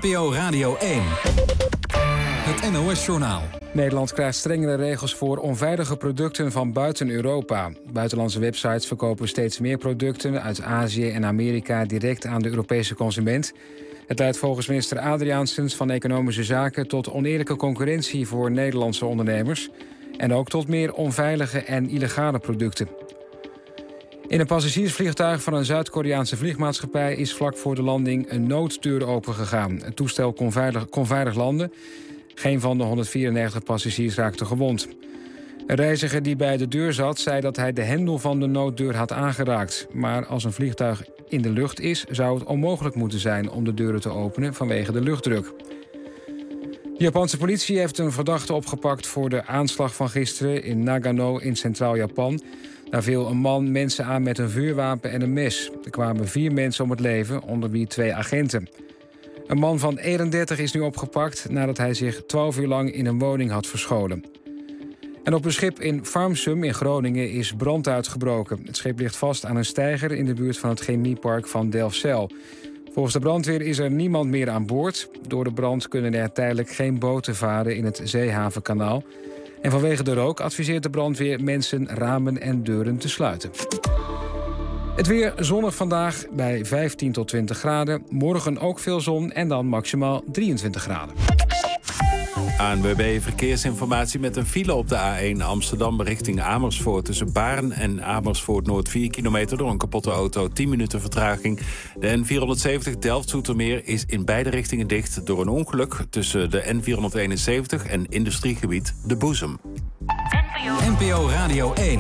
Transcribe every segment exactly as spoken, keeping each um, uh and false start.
P O Radio één. Het N O S-journaal. Nederland krijgt strengere regels voor onveilige producten van buiten Europa. Buitenlandse websites verkopen steeds meer producten uit Azië en Amerika direct aan de Europese consument. Het leidt volgens minister Adriaansens van Economische Zaken tot oneerlijke concurrentie voor Nederlandse ondernemers. En ook tot meer onveilige en illegale producten. In een passagiersvliegtuig van een Zuid-Koreaanse vliegmaatschappij is vlak voor de landing een nooddeur opengegaan. Het toestel kon veilig, kon veilig landen. Geen van de honderdvierennegentig passagiers raakte gewond. Een reiziger die bij de deur zat, zei dat hij de hendel van de nooddeur had aangeraakt. Maar als een vliegtuig in de lucht is, zou het onmogelijk moeten zijn om de deuren te openen vanwege de luchtdruk. De Japanse politie heeft een verdachte opgepakt voor de aanslag van gisteren in Nagano in Centraal Japan. Daar viel een man mensen aan met een vuurwapen en een mes. Er kwamen vier mensen om het leven, onder wie twee agenten. Een man van eenendertig is nu opgepakt nadat hij zich twaalf uur lang in een woning had verscholen. En op een schip in Farmsum in Groningen is brand uitgebroken. Het schip ligt vast aan een steiger in de buurt van het chemiepark van Delfzijl. Volgens de brandweer is er niemand meer aan boord. Door de brand kunnen er tijdelijk geen boten varen in het Zeehavenkanaal. En vanwege de rook adviseert de brandweer mensen ramen en deuren te sluiten. Het weer zonnig vandaag bij vijftien tot twintig graden. Morgen ook veel zon en dan maximaal drieëntwintig graden. A N W B Verkeersinformatie met een file op de A één Amsterdam richting Amersfoort. Tussen Baarn en Amersfoort Noord vier kilometer door een kapotte auto. tien minuten vertraging. De N vierhonderdzeventig Delft-Zoetermeer is in beide richtingen dicht door een ongeluk tussen de N vierhonderdeenenzeventig en industriegebied De Boezem. N P O Radio één.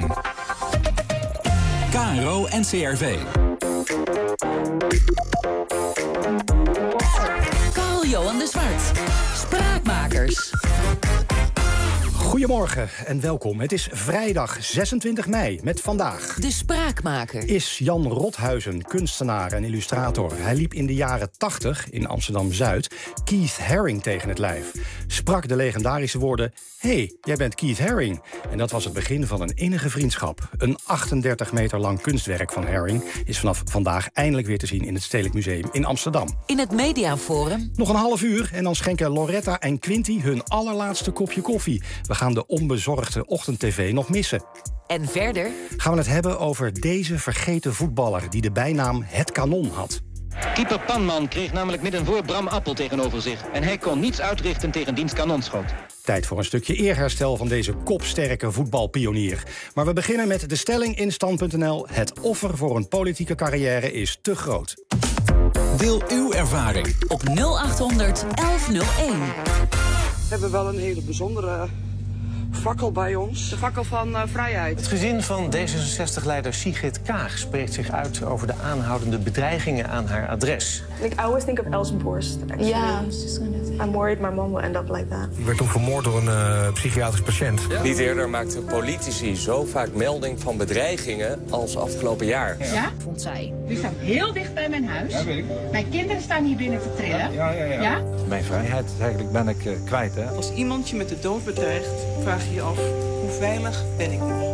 K R O N C R V. Carl-Johan de Zwart. Spraakmakers. Goedemorgen en welkom. Het is vrijdag zesentwintig mei met vandaag. De Spraakmaker. Is Jan Rothuizen kunstenaar en illustrator. Hij liep in de jaren tachtig in Amsterdam-Zuid Keith Haring tegen het lijf. Sprak de legendarische woorden: hey, jij bent Keith Haring. En dat was het begin van een innige vriendschap. Een achtendertig meter lang kunstwerk van Haring is vanaf vandaag eindelijk weer te zien in het Stedelijk Museum in Amsterdam. In het Mediaforum. Nog een half uur en dan schenken Loretta en Quinty hun allerlaatste kopje koffie. We gaan de onbezorgde ochtendtv nog missen. En verder gaan we het hebben over deze vergeten voetballer die de bijnaam Het Kanon had. Keeper Panman kreeg namelijk midden voor Bram Appel tegenover zich. En hij kon niets uitrichten tegen diens kanonschot. Tijd voor een stukje eerherstel van deze kopsterke voetbalpionier. Maar we beginnen met de stelling in stand punt n l. Het offer voor een politieke carrière is te groot. Deel uw ervaring op nul achthonderd elf nul één. We hebben wel een hele bijzondere fakkel bij ons. De fakkel van uh, vrijheid. Het gezin van D zesenzestig-leider Sigrid Kaag spreekt zich uit over de aanhoudende bedreigingen aan haar adres. I always think of Elsenborst. Ja. I'm worried my mom will end up like that. Ik werd toen vermoord door een uh, psychiatrisch patiënt. Ja. Niet eerder maakten politici zo vaak melding van bedreigingen als afgelopen jaar. Ja, ja? Vond zij. U staat heel dicht bij mijn huis. Ja, weet ik. Mijn kinderen staan hier binnen te trillen. Ja, ja, ja. ja? Mijn vrijheid eigenlijk ben ik uh, kwijt. Hè? Als iemand je met de dood bedreigt, vraag je je af, hoe veilig ben ik nog?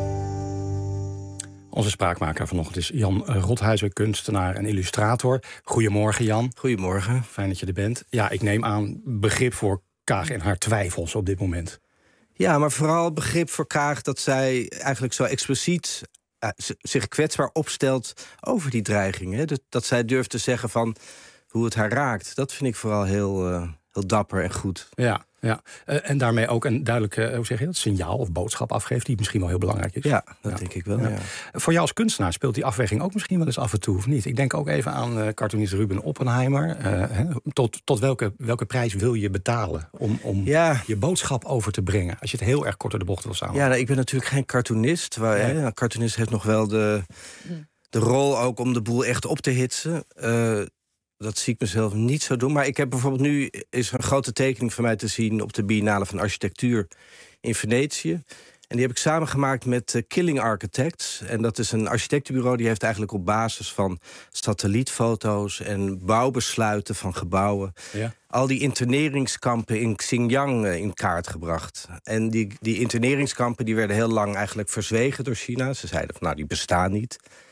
Onze spraakmaker vanochtend is Jan Rothuizen, kunstenaar en illustrator. Goedemorgen, Jan. Goedemorgen. Fijn dat je er bent. Ja, ik neem aan begrip voor Kaag en haar twijfels op dit moment. Ja, maar vooral begrip voor Kaag dat zij eigenlijk zo expliciet uh, zich kwetsbaar opstelt over die dreigingen. Dat, dat zij durft te zeggen van hoe het haar raakt. Dat vind ik vooral heel, uh, heel dapper en goed. Ja. Ja, uh, en daarmee ook een duidelijk uh, hoe zeg je dat, signaal of boodschap afgeeft die misschien wel heel belangrijk is. Ja, dat ja. denk ik wel. Ja. Ja. Voor jou als kunstenaar speelt die afweging ook misschien wel eens af en toe, of niet? Ik denk ook even aan uh, cartoonist Ruben Oppenheimer. Uh, hè, tot tot welke, welke prijs wil je betalen om, om ja. je boodschap over te brengen? Als je het heel erg kort door de bocht wil samenvatten. Ja, nou, ik ben natuurlijk geen cartoonist. Waar, nee. hè, een cartoonist heeft nog wel de, de rol ook om de boel echt op te hitsen. Uh, Dat zie ik mezelf niet zo doen. Maar ik heb bijvoorbeeld nu is een grote tekening van mij te zien op de Biennale van Architectuur in Venetië. En die heb ik samengemaakt met uh, Killing Architects. En dat is een architectenbureau die heeft eigenlijk op basis van satellietfoto's en bouwbesluiten van gebouwen ja. al die interneringskampen in Xinjiang uh, in kaart gebracht. En die, die interneringskampen die werden heel lang eigenlijk verzwegen door China. Ze zeiden van nou, die bestaan niet.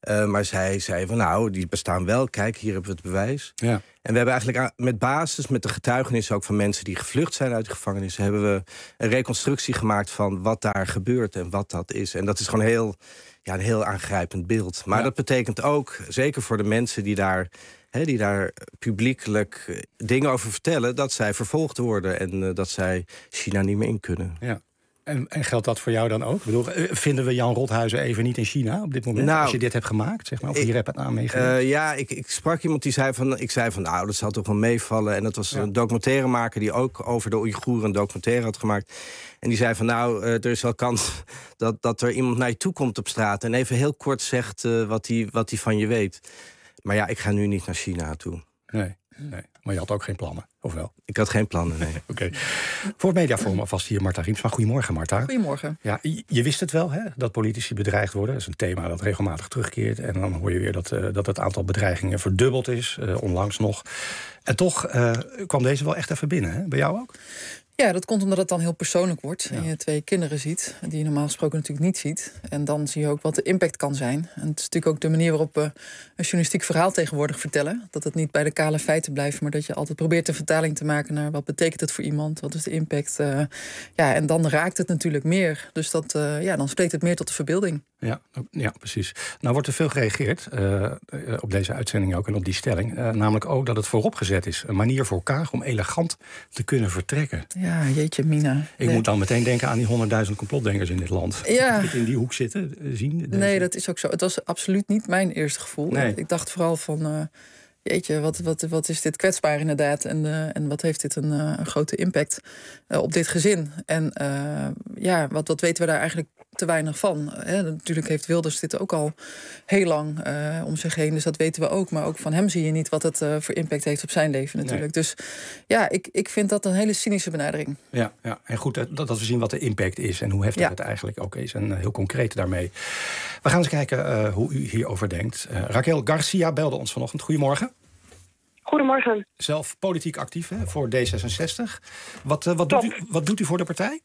Uh, maar zij zei van nou, die bestaan wel. Kijk, hier hebben we het bewijs. Ja. En we hebben eigenlijk met basis, met de getuigenissen ook van mensen die gevlucht zijn uit de gevangenis, hebben we een reconstructie gemaakt van wat daar gebeurt en wat dat is. En dat is gewoon heel, ja, een heel aangrijpend beeld. Maar ja. dat betekent ook, zeker voor de mensen die daar, he, die daar publiekelijk dingen over vertellen, dat zij vervolgd worden en uh, dat zij China niet meer in kunnen. Ja. En, en geldt dat voor jou dan ook? Ik bedoel, vinden we Jan Rothuizen even niet in China op dit moment? Nou, als je dit hebt gemaakt, zeg maar, of hier hebt het aan meegemaakt? Uh, ja, ik, ik sprak iemand die zei van, ik zei van, nou, dat zal toch wel meevallen. En dat was ja. een documentairemaker die ook over de Oeigoeren een documentaire had gemaakt. En die zei van, nou, uh, er is wel kans dat, dat er iemand naar je toe komt op straat en even heel kort zegt uh, wat hij wat hij van je weet. Maar ja, ik ga nu niet naar China toe. Nee. Nee, maar je had ook geen plannen, of wel? Ik had geen plannen, nee. Oké. Okay. Voor het Mediaforum alvast hier Marta Riemsma. Goedemorgen, Marta. Goedemorgen. Ja, je wist het wel, hè, dat politici bedreigd worden. Dat is een thema dat regelmatig terugkeert. En dan hoor je weer dat, uh, dat het aantal bedreigingen verdubbeld is, uh, onlangs nog. En toch uh, kwam deze wel echt even binnen, hè? Bij jou ook? Ja, dat komt omdat het dan heel persoonlijk wordt. Ja. En je twee kinderen ziet, die je normaal gesproken natuurlijk niet ziet. En dan zie je ook wat de impact kan zijn. En het is natuurlijk ook de manier waarop we een journalistiek verhaal tegenwoordig vertellen. Dat het niet bij de kale feiten blijft, maar dat je altijd probeert een vertaling te maken naar wat betekent het voor iemand, wat is de impact. Uh, ja, en dan raakt het natuurlijk meer. Dus dat, uh, ja, dan spreekt het meer tot de verbeelding. Ja, ja, precies. Nou wordt er veel gereageerd uh, op deze uitzending ook en op die stelling. Uh, namelijk ook dat het vooropgezet is. Een manier voor Kaag om elegant te kunnen vertrekken. Ja, jeetje mina. Ik nee. moet dan meteen denken aan die honderdduizend complotdenkers in dit land. Ja. Die in die hoek zitten, zien. Deze... Nee, dat is ook zo. Het was absoluut niet mijn eerste gevoel. Nee. Ik dacht vooral van, uh, jeetje, wat, wat, wat is dit kwetsbaar inderdaad. En, uh, en wat heeft dit een, uh, een grote impact uh, op dit gezin. En uh, ja, wat, wat weten we daar eigenlijk te weinig van. Hè? Natuurlijk heeft Wilders dit ook al heel lang uh, om zich heen. Dus dat weten we ook. Maar ook van hem zie je niet wat het uh, voor impact heeft op zijn leven natuurlijk. Nee. Dus ja, ik, ik vind dat een hele cynische benadering. Ja, ja. En goed dat, dat we zien wat de impact is en hoe heftig ja. het eigenlijk ook is. En uh, heel concreet daarmee. We gaan eens kijken uh, hoe u hierover denkt. Uh, Raquel Garcia belde ons vanochtend. Goedemorgen. Goedemorgen. Zelf politiek actief hè, voor D zesenzestig. Wat, uh, wat, doet u, wat doet u voor de partij?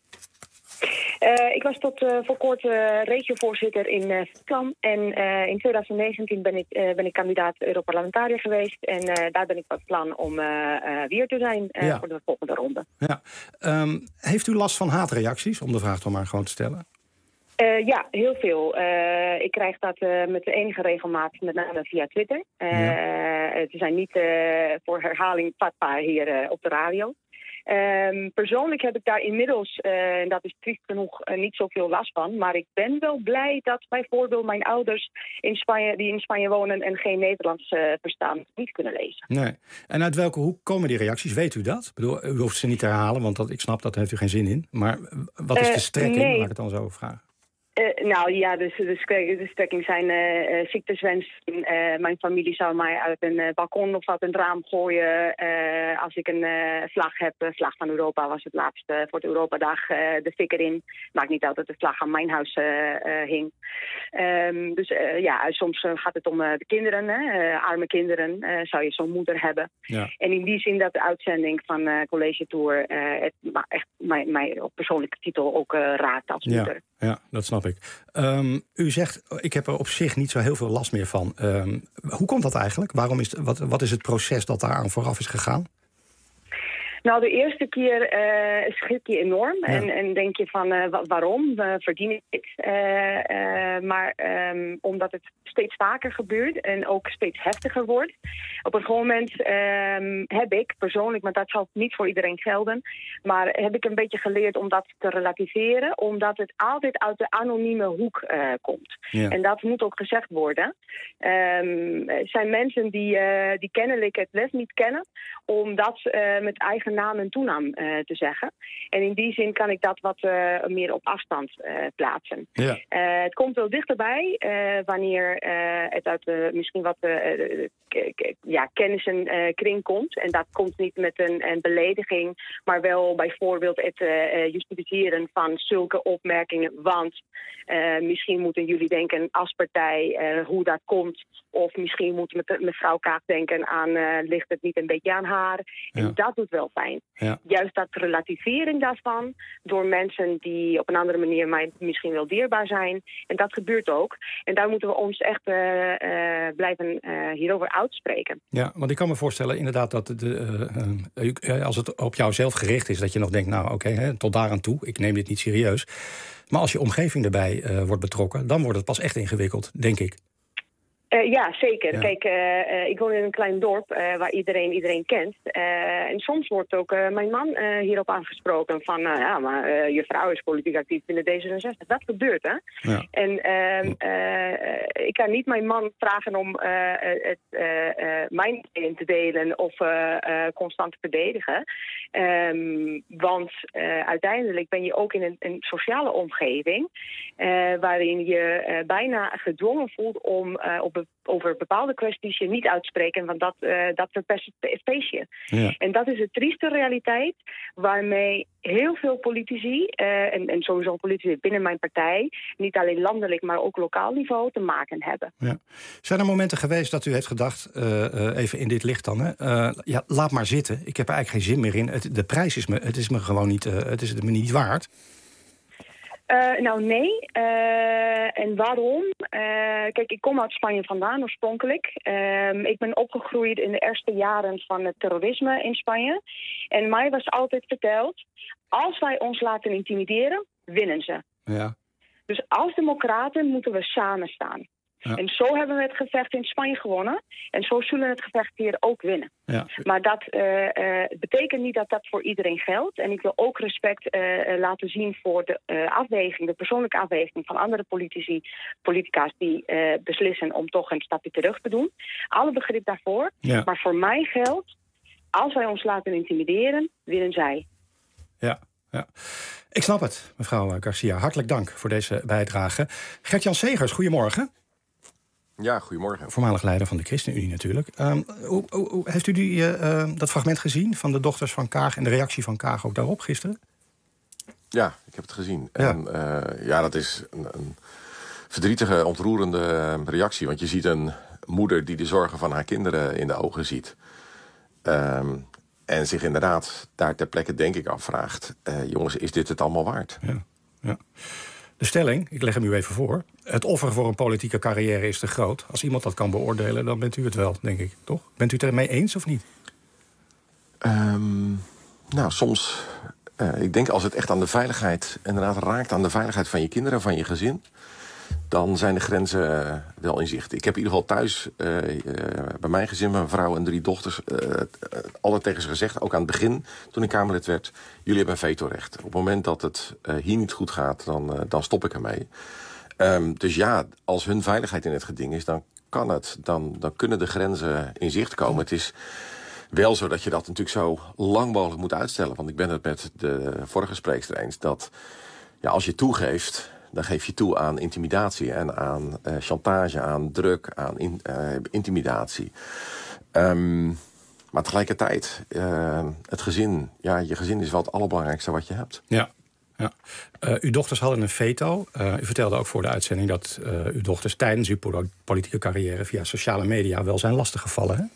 Uh, ik was tot uh, voor kort uh, regiovoorzitter in uh, Friesland. En uh, in twintig negentien ben ik, uh, ben ik kandidaat Europarlementariër geweest. En uh, daar ben ik van plan om uh, uh, weer te zijn uh, ja. voor de volgende ronde. Ja. Um, heeft u last van haatreacties, om de vraag toch maar gewoon te stellen? Uh, ja, heel veel. Uh, ik krijg dat uh, met de enige regelmaat, met name via Twitter. Uh, ja. Ze zijn niet uh, voor herhaling vatbaar hier uh, op de radio. Um, persoonlijk heb ik daar inmiddels, uh, en dat is triest genoeg, uh, niet zoveel last van. Maar ik ben wel blij dat bijvoorbeeld mijn ouders in Spanje, die in Spanje wonen en geen Nederlands uh, verstaan, niet kunnen lezen. Nee. En uit welke hoek komen die reacties? Weet u dat? Ik bedoel, u hoeft ze niet te herhalen, want dat, ik snap dat heeft u geen zin in. Maar wat is de strekking? Uh, nee. Laat ik het dan zo vragen. Uh, nou ja, dus, dus de strekking zijn uh, ziekteswensen. Uh, mijn familie zou mij uit een uh, balkon of uit een raam gooien uh, als ik een uh, vlag heb. De vlag van Europa was het laatste voor de Europadag. Uh, de fik erin. Maakt niet uit dat de vlag aan mijn huis uh, uh, hing. Um, dus uh, ja, soms uh, gaat het om uh, de kinderen. Hè? Uh, arme kinderen uh, zou je zo'n moeder hebben. Ja. En in die zin dat de uitzending van uh, College Tour uh, het maar echt mij op persoonlijke titel ook uh, raakt als moeder. Ja, ja, dat snap ik. Um, u zegt, ik heb er op zich niet zo heel veel last meer van. Um, hoe komt dat eigenlijk? Waarom is, wat, wat is het proces dat daaraan vooraf is gegaan? Nou, de eerste keer uh, schrik je enorm. Ja. En, en denk je van, uh, waarom? Uh, verdien ik dit? Uh, uh, maar um, omdat het steeds vaker gebeurt en ook steeds heftiger wordt. Op een gegeven moment um, heb ik persoonlijk, maar dat zal niet voor iedereen gelden, maar heb ik een beetje geleerd om dat te relativeren. Omdat het altijd uit de anonieme hoek uh, komt. Ja. En dat moet ook gezegd worden. Um, er zijn mensen die, uh, die kennelijk het les niet kennen, omdat uh, met eigen naam en toenaam uh, te zeggen. En in die zin kan ik dat wat uh, meer op afstand uh, plaatsen. Ja. Uh, het komt wel dichterbij uh, wanneer uh, het uit uh, misschien wat uh, k- k- ja, kennissenkring uh, komt. En dat komt niet met een, een belediging, maar wel bijvoorbeeld het uh, justificeren van zulke opmerkingen. Want uh, misschien moeten jullie denken als partij uh, hoe dat komt. Of misschien moet mevrouw Kaag denken aan uh, ligt het niet een beetje aan haar. En ja. dat doet wel zijn. Ja. Juist dat relativering daarvan door mensen die op een andere manier mij misschien wel dierbaar zijn. En dat gebeurt ook. En daar moeten we ons echt uh, uh, blijven uh, hierover uitspreken. Ja, want ik kan me voorstellen inderdaad dat de, uh, uh, als het op jou zelf gericht is, dat je nog denkt, nou oké, okay, tot daar aan toe, ik neem dit niet serieus. Maar als je omgeving erbij uh, wordt betrokken, dan wordt het pas echt ingewikkeld, denk ik. Uh, ja, zeker. Ja. Kijk, uh, uh, ik woon in een klein dorp uh, waar iedereen iedereen kent. Uh, en soms wordt ook uh, mijn man uh, hierop aangesproken van... Uh, ja, maar uh, je vrouw is politiek actief binnen D zesenzestig. Dat gebeurt, hè? Ja. En uh, uh, ik kan niet mijn man vragen om uh, het, uh, uh, mijn ideeën te delen of uh, uh, constant te verdedigen. Um, want uh, uiteindelijk ben je ook in een, een sociale omgeving... Uh, waarin je uh, bijna gedwongen voelt om uh, op over bepaalde kwesties je niet uitspreken, want dat, uh, dat verpest het feestje. Ja. En dat is de trieste realiteit waarmee heel veel politici, uh, en, en sowieso politici binnen mijn partij, niet alleen landelijk, maar ook lokaal niveau, te maken hebben. Ja. Zijn er momenten geweest dat u heeft gedacht, uh, uh, even in dit licht dan, hè? Uh, ja, laat maar zitten, ik heb er eigenlijk geen zin meer in. Het, de prijs is me, het is me gewoon niet, uh, het is het me niet waard. Uh, nou, nee. Uh, en waarom? Uh, kijk, ik kom uit Spanje vandaan oorspronkelijk. Uh, ik ben opgegroeid in de eerste jaren van het terrorisme in Spanje. En mij was altijd verteld, als wij ons laten intimideren, winnen ze. Ja. Dus als democraten moeten we samen staan. Ja. En zo hebben we het gevecht in Spanje gewonnen. En zo zullen we het gevecht hier ook winnen. Ja. Maar dat uh, uh, betekent niet dat dat voor iedereen geldt. En ik wil ook respect uh, laten zien voor de uh, afweging, de persoonlijke afweging van andere politici, politica's die uh, beslissen om toch een stapje terug te doen. Alle begrip daarvoor. Ja. Maar voor mij geldt, als wij ons laten intimideren, winnen zij. Ja, ja. Ik snap het, mevrouw Garcia. Hartelijk dank voor deze bijdrage. Gert-Jan Segers, goedemorgen. Ja, goedemorgen. Voormalig leider van de ChristenUnie natuurlijk. Um, hoe, hoe, hoe, heeft u die, uh, dat fragment gezien van de dochters van Kaag en de reactie van Kaag ook daarop gisteren? Ja, ik heb het gezien. Ja, en, uh, ja dat is een, een verdrietige, ontroerende reactie. Want je ziet een moeder die de zorgen van haar kinderen in de ogen ziet. Um, en zich inderdaad daar ter plekke denk ik afvraagt... Uh, jongens, is dit het allemaal waard? Ja, ja. De stelling, ik leg hem u even voor. Het offer voor een politieke carrière is te groot. Als iemand dat kan beoordelen, dan bent u het wel, denk ik. Toch? Bent u het ermee eens of niet? Um, nou, soms... Uh, ik denk als het echt aan de veiligheid... inderdaad raakt aan de veiligheid van je kinderen, van je gezin... dan zijn de grenzen uh, wel in zicht. Ik heb in ieder geval thuis, uh, uh, bij mijn gezin, mijn vrouw en drie dochters... Uh, uh, altijd tegen ze gezegd, ook aan het begin, toen ik Kamerlid werd... jullie hebben een vetorecht. Op het moment dat het uh, hier niet goed gaat, dan, uh, dan stop ik ermee. Um, dus ja, als hun veiligheid in het geding is, dan kan het. Dan, dan kunnen de grenzen in zicht komen. Het is wel zo dat je dat natuurlijk zo lang mogelijk moet uitstellen. Want ik ben het met de vorige spreekster eens... dat ja, als je toegeeft... dan geef je toe aan intimidatie en aan uh, chantage, aan druk, aan in, uh, intimidatie. Um, maar tegelijkertijd, uh, het gezin, ja, je gezin is wel het allerbelangrijkste wat je hebt. Ja, ja. Uh, uw dochters hadden een veto. Uh, u vertelde ook voor de uitzending dat uh, uw dochters tijdens uw politieke carrière via sociale media wel zijn lastiggevallen, hè?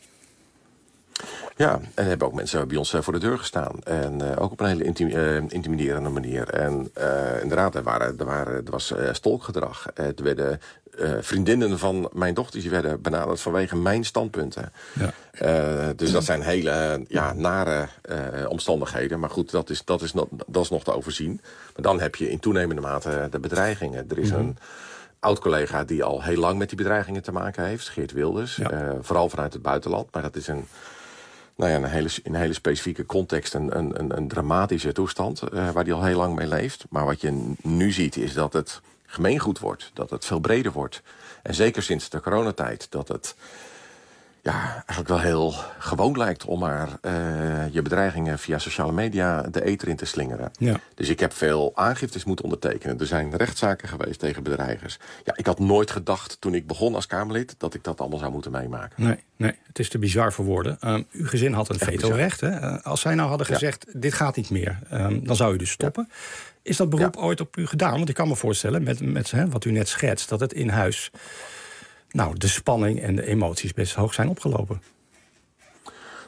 Ja, en er hebben ook mensen bij ons voor de deur gestaan. En uh, ook op een hele intim uh, intimiderende manier. En uh, inderdaad, er, waren, er, waren, er was uh, stolkgedrag. Uh, er werden uh, vriendinnen van mijn dochters die werden benaderd vanwege mijn standpunten. Ja. Uh, dus dat zijn hele uh, ja, nare uh, omstandigheden. Maar goed, dat is, dat, is nog, dat is nog te overzien. Maar dan heb je in toenemende mate de bedreigingen. Er is mm-hmm. een oud-collega die al heel lang met die bedreigingen te maken heeft. Geert Wilders. Ja. Uh, vooral vanuit het buitenland. Maar dat is een... Nou ja, in een hele, in een hele specifieke context een, een, een dramatische toestand... Uh, waar die al heel lang mee leeft. Maar wat je nu ziet is dat het gemeengoed wordt. Dat het veel breder wordt. En zeker sinds de coronatijd dat het... ja, eigenlijk wel heel gewoon lijkt om maar uh, je bedreigingen via sociale media de ether in te slingeren. Ja. Dus ik heb veel aangiftes moeten ondertekenen. Er zijn rechtszaken geweest tegen bedreigers. Ja, ik had nooit gedacht toen ik begon als Kamerlid dat ik dat allemaal zou moeten meemaken. Nee, nee, het is te bizar voor woorden. Um, uw gezin had een vetorecht. Hè? Uh, als zij nou hadden gezegd, ja. dit gaat niet meer, um, dan zou u dus stoppen. Ja. Is dat beroep ja. ooit op u gedaan? Want ik kan me voorstellen, met, met hè, wat u net schetst, dat het in huis... nou, de spanning en de emoties best hoog zijn opgelopen.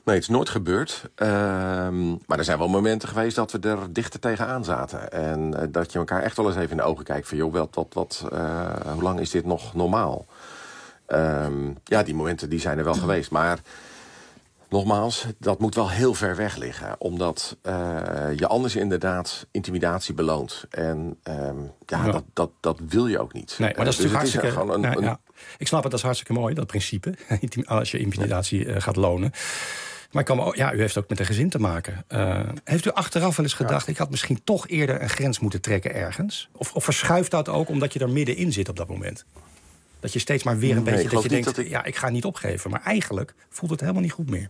Nee, het is nooit gebeurd. Uh, maar er zijn wel momenten geweest dat we er dichter tegenaan zaten. En uh, dat je elkaar echt wel eens even in de ogen kijkt van... joh, wat, wat, wat, uh, hoe lang is dit nog normaal? Um, ja, die momenten die zijn er wel geweest. Maar nogmaals, dat moet wel heel ver weg liggen. Omdat uh, je anders inderdaad intimidatie beloont. En um, ja, ja. Dat, dat, dat wil je ook niet. Nee, maar dat is dus natuurlijk hartstikke... Is een, nou, een, ja. Ik snap het, dat is hartstikke mooi, dat principe. Als je intimidatie uh, gaat lonen. Maar ik kan me, ja, u heeft ook met een gezin te maken. Uh, heeft u achteraf wel eens gedacht... Ja. ik had misschien toch eerder een grens moeten trekken ergens? Of, of verschuift dat ook omdat je er middenin zit op dat moment? Dat je steeds maar weer een nee, beetje... dat je denkt, dat ik... ja, ik ga niet opgeven. Maar eigenlijk voelt het helemaal niet goed meer.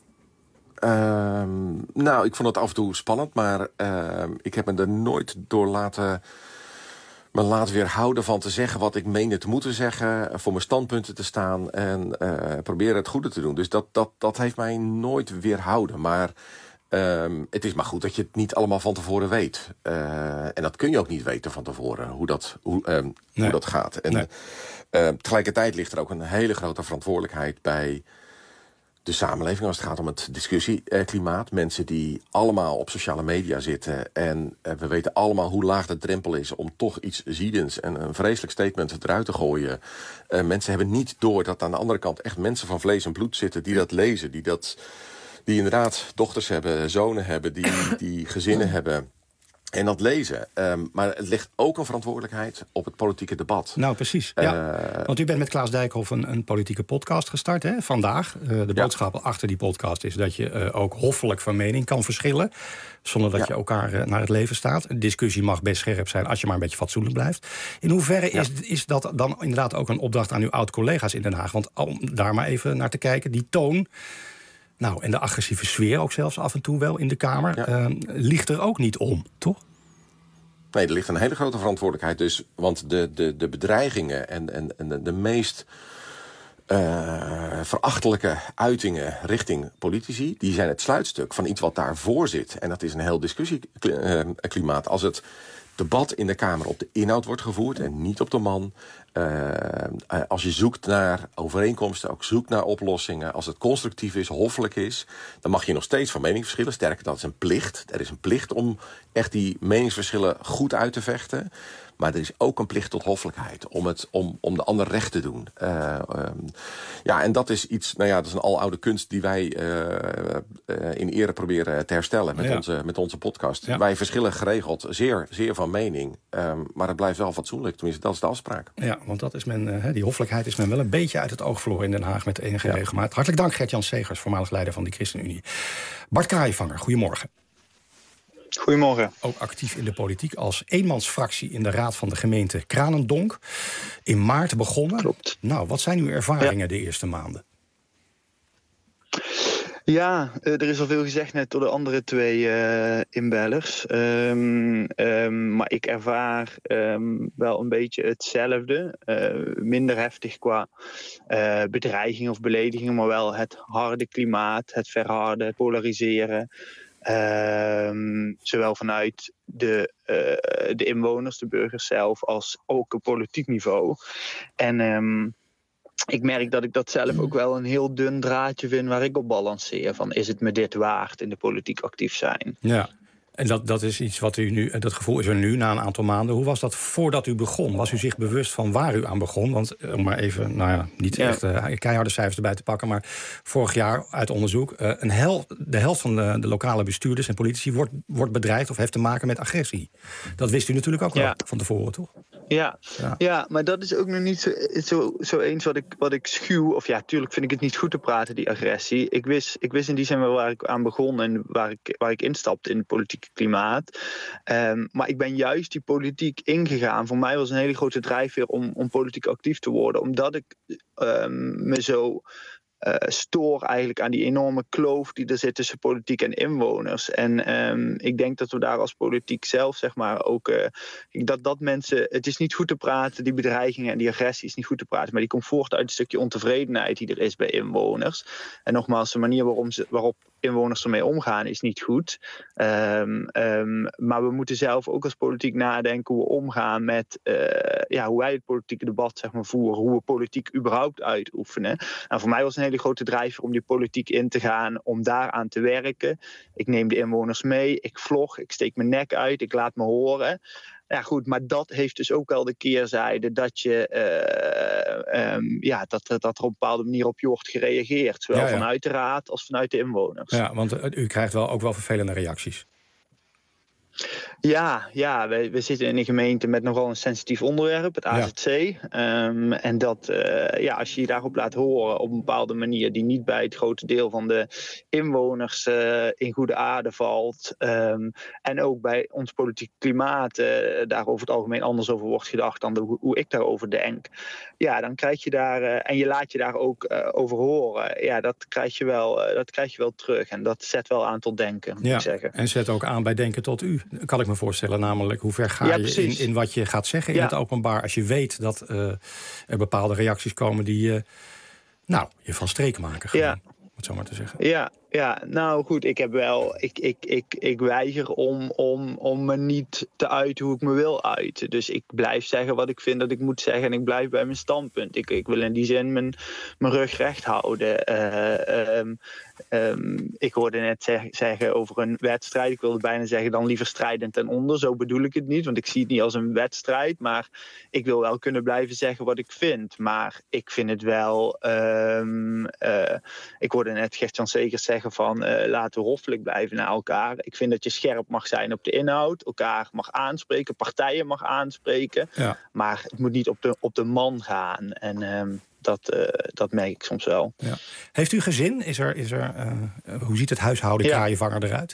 Uh, nou, ik vond het af en toe spannend. Maar uh, ik heb me er nooit door laten... me laten weerhouden van te zeggen wat ik meende te moeten zeggen... voor mijn standpunten te staan en uh, proberen het goede te doen. Dus dat, dat, dat heeft mij nooit weerhouden. Maar um, het is maar goed dat je het niet allemaal van tevoren weet. Uh, en dat kun je ook niet weten van tevoren, hoe dat, hoe, um, nee. hoe dat gaat. En nee. uh, tegelijkertijd ligt er ook een hele grote verantwoordelijkheid bij... de samenleving als het gaat om het discussieklimaat. Mensen die allemaal op sociale media zitten. En uh, we weten allemaal hoe laag de drempel is... om toch iets ziedends en een vreselijk statement eruit te gooien. Uh, mensen hebben niet door dat aan de andere kant... echt mensen van vlees en bloed zitten die dat lezen. Die, dat, die inderdaad dochters hebben, zonen hebben, die, die gezinnen hebben... En dat lezen. Um, maar het ligt ook een verantwoordelijkheid op het politieke debat. Nou, precies. Ja. Uh, Want u bent met Klaas Dijkhoff een, een politieke podcast gestart, hè, vandaag. Uh, de boodschap ja. achter die podcast is dat je uh, ook hoffelijk van mening kan verschillen. Zonder dat ja. je elkaar uh, naar het leven staat. Een discussie mag best scherp zijn als je maar een beetje fatsoenlijk blijft. In hoeverre ja. is, is dat dan inderdaad ook een opdracht aan uw oud-collega's in Den Haag? Want om daar maar even naar te kijken, die toon... Nou, en de agressieve sfeer ook zelfs af en toe wel in de Kamer... Ja. Uh, ligt er ook niet om, toch? Nee, er ligt een hele grote verantwoordelijkheid. Dus, want de, de, de bedreigingen en, en, en de, de meest uh, verachtelijke uitingen richting politici... die zijn het sluitstuk van iets wat daarvoor zit. En dat is een heel discussieklimaat. Als het debat in de Kamer op de inhoud wordt gevoerd en niet op de man... Uh, als je zoekt naar overeenkomsten, ook zoekt naar oplossingen... als het constructief is, hoffelijk is... dan mag je nog steeds van mening verschillen. Sterker, dat is een plicht. Er is een plicht om echt die meningsverschillen goed uit te vechten. Maar er is ook een plicht tot hoffelijkheid. Om, het, om, om de ander recht te doen. Uh, um, ja, en dat is iets, nou ja, dat is een aloude kunst... die wij uh, uh, in ere proberen te herstellen met, ja. onze, met onze podcast. Ja. Wij verschillen geregeld zeer, zeer van mening. Um, maar het blijft wel fatsoenlijk. Tenminste, dat is de afspraak. Ja, want dat is men, uh, die hoffelijkheid is men wel een beetje uit het oog verloren in Den Haag... met enige ja. regelmaat. Hartelijk dank, Gert-Jan Segers, voormalig leider van de ChristenUnie. Bart Kraaienvanger, goedemorgen. Goedemorgen. Ook actief in de politiek als eenmansfractie in de Raad van de gemeente Kranendonk. In maart begonnen. Klopt. Nou, wat zijn uw ervaringen ja. de eerste maanden? Ja, er is al veel gezegd net door de andere twee uh, inbellers. Um, um, maar ik ervaar um, wel een beetje hetzelfde. Uh, minder heftig qua uh, bedreiging of belediging, maar wel het harde klimaat, het verharden, het polariseren. Um, zowel vanuit de, uh, de inwoners, de burgers zelf, als ook op politiek niveau. En um, ik merk dat ik dat zelf ook wel een heel dun draadje vind waar ik op balanceer. Van, is het me dit waard in de politiek actief zijn? Ja. En dat, dat is iets wat u nu, dat gevoel is er nu na een aantal maanden. Hoe was dat voordat u begon? Was u zich bewust van waar u aan begon? Want om maar even, nou ja, niet ja. echt uh, keiharde cijfers erbij te pakken, maar vorig jaar uit onderzoek, uh, een hel, de helft van de, de lokale bestuurders en politici wordt, wordt bedreigd of heeft te maken met agressie. Dat wist u natuurlijk ook ja. wel van tevoren, toch? Ja. Ja. ja, maar dat is ook nog niet zo, zo, zo eens wat ik, wat ik schuw. Of ja, tuurlijk vind ik het niet goed te praten, die agressie. Ik wist, ik wist in die zin wel waar ik aan begon en waar ik, waar ik instapte in het politieke klimaat. Um, maar ik ben juist die politiek ingegaan. Voor mij was een hele grote drijfveer om, om politiek actief te worden. Omdat ik um, me zo uh, stoor eigenlijk aan die enorme kloof die er zit tussen politiek en inwoners. En um, ik denk dat we daar als politiek zelf, zeg maar, ook uh, dat, dat mensen, het is niet goed te praten, die bedreigingen en die agressie is niet goed te praten, maar die komt voort uit een stukje ontevredenheid die er is bij inwoners. En nogmaals, de manier waarom ze, waarop inwoners ermee omgaan is niet goed. Um, um, maar we moeten zelf ook als politiek nadenken hoe we omgaan met uh, ja, hoe wij het politieke debat, zeg maar, voeren, hoe we politiek überhaupt uitoefenen. En voor mij was een hele hele grote drijfveer om die politiek in te gaan, om daaraan te werken. Ik neem de inwoners mee, ik vlog, ik steek mijn nek uit, ik laat me horen. Ja goed, maar dat heeft dus ook wel de keerzijde dat, je, uh, um, ja, dat, dat er op een bepaalde manier op je wordt gereageerd. Zowel ja, ja. vanuit de raad als vanuit de inwoners. Ja, want uh, u krijgt wel ook wel vervelende reacties. Ja, ja we, we zitten in een gemeente met nogal een sensitief onderwerp, het A Z C. Ja. Um, en dat, uh, ja, als je je daarop laat horen op een bepaalde manier die niet bij het grote deel van de inwoners uh, in goede aarde valt. Um, en ook bij ons politiek klimaat uh, daar over het algemeen anders over wordt gedacht dan de, hoe ik daarover denk. Ja, dan krijg je daar, uh, en je laat je daar ook uh, over horen. Ja, dat krijg je wel, uh, dat krijg je wel terug. En dat zet wel aan tot denken, moet ja, ik zeggen. En zet ook aan bij denken tot u, kan ik me voorstellen. Namelijk, hoe ver ga ja, je in, in wat je gaat zeggen in ja. het openbaar, als je weet dat uh, er bepaalde reacties komen die uh, nou, je van streek maken. Gewoon, ja. om het zo maar te zeggen. Ja, ja, nou goed, ik heb wel. Ik, ik, ik, ik weiger om, om, om me niet te uiten hoe ik me wil uiten. Dus ik blijf zeggen wat ik vind dat ik moet zeggen en ik blijf bij mijn standpunt. Ik, ik wil in die zin mijn, mijn rug recht houden. Uh, um, um, ik hoorde net zeg, zeggen over een wedstrijd. Ik wilde bijna zeggen dan liever strijdend ten onder. Zo bedoel ik het niet, want ik zie het niet als een wedstrijd. Maar ik wil wel kunnen blijven zeggen wat ik vind. Maar ik vind het wel. Um, uh, ik hoorde net Gert-Jan Segers zeggen van uh, laten we hoffelijk blijven naar elkaar. Ik vind dat je scherp mag zijn op de inhoud, elkaar mag aanspreken, partijen mag aanspreken, ja. maar het moet niet op de, op de man gaan. En um, dat, uh, dat merk ik soms wel. Ja. Heeft u gezin? Is er, is er, uh, hoe ziet het huishouden ja. kraaienvanger eruit?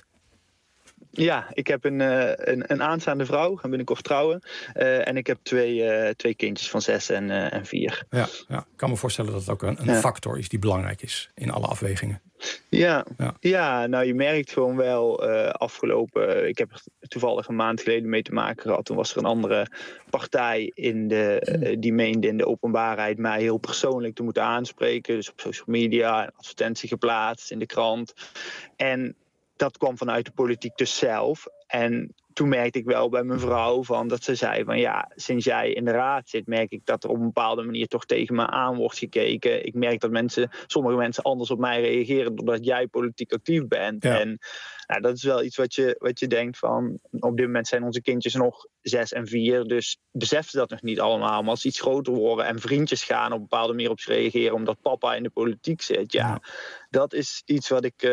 Ja, ik heb een, uh, een, een aanstaande vrouw, gaan binnenkort trouwen. Uh, en ik heb twee, uh, twee kindjes van zes en, uh, en vier. Ja, ja, ik kan me voorstellen dat het ook een, een ja. factor is die belangrijk is in alle afwegingen. Ja, ja. ja nou je merkt gewoon wel uh, afgelopen... Uh, ik heb er toevallig een maand geleden mee te maken gehad. Toen was er een andere partij in de, uh, die meende in de openbaarheid mij heel persoonlijk te moeten aanspreken. Dus op social media, een advertentie geplaatst in de krant. En dat kwam vanuit de politiek dus zelf. En toen merkte ik wel bij mijn vrouw van dat ze zei van ja, sinds jij in de raad zit, merk ik dat er op een bepaalde manier toch tegen me aan wordt gekeken. Ik merk dat mensen, sommige mensen anders op mij reageren doordat jij politiek actief bent. Ja. En nou, dat is wel iets wat je, wat je denkt van, op dit moment zijn onze kindjes nog zes en vier, dus beseffen ze dat nog niet allemaal. Maar als ze iets groter worden en vriendjes gaan op een bepaalde manier op ze reageren omdat papa in de politiek zit, ja, ja. dat is iets wat ik, uh,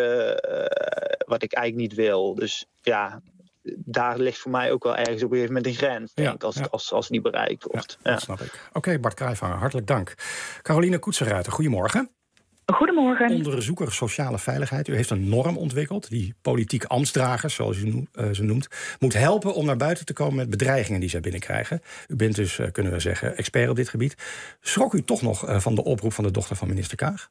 wat ik eigenlijk niet wil. Dus ja, daar ligt voor mij ook wel ergens op een gegeven moment een grens, denk ja, ik, als, ja. als, als het niet bereikt wordt. Ja, dat ja. snap ik. Oké, okay, Bart Kraaivanger, hartelijk dank. Caroline Koetsenruiter, goedemorgen. Goedemorgen. Onderzoeker sociale veiligheid. U heeft een norm ontwikkeld die politiek ambtsdragers, zoals u no- uh, ze noemt, moet helpen om naar buiten te komen met bedreigingen die zij binnenkrijgen. U bent dus, uh, kunnen we zeggen, expert op dit gebied. Schrok u toch nog uh, van de oproep van de dochter van minister Kaag?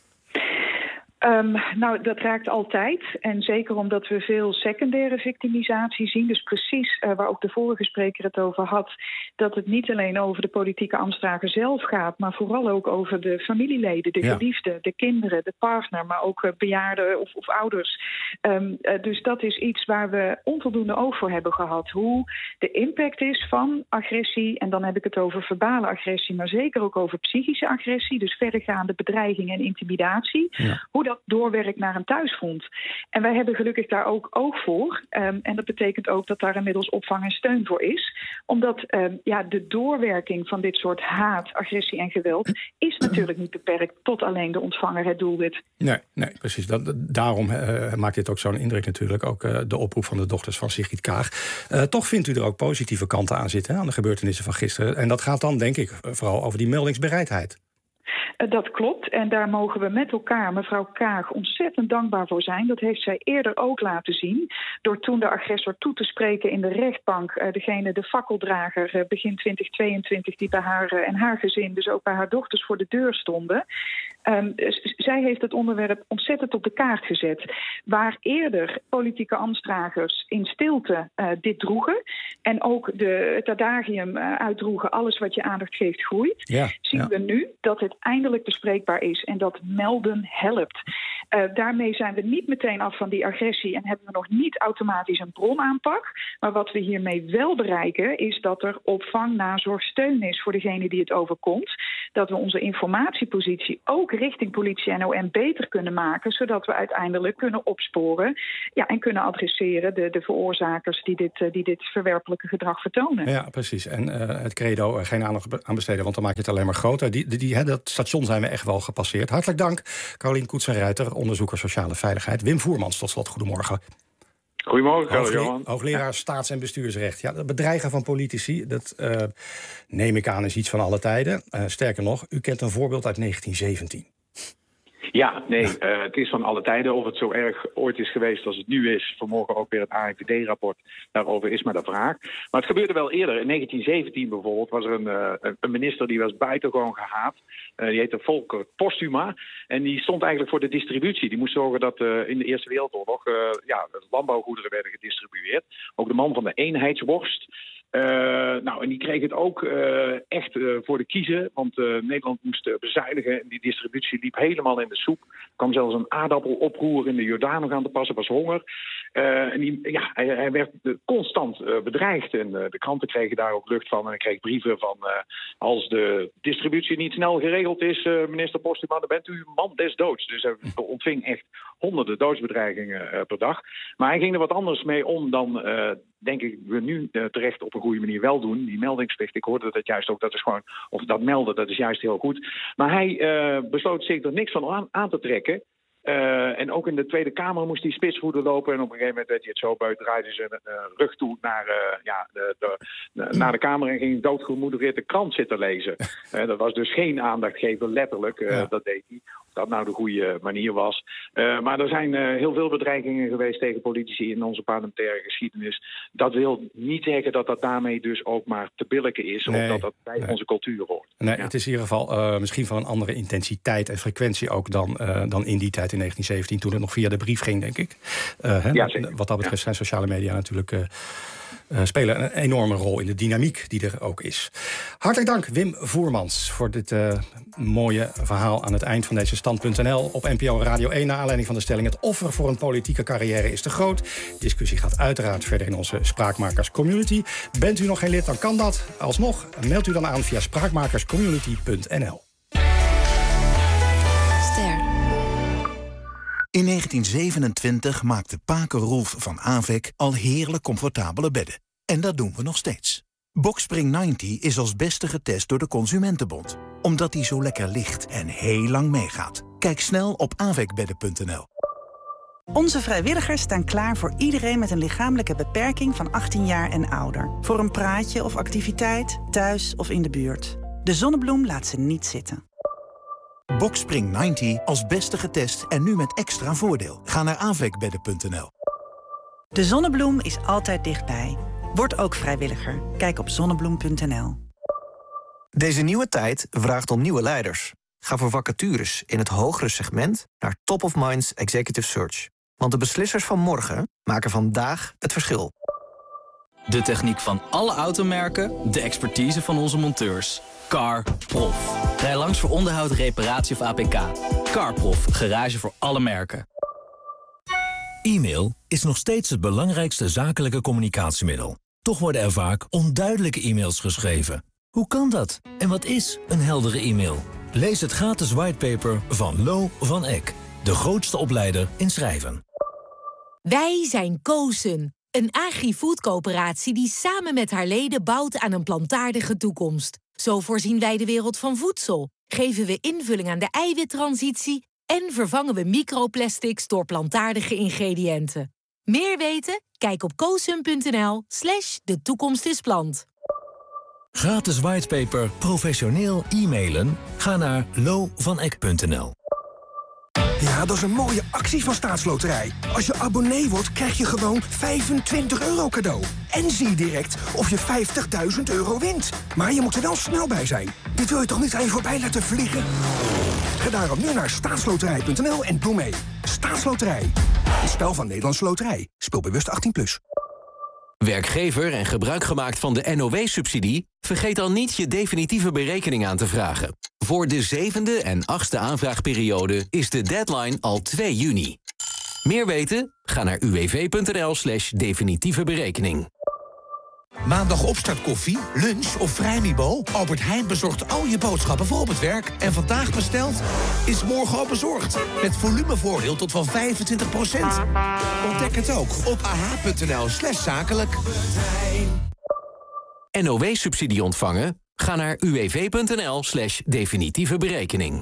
Um, nou, dat raakt altijd. En zeker omdat we veel secundaire victimisatie zien. Dus precies uh, waar ook de vorige spreker het over had. Dat het niet alleen over de politieke ambtsdrager zelf gaat. Maar vooral ook over de familieleden, de ja. geliefden, de kinderen, de partner. Maar ook uh, bejaarden of, of ouders. Um, uh, dus dat is iets waar we onvoldoende oog voor hebben gehad. Hoe de impact is van agressie. En dan heb ik het over verbale agressie. Maar zeker ook over psychische agressie. Dus verregaande bedreiging en intimidatie. Ja. Hoe dat doorwerkt naar een thuisfront. En wij hebben gelukkig daar ook oog voor. Um, en dat betekent ook dat daar inmiddels opvang en steun voor is. Omdat um, ja, de doorwerking van dit soort haat, agressie en geweld is natuurlijk niet beperkt tot alleen de ontvanger, het doelwit. Nee, nee precies. Dat, daarom uh, maakt dit ook zo'n indruk natuurlijk. Ook uh, de oproep van de dochters van Sigrid Kaag. Uh, toch vindt u er ook positieve kanten aan zitten, hè, aan de gebeurtenissen van gisteren. En dat gaat dan, denk ik, vooral over die meldingsbereidheid. Dat klopt en daar mogen we met elkaar, mevrouw Kaag, ontzettend dankbaar voor zijn. Dat heeft zij eerder ook laten zien. Door toen de agressor toe te spreken in de rechtbank, uh, degene, de fakkeldrager, uh, begin twintig tweeëntwintig, die bij haar uh, en haar gezin, dus ook bij haar dochters voor de deur stonden. Um, z- zij heeft het onderwerp ontzettend op de kaart gezet. Waar eerder politieke ambtsdragers in stilte uh, dit droegen en ook de, het adagium uh, uitdroegen, alles wat je aandacht geeft groeit, ja, zien ja. we nu dat het eindelijk bespreekbaar is en dat melden helpt. Uh, daarmee zijn we niet meteen af van die agressie en hebben we nog niet automatisch een bronaanpak. Maar wat we hiermee wel bereiken is dat er opvang, nazorg, steun is voor degene die het overkomt. Dat we onze informatiepositie ook richting politie en O M beter kunnen maken, zodat we uiteindelijk kunnen opsporen ja, en kunnen adresseren de, de veroorzakers die dit, uh, die dit verwerpelijke gedrag vertonen. Ja, precies. En uh, het credo, uh, geen aandacht aan besteden, want dan maak je het alleen maar groter. Die, die, die, hè, dat station zijn we echt wel gepasseerd. Hartelijk dank, Carolien Koetsen-Ruiter, onderzoeker sociale veiligheid. Wim Voermans, tot slot, goedemorgen. Goedemorgen, Hoogle- Johan. Hoogleraar staats- en bestuursrecht. Ja, het bedreigen van politici, dat uh, neem ik aan is iets van alle tijden. Uh, sterker nog, u kent een voorbeeld uit negentien zeventien. Ja, nee, uh, het is van alle tijden. Of het zo erg ooit is geweest als het nu is. Vanmorgen ook weer het A I V D-rapport. Daarover is maar de vraag. Maar het gebeurde wel eerder. In negentien zeventien bijvoorbeeld was er een, uh, een minister die was buitengewoon gehaat. Uh, die heette Volker Postuma. En die stond eigenlijk voor de distributie. Die moest zorgen dat uh, in de Eerste Wereldoorlog uh, ja, landbouwgoederen werden gedistribueerd. Ook de man van de eenheidsworst. Uh, nou, en die kreeg het ook uh, echt uh, voor de kiezen. Want uh, Nederland moest uh, bezuinigen. En die distributie liep helemaal in de soep. Er kwam zelfs een aardappeloproer in de Jordaan nog aan te passen. Was honger. Uh, en die, ja, hij, hij werd uh, constant uh, bedreigd. En uh, de kranten kregen daar ook lucht van. En hij kreeg brieven van... Uh, als de distributie niet snel geregeld is, uh, minister Postuma, dan bent u man des doods. Dus hij ontving echt honderden doodsbedreigingen uh, per dag. Maar hij ging er wat anders mee om dan... Uh, denk ik, we nu uh, terecht op een goede manier wel doen. Die meldingsplicht, ik hoorde dat juist ook, dat is gewoon, of dat melden, dat is juist heel goed. Maar hij uh, besloot zich er niks van aan, aan te trekken. Uh, en ook in de Tweede Kamer moest hij spitsvoeten lopen. En op een gegeven moment werd hij het zo buiten, draaide zijn uh, rug toe naar, uh, ja, de, de, de, naar de Kamer en ging doodgemoedereerd de krant zitten lezen. Uh, dat was dus geen aandacht geven, letterlijk. Uh, ja. Dat deed hij. Of dat nou de goede manier was. Uh, maar er zijn uh, heel veel bedreigingen geweest tegen politici in onze parlementaire geschiedenis. Dat wil niet zeggen dat dat daarmee dus ook maar te billijken is. Nee, of dat dat bij nee. onze cultuur hoort. Nee, ja. Het is in ieder geval uh, misschien van een andere intensiteit en frequentie ook dan, uh, dan in die tijd in negentien zeventien, toen het nog via de brief ging, denk ik. Uh, hè? Ja, wat dat betreft zijn sociale media natuurlijk uh, uh, spelen een enorme rol in de dynamiek die er ook is. Hartelijk dank, Wim Voermans, voor dit uh, mooie verhaal aan het eind van deze stand punt n l op N P O Radio één, naar aanleiding van de stelling: het offer voor een politieke carrière is te groot. De discussie gaat uiteraard verder in onze Spraakmakers Community. Bent u nog geen lid, dan kan dat. Alsnog, meld u dan aan via spraakmakerscommunity punt n l. In negentien zevenentwintig maakte Paken Roelf van Avec al heerlijk comfortabele bedden. En dat doen we nog steeds. Boxspring negentig is als beste getest door de Consumentenbond. Omdat hij zo lekker ligt en heel lang meegaat. Kijk snel op avecbedden punt n l. Onze vrijwilligers staan klaar voor iedereen met een lichamelijke beperking van achttien jaar en ouder. Voor een praatje of activiteit, thuis of in de buurt. De Zonnebloem laat ze niet zitten. Boxspring negentig als beste getest en nu met extra voordeel. Ga naar avecbedden punt n l. De Zonnebloem is altijd dichtbij. Word ook vrijwilliger. Kijk op zonnebloem punt n l. Deze nieuwe tijd vraagt om nieuwe leiders. Ga voor vacatures in het hogere segment naar Top of Minds Executive Search. Want de beslissers van morgen maken vandaag het verschil. De techniek van alle automerken, de expertise van onze monteurs. CarProf. Rij langs voor onderhoud, reparatie of A P K. CarProf, garage voor alle merken. E-mail is nog steeds het belangrijkste zakelijke communicatiemiddel. Toch worden er vaak onduidelijke e-mails geschreven. Hoe kan dat? En wat is een heldere e-mail? Lees het gratis whitepaper van Lo van Eck, de grootste opleider in schrijven. Wij zijn Kozen, een agri-food-coöperatie die samen met haar leden bouwt aan een plantaardige toekomst. Zo voorzien wij de wereld van voedsel, geven we invulling aan de eiwittransitie en vervangen we microplastics door plantaardige ingrediënten. Meer weten? Kijk op kozen punt n l slash de toekomst is plant. Gratis whitepaper professioneel e-mailen? Ga naar lo van eck punt n l. Ja, dat is een mooie actie van Staatsloterij. Als je abonnee wordt, krijg je gewoon vijfentwintig euro cadeau. En zie direct of je vijftigduizend euro wint. Maar je moet er wel snel bij zijn. Dit wil je toch niet aan je voorbij laten vliegen? Ga daarom nu naar staatsloterij punt n l en doe mee. Staatsloterij. Een spel van Nederlandse Loterij. Speel bewust achttien plus. Werkgever en gebruik gemaakt van de N O W-subsidie? Vergeet dan niet je definitieve berekening aan te vragen. Voor de zevende en achtste aanvraagperiode is de deadline al twee juni. Meer weten? Ga naar uwv.nl slash definitieve berekening. Maandag opstartkoffie, lunch of vrijmibo? Albert Heijn bezorgt al je boodschappen voor op het werk. En vandaag besteld is morgen al bezorgd. Met volumevoordeel tot wel vijfentwintig procent. Ontdek het ook op ah.nl slash zakelijk. N O W-subsidie ontvangen? Ga naar uwv.nl slash definitieve berekening.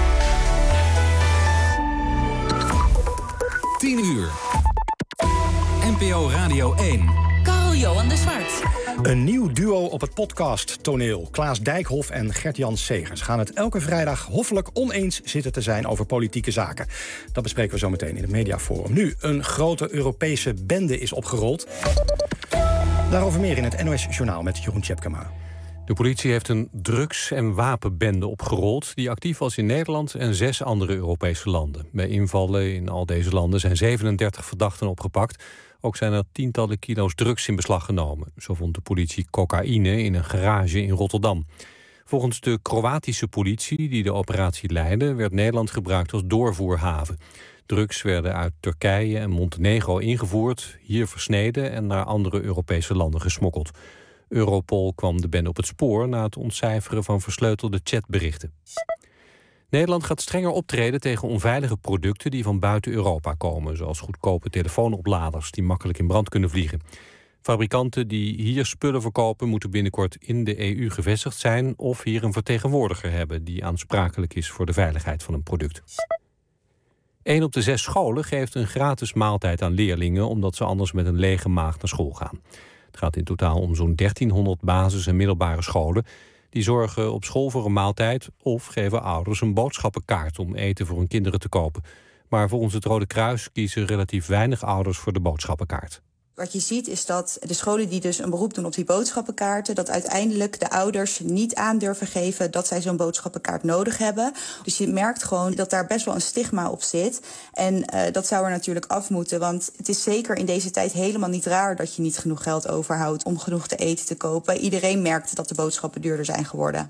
tien uur. N P O Radio één. Carl-Johan de Zwart. Een nieuw duo op het podcasttoneel. Klaas Dijkhoff en Gert-Jan Segers gaan het elke vrijdag hoffelijk oneens zitten te zijn over politieke zaken. Dat bespreken we zo meteen in het Mediaforum. Nu, een grote Europese bende is opgerold. Daarover meer in het N O S-journaal met Jeroen Tjepkema. De politie heeft een drugs- en wapenbende opgerold die actief was in Nederland en zes andere Europese landen. Bij invallen in al deze landen zijn zevenendertig verdachten opgepakt. Ook zijn er tientallen kilo's drugs in beslag genomen. Zo vond de politie cocaïne in een garage in Rotterdam. Volgens de Kroatische politie, die de operatie leidde, werd Nederland gebruikt als doorvoerhaven. Drugs werden uit Turkije en Montenegro ingevoerd, hier versneden en naar andere Europese landen gesmokkeld. Europol kwam de bende op het spoor na het ontcijferen van versleutelde chatberichten. Nederland gaat strenger optreden tegen onveilige producten die van buiten Europa komen, zoals goedkope telefoonopladers die makkelijk in brand kunnen vliegen. Fabrikanten die hier spullen verkopen moeten binnenkort in de E U gevestigd zijn of hier een vertegenwoordiger hebben die aansprakelijk is voor de veiligheid van een product. Eén op de zes scholen geeft een gratis maaltijd aan leerlingen omdat ze anders met een lege maag naar school gaan. Het gaat in totaal om zo'n dertienhonderd basis- en middelbare scholen. Die zorgen op school voor een maaltijd of geven ouders een boodschappenkaart om eten voor hun kinderen te kopen. Maar volgens het Rode Kruis kiezen relatief weinig ouders voor de boodschappenkaart. Wat je ziet is dat de scholen die dus een beroep doen op die boodschappenkaarten, dat uiteindelijk de ouders niet aandurven geven dat zij zo'n boodschappenkaart nodig hebben. Dus je merkt gewoon dat daar best wel een stigma op zit. En uh, dat zou er natuurlijk af moeten, want het is zeker in deze tijd helemaal niet raar dat je niet genoeg geld overhoudt om genoeg te eten te kopen. Iedereen merkt dat de boodschappen duurder zijn geworden.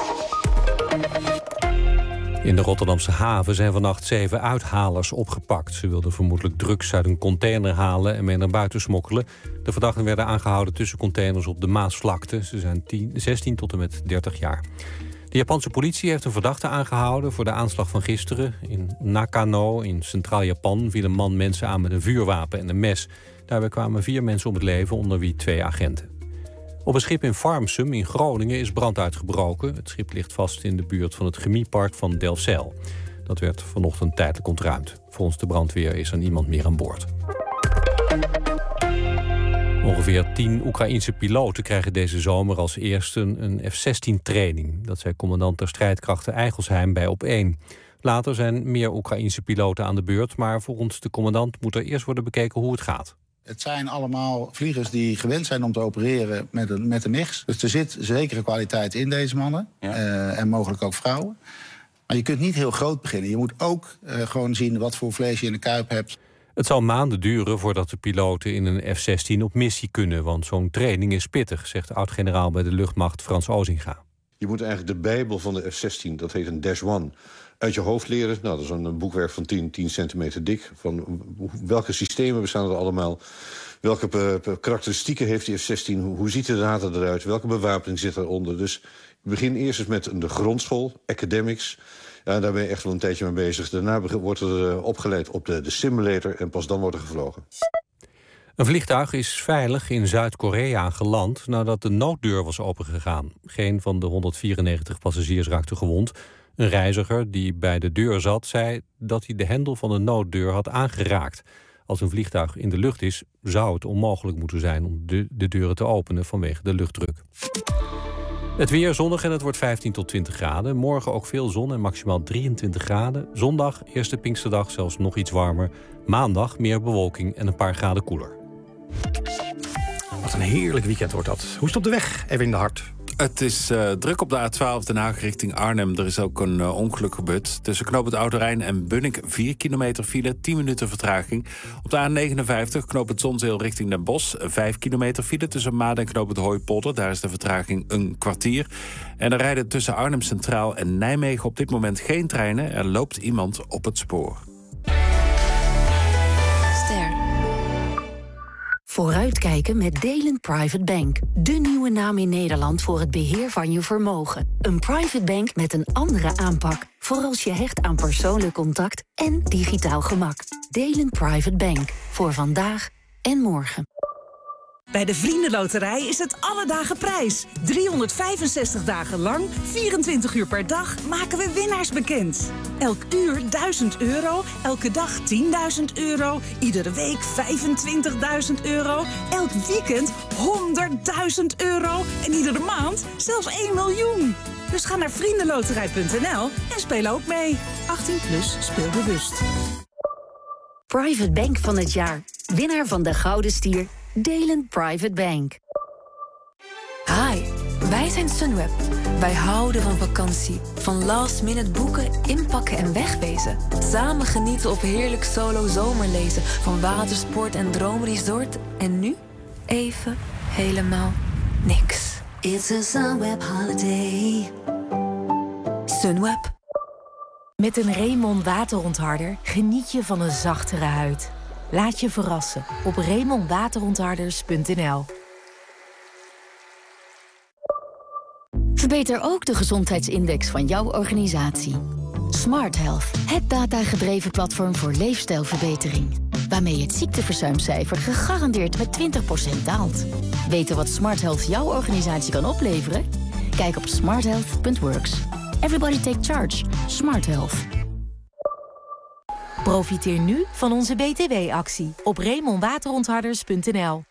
In de Rotterdamse haven zijn vannacht zeven uithalers opgepakt. Ze wilden vermoedelijk drugs uit een container halen en mee naar buiten smokkelen. De verdachten werden aangehouden tussen containers op de Maasvlakte. Ze zijn tien, zestien tot en met dertig jaar. De Japanse politie heeft een verdachte aangehouden voor de aanslag van gisteren. In Nakano, in Centraal Japan, viel een man mensen aan met een vuurwapen en een mes. Daarbij kwamen vier mensen om het leven, onder wie twee agenten. Op een schip in Farmsum in Groningen is brand uitgebroken. Het schip ligt vast in de buurt van het chemiepark van Delfzijl. Dat werd vanochtend tijdelijk ontruimd. Volgens de brandweer is er niemand meer aan boord. Ongeveer tien Oekraïense piloten krijgen deze zomer als eerste een F zestien training. Dat zei commandant der strijdkrachten Eigelsheim bij Op één. Later zijn meer Oekraïense piloten aan de beurt, maar volgens de commandant moet er eerst worden bekeken hoe het gaat. Het zijn allemaal vliegers die gewend zijn om te opereren met een, met een mix. Dus er zit zekere kwaliteit in deze mannen. Ja. Uh, en mogelijk ook vrouwen. Maar je kunt niet heel groot beginnen. Je moet ook uh, gewoon zien wat voor vlees je in de kuip hebt. Het zal maanden duren voordat de piloten in een F zestien op missie kunnen. Want zo'n training is pittig, zegt oud-generaal bij de luchtmacht Frans Ozinga. Je moet eigenlijk de bijbel van de F zestien, dat heet een Dash One, uit je hoofd leren. Nou, dat is een boekwerk van tien centimeter dik. Van welke systemen bestaan er allemaal? Welke karakteristieken heeft die F zestien? Hoe ziet de radar eruit? Welke bewapening zit eronder? Dus we beginnen eerst eens met de grondschool, academics. Ja, daar ben je echt wel een tijdje mee bezig. Daarna wordt er opgeleid op de, de simulator en pas dan wordt er gevlogen. Een vliegtuig is veilig in Zuid-Korea geland nadat de nooddeur was opengegaan. Geen van de honderdvierennegentig passagiers raakte gewond. Een reiziger die bij de deur zat, zei dat hij de hendel van de nooddeur had aangeraakt. Als een vliegtuig in de lucht is, zou het onmogelijk moeten zijn om de, de deuren te openen vanwege de luchtdruk. Het weer zonnig en het wordt vijftien tot twintig graden. Morgen ook veel zon en maximaal drieëntwintig graden. Zondag, eerste Pinksterdag, zelfs nog iets warmer. Maandag meer bewolking en een paar graden koeler. Wat een heerlijk weekend wordt dat. Hoe is het op de weg, Erwin de Hart? Het is uh, druk op de A twaalf Den Haag richting Arnhem. Er is ook een uh, ongeluk gebeurd. Tussen knoop het Oude Rijn en Bunnik vier kilometer file, tien minuten vertraging. Op de A negenenvijftig knoop het Zonzeel richting Den Bosch, vijf kilometer file. Tussen Maden en knoop het Hooipolder, daar is de vertraging een kwartier. En er rijden tussen Arnhem Centraal en Nijmegen op dit moment geen treinen. Er loopt iemand op het spoor. Ster. Vooruitkijken met Delen Private Bank. De nieuwe naam in Nederland voor het beheer van je vermogen. Een private bank met een andere aanpak. Voor als je hecht aan persoonlijk contact en digitaal gemak. Delen Private Bank. Voor vandaag en morgen. Bij de Vriendenloterij is het alle dagen prijs. driehonderdvijfenzestig dagen lang, vierentwintig uur per dag, maken we winnaars bekend. Elk uur duizend euro, elke dag tienduizend euro, iedere week vijfentwintigduizend euro, elk weekend honderdduizend euro en iedere maand zelfs één miljoen. Dus ga naar vriendenloterij punt n l en speel ook mee. achttien plus, speel bewust. Private Bank van het jaar. Winnaar van de Gouden Stier. Delen Private Bank. Hi, wij zijn Sunweb. Wij houden van vakantie. Van last minute boeken, inpakken en wegwezen. Samen genieten op heerlijk solo zomerlezen. Van watersport en droomresort. En nu even helemaal niks. It's a Sunweb holiday. Sunweb. Met een Raymond waterontharder geniet je van een zachtere huid. Laat je verrassen op raymond waterontharders punt n l. Verbeter ook de gezondheidsindex van jouw organisatie. Smart Health, het datagedreven platform voor leefstijlverbetering. Waarmee je het ziekteverzuimcijfer gegarandeerd met twintig procent daalt. Weten wat Smart Health jouw organisatie kan opleveren? Kijk op smart health punt works. Everybody take charge. Smart Health. Profiteer nu van onze B T W-actie op raymond waterontharders punt n l.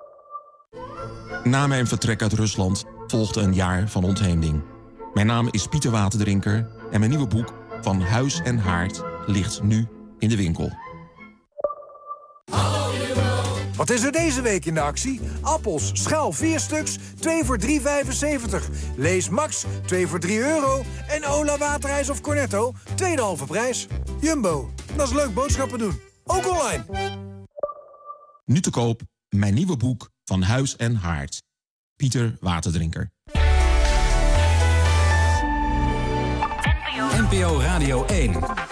Na mijn vertrek uit Rusland volgde een jaar van ontheemding. Mijn naam is Pieter Waterdrinker en mijn nieuwe boek Van Huis en Haard ligt nu in de winkel. Wat is er deze week in de actie? Appels, schaal vier stuks, twee voor drie vijfenzeventig. Lees Max, twee voor drie euro. En Ola Waterijs of Cornetto, tweede halve prijs. Jumbo, dat is leuk boodschappen doen. Ook online. Nu te koop mijn nieuwe boek Van Huis en Haard. Pieter Waterdrinker. N P O Radio één.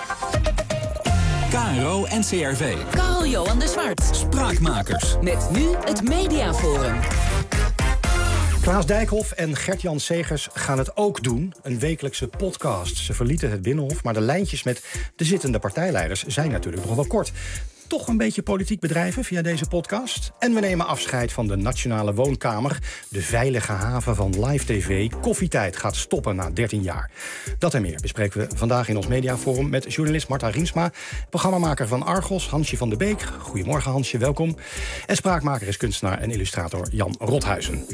K R O en C R V. Carl-Johan de Zwart. Spraakmakers. Met nu het Mediaforum. Klaas Dijkhoff en Gert-Jan Segers gaan het ook doen, een wekelijkse podcast. Ze verlieten het Binnenhof, maar de lijntjes met de zittende partijleiders zijn natuurlijk nog wel kort. Toch een beetje politiek bedrijven via deze podcast. En we nemen afscheid van de Nationale Woonkamer. De veilige haven van live tv. Koffietijd gaat stoppen na dertien jaar. Dat en meer bespreken we vandaag in ons mediaforum met journalist Marta Riensma, programmamaker van Argos, Hansje van de Beek. Goedemorgen Hansje, welkom. En spraakmaker is kunstenaar en illustrator Jan Rothuizen.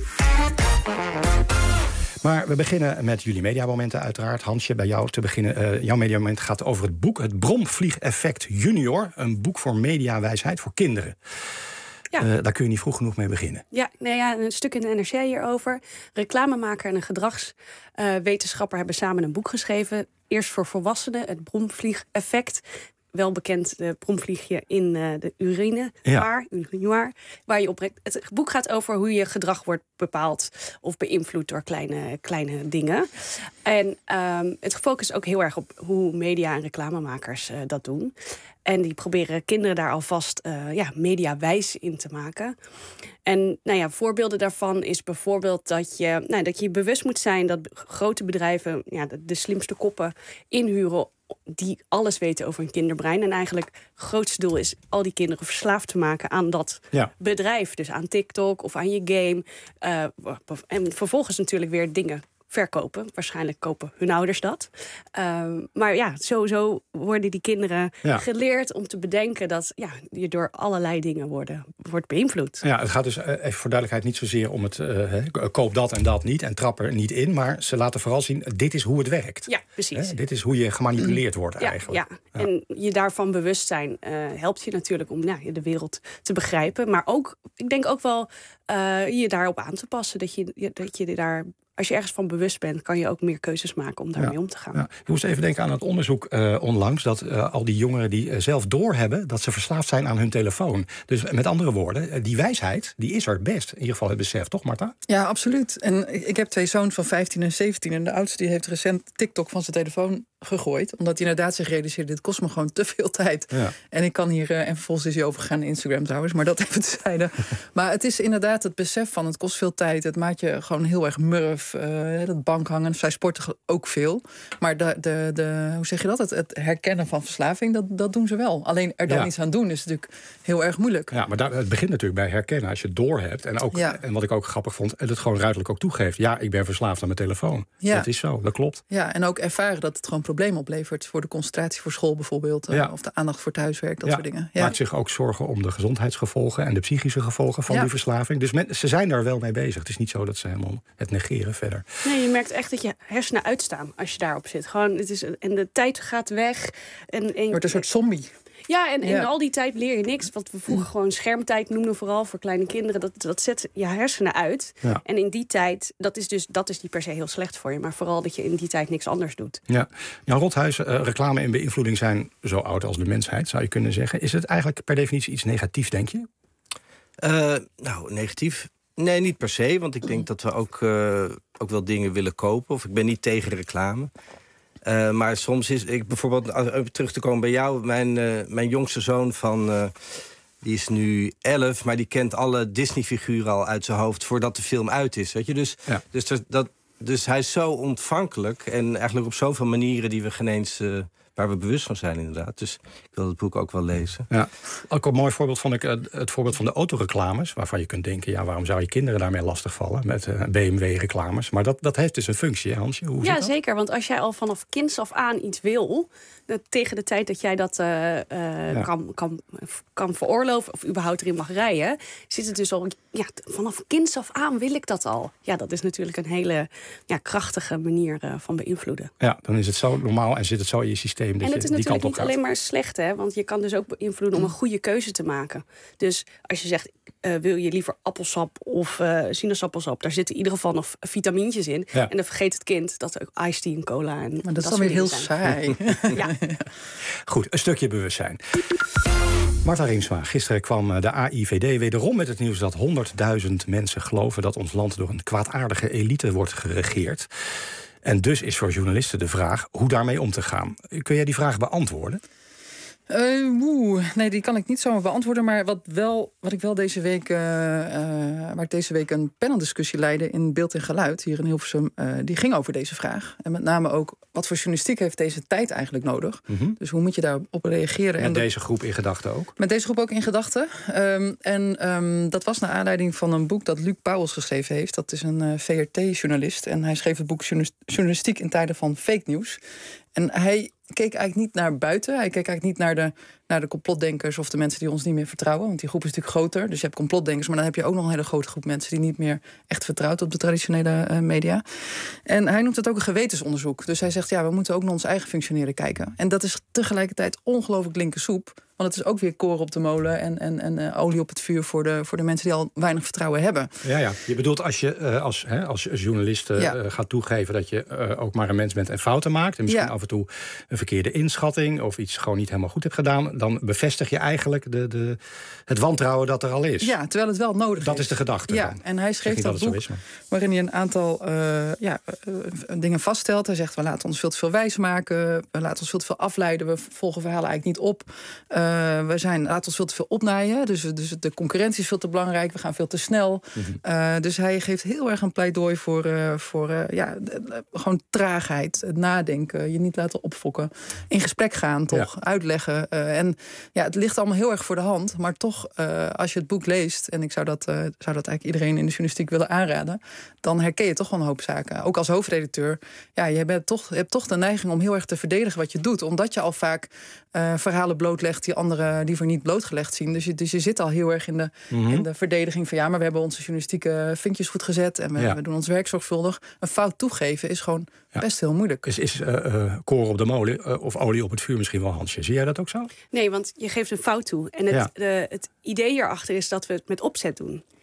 Maar we beginnen met jullie mediamomenten uiteraard. Hansje, bij jou te beginnen. Uh, jouw mediamoment gaat over het boek Het Bromvliegeffect Junior. Een boek voor mediawijsheid voor kinderen. Ja. Uh, daar kun je niet vroeg genoeg mee beginnen. Ja, nou ja, een stuk in de N R C hierover. Reclamemaker en een gedragswetenschapper uh, hebben samen een boek geschreven. Eerst voor volwassenen, het bromvliegeffect. Wel bekend, de bromvliegje in uh, de urine, ja. waar, urinoir, waar je opbrengt. Het boek gaat over hoe je gedrag wordt bepaald of beïnvloed door kleine, kleine dingen. En um, het focust ook heel erg op hoe media- en reclamemakers uh, dat doen. En die proberen kinderen daar alvast uh, ja, mediawijs in te maken. En nou ja, voorbeelden daarvan is bijvoorbeeld dat je, nou, dat je bewust moet zijn dat grote bedrijven ja, de, de slimste koppen inhuren die alles weten over een kinderbrein. En eigenlijk het grootste doel is al die kinderen verslaafd te maken aan dat ja. bedrijf. Dus aan TikTok of aan je game. Uh, en vervolgens natuurlijk weer dingen verkopen. Waarschijnlijk kopen hun ouders dat. Uh, maar ja, sowieso worden die kinderen ja. geleerd om te bedenken dat ja, je door allerlei dingen worden, wordt beïnvloed. Ja, het gaat dus, even voor duidelijkheid, niet zozeer om het uh, koop dat en dat niet en trap er niet in. Maar ze laten vooral zien, dit is hoe het werkt. Ja, precies. Hè? Dit is hoe je gemanipuleerd wordt ja, eigenlijk. Ja. ja, en je daarvan bewust zijn uh, helpt je natuurlijk om nou, de wereld te begrijpen. Maar ook, ik denk ook wel uh, je daarop aan te passen. Dat je, dat je daar als je ergens van bewust bent, kan je ook meer keuzes maken om daarmee Ja. om te gaan. Ja. Ik moest even denken aan het onderzoek uh, onlangs, dat uh, al die jongeren die uh, zelf doorhebben dat ze verslaafd zijn aan hun telefoon. Dus met andere woorden, uh, die wijsheid, die is er best. In ieder geval het besef, toch Marta? Ja, absoluut. En ik heb twee zoons van vijftien en zeventien. En de oudste die heeft recent TikTok van zijn telefoon gegooid. Omdat hij inderdaad zich realiseerde, dit kost me gewoon te veel tijd. Ja. En ik kan hier, uh, en vervolgens is hij overgegaan naar Instagram trouwens, maar dat even tezijde. Maar het is inderdaad het besef van, het kost veel tijd. Het maakt je gewoon heel erg murf. Uh, dat bankhangen, zij sporten ook veel. Maar de, de, de, hoe zeg je dat? Het, het herkennen van verslaving, dat, dat doen ze wel. Alleen er dan ja. iets aan doen is natuurlijk heel erg moeilijk. Ja, maar daar, het begint natuurlijk bij herkennen. Als je het doorhebt en ook ja. en wat ik ook grappig vond, het gewoon ruidelijk ook toegeeft. Ja, ik ben verslaafd aan mijn telefoon. Ja. Dat is zo, dat klopt. Ja, en ook ervaren dat het gewoon problemen oplevert voor de concentratie voor school bijvoorbeeld, ja. uh, of de aandacht voor thuiswerk, dat ja. soort dingen. Ja. Maakt zich ook zorgen om de gezondheidsgevolgen en de psychische gevolgen van ja. die verslaving. Dus men, ze zijn daar wel mee bezig. Het is niet zo dat ze helemaal het negeren verder. Nee, je merkt echt dat je hersenen uitstaan als je daarop zit. Gewoon, het is, en de tijd gaat weg. En, en, je wordt een soort zombie. Ja, en in ja. al die tijd leer je niks. Wat we vroeger gewoon schermtijd noemden, vooral voor kleine kinderen. Dat, dat zet je hersenen uit. Ja. En in die tijd, dat is dus dat is niet per se heel slecht voor je. Maar vooral dat je in die tijd niks anders doet. Ja, Jan Rothuis, uh, reclame en beïnvloeding zijn zo oud als de mensheid, zou je kunnen zeggen. Is het eigenlijk per definitie iets negatiefs, denk je? Uh, nou, negatief? Nee, niet per se. Want ik denk dat we ook, uh, ook wel dingen willen kopen. Of ik ben niet tegen reclame. Uh, maar soms is ik bijvoorbeeld, uh, terug te komen bij jou, mijn, uh, mijn jongste zoon van, uh, die is nu elf, maar die kent alle Disney-figuren al uit zijn hoofd voordat de film uit is. Weet je? Dus, ja. dus, dat, dat, dus hij is zo ontvankelijk en eigenlijk op zoveel manieren die we geen eens, uh, waar we bewust van zijn inderdaad. Dus ik wil het boek ook wel lezen. Ja. Ook een mooi voorbeeld vond ik uh, het voorbeeld van de autoreclames, waarvan je kunt denken, ja, waarom zou je kinderen daarmee lastigvallen met uh, B M W-reclames? Maar dat, dat heeft dus een functie, hè, Hansje? Hoe ja, dat? Zeker. Want als jij al vanaf kinds af aan iets wil, dat tegen de tijd dat jij dat uh, uh, ja. kan, kan, kan veroorloven of überhaupt erin mag rijden, zit het dus al, ja, vanaf kinds af aan wil ik dat al. Ja, dat is natuurlijk een hele ja, krachtige manier uh, van beïnvloeden. Ja, dan is het zo normaal en zit het zo in je systeem. En het is natuurlijk niet alleen maar slecht, hè? Want je kan dus ook beïnvloeden om een goede keuze te maken. Dus als je zegt, uh, wil je liever appelsap of uh, sinaasappelsap, daar zitten in ieder geval nog vitamintjes in. Ja. En dan vergeet het kind dat er ook iced tea en cola en maar dat, dat is dan weer heel saai. Ja. Goed, een stukje bewustzijn. Marta Riemsma, gisteren kwam de A I V D wederom met het nieuws dat honderdduizend mensen geloven dat ons land door een kwaadaardige elite wordt geregeerd. En dus is voor journalisten de vraag hoe daarmee om te gaan. Kun jij die vraag beantwoorden? Uh, oeh, nee, die kan ik niet zomaar beantwoorden. Maar wat, wel, wat ik wel deze week, uh, uh, waar ik deze week een paneldiscussie leidde in Beeld en Geluid hier in Hilversum, uh, die ging over deze vraag. En met name ook, wat voor journalistiek heeft deze tijd eigenlijk nodig? Mm-hmm. Dus hoe moet je daarop reageren? Met en deze dat, groep in gedachten ook? Met deze groep ook in gedachten. Um, en um, dat was naar aanleiding van een boek dat Luc Pauwels geschreven heeft. Dat is een uh, V R T-journalist. En hij schreef het boek Journalistiek in tijden van fake news. En hij keek eigenlijk niet naar buiten. Hij keek eigenlijk niet naar de, naar de complotdenkers of de mensen die ons niet meer vertrouwen. Want die groep is natuurlijk groter. Dus je hebt complotdenkers, maar dan heb je ook nog een hele grote groep mensen die niet meer echt vertrouwt op de traditionele uh, media. En hij noemt het ook een gewetensonderzoek. Dus hij zegt, ja, we moeten ook naar ons eigen functioneren kijken. En dat is tegelijkertijd ongelooflijk linker soep. Want het is ook weer koren op de molen en, en, en uh, olie op het vuur voor de, voor de mensen die al weinig vertrouwen hebben. Ja, ja. Je bedoelt als je uh, als, hè, als journalist uh, ja. gaat toegeven dat je uh, ook maar een mens bent en fouten maakt. En misschien ja. af en toe een verkeerde inschatting of iets gewoon niet helemaal goed hebt gedaan. Dan bevestig je eigenlijk de, de, het wantrouwen dat er al is. Ja, terwijl het wel nodig is. Dat is de gedachte. Ja, dan. En hij schreef dat, dat boek is, maar... waarin hij een aantal uh, ja, uh, dingen vaststelt. Hij zegt, we laten ons veel te veel wijs maken. We laten ons veel te veel afleiden. We volgen verhalen eigenlijk niet op. Uh, we zijn, laten ons veel te veel opnaaien. Dus, dus de concurrentie is veel te belangrijk. We gaan veel te snel. Mm-hmm. Uh, dus hij geeft heel erg een pleidooi voor, uh, voor uh, ja, de, de, gewoon traagheid. Het nadenken. Je niet laten opfokken. In gesprek gaan, toch? Ja. Uitleggen. Uh, en ja, het ligt allemaal heel erg voor de hand. Maar toch, uh, als je het boek leest... en ik zou dat, uh, zou dat eigenlijk iedereen in de journalistiek willen aanraden... dan herken je toch wel een hoop zaken. Ook als hoofdredacteur. Ja, je, bent toch, je hebt toch de neiging om heel erg te verdedigen wat je doet. Omdat je al vaak uh, verhalen blootlegt die anderen liever niet blootgelegd zien. Dus je, dus je zit al heel erg in de, mm-hmm. in de verdediging van... ja, maar we hebben onze journalistieke vinkjes goed gezet... en we, ja. we doen ons werk zorgvuldig. Een fout toegeven is gewoon ja. best heel moeilijk. Dus is uh, uh, koren op de molen uh, of olie op het vuur misschien wel, Hansje? Zie jij dat ook zo? Nee, want je geeft een fout toe. En het, ja. de, het idee hierachter is dat we het met opzet doen.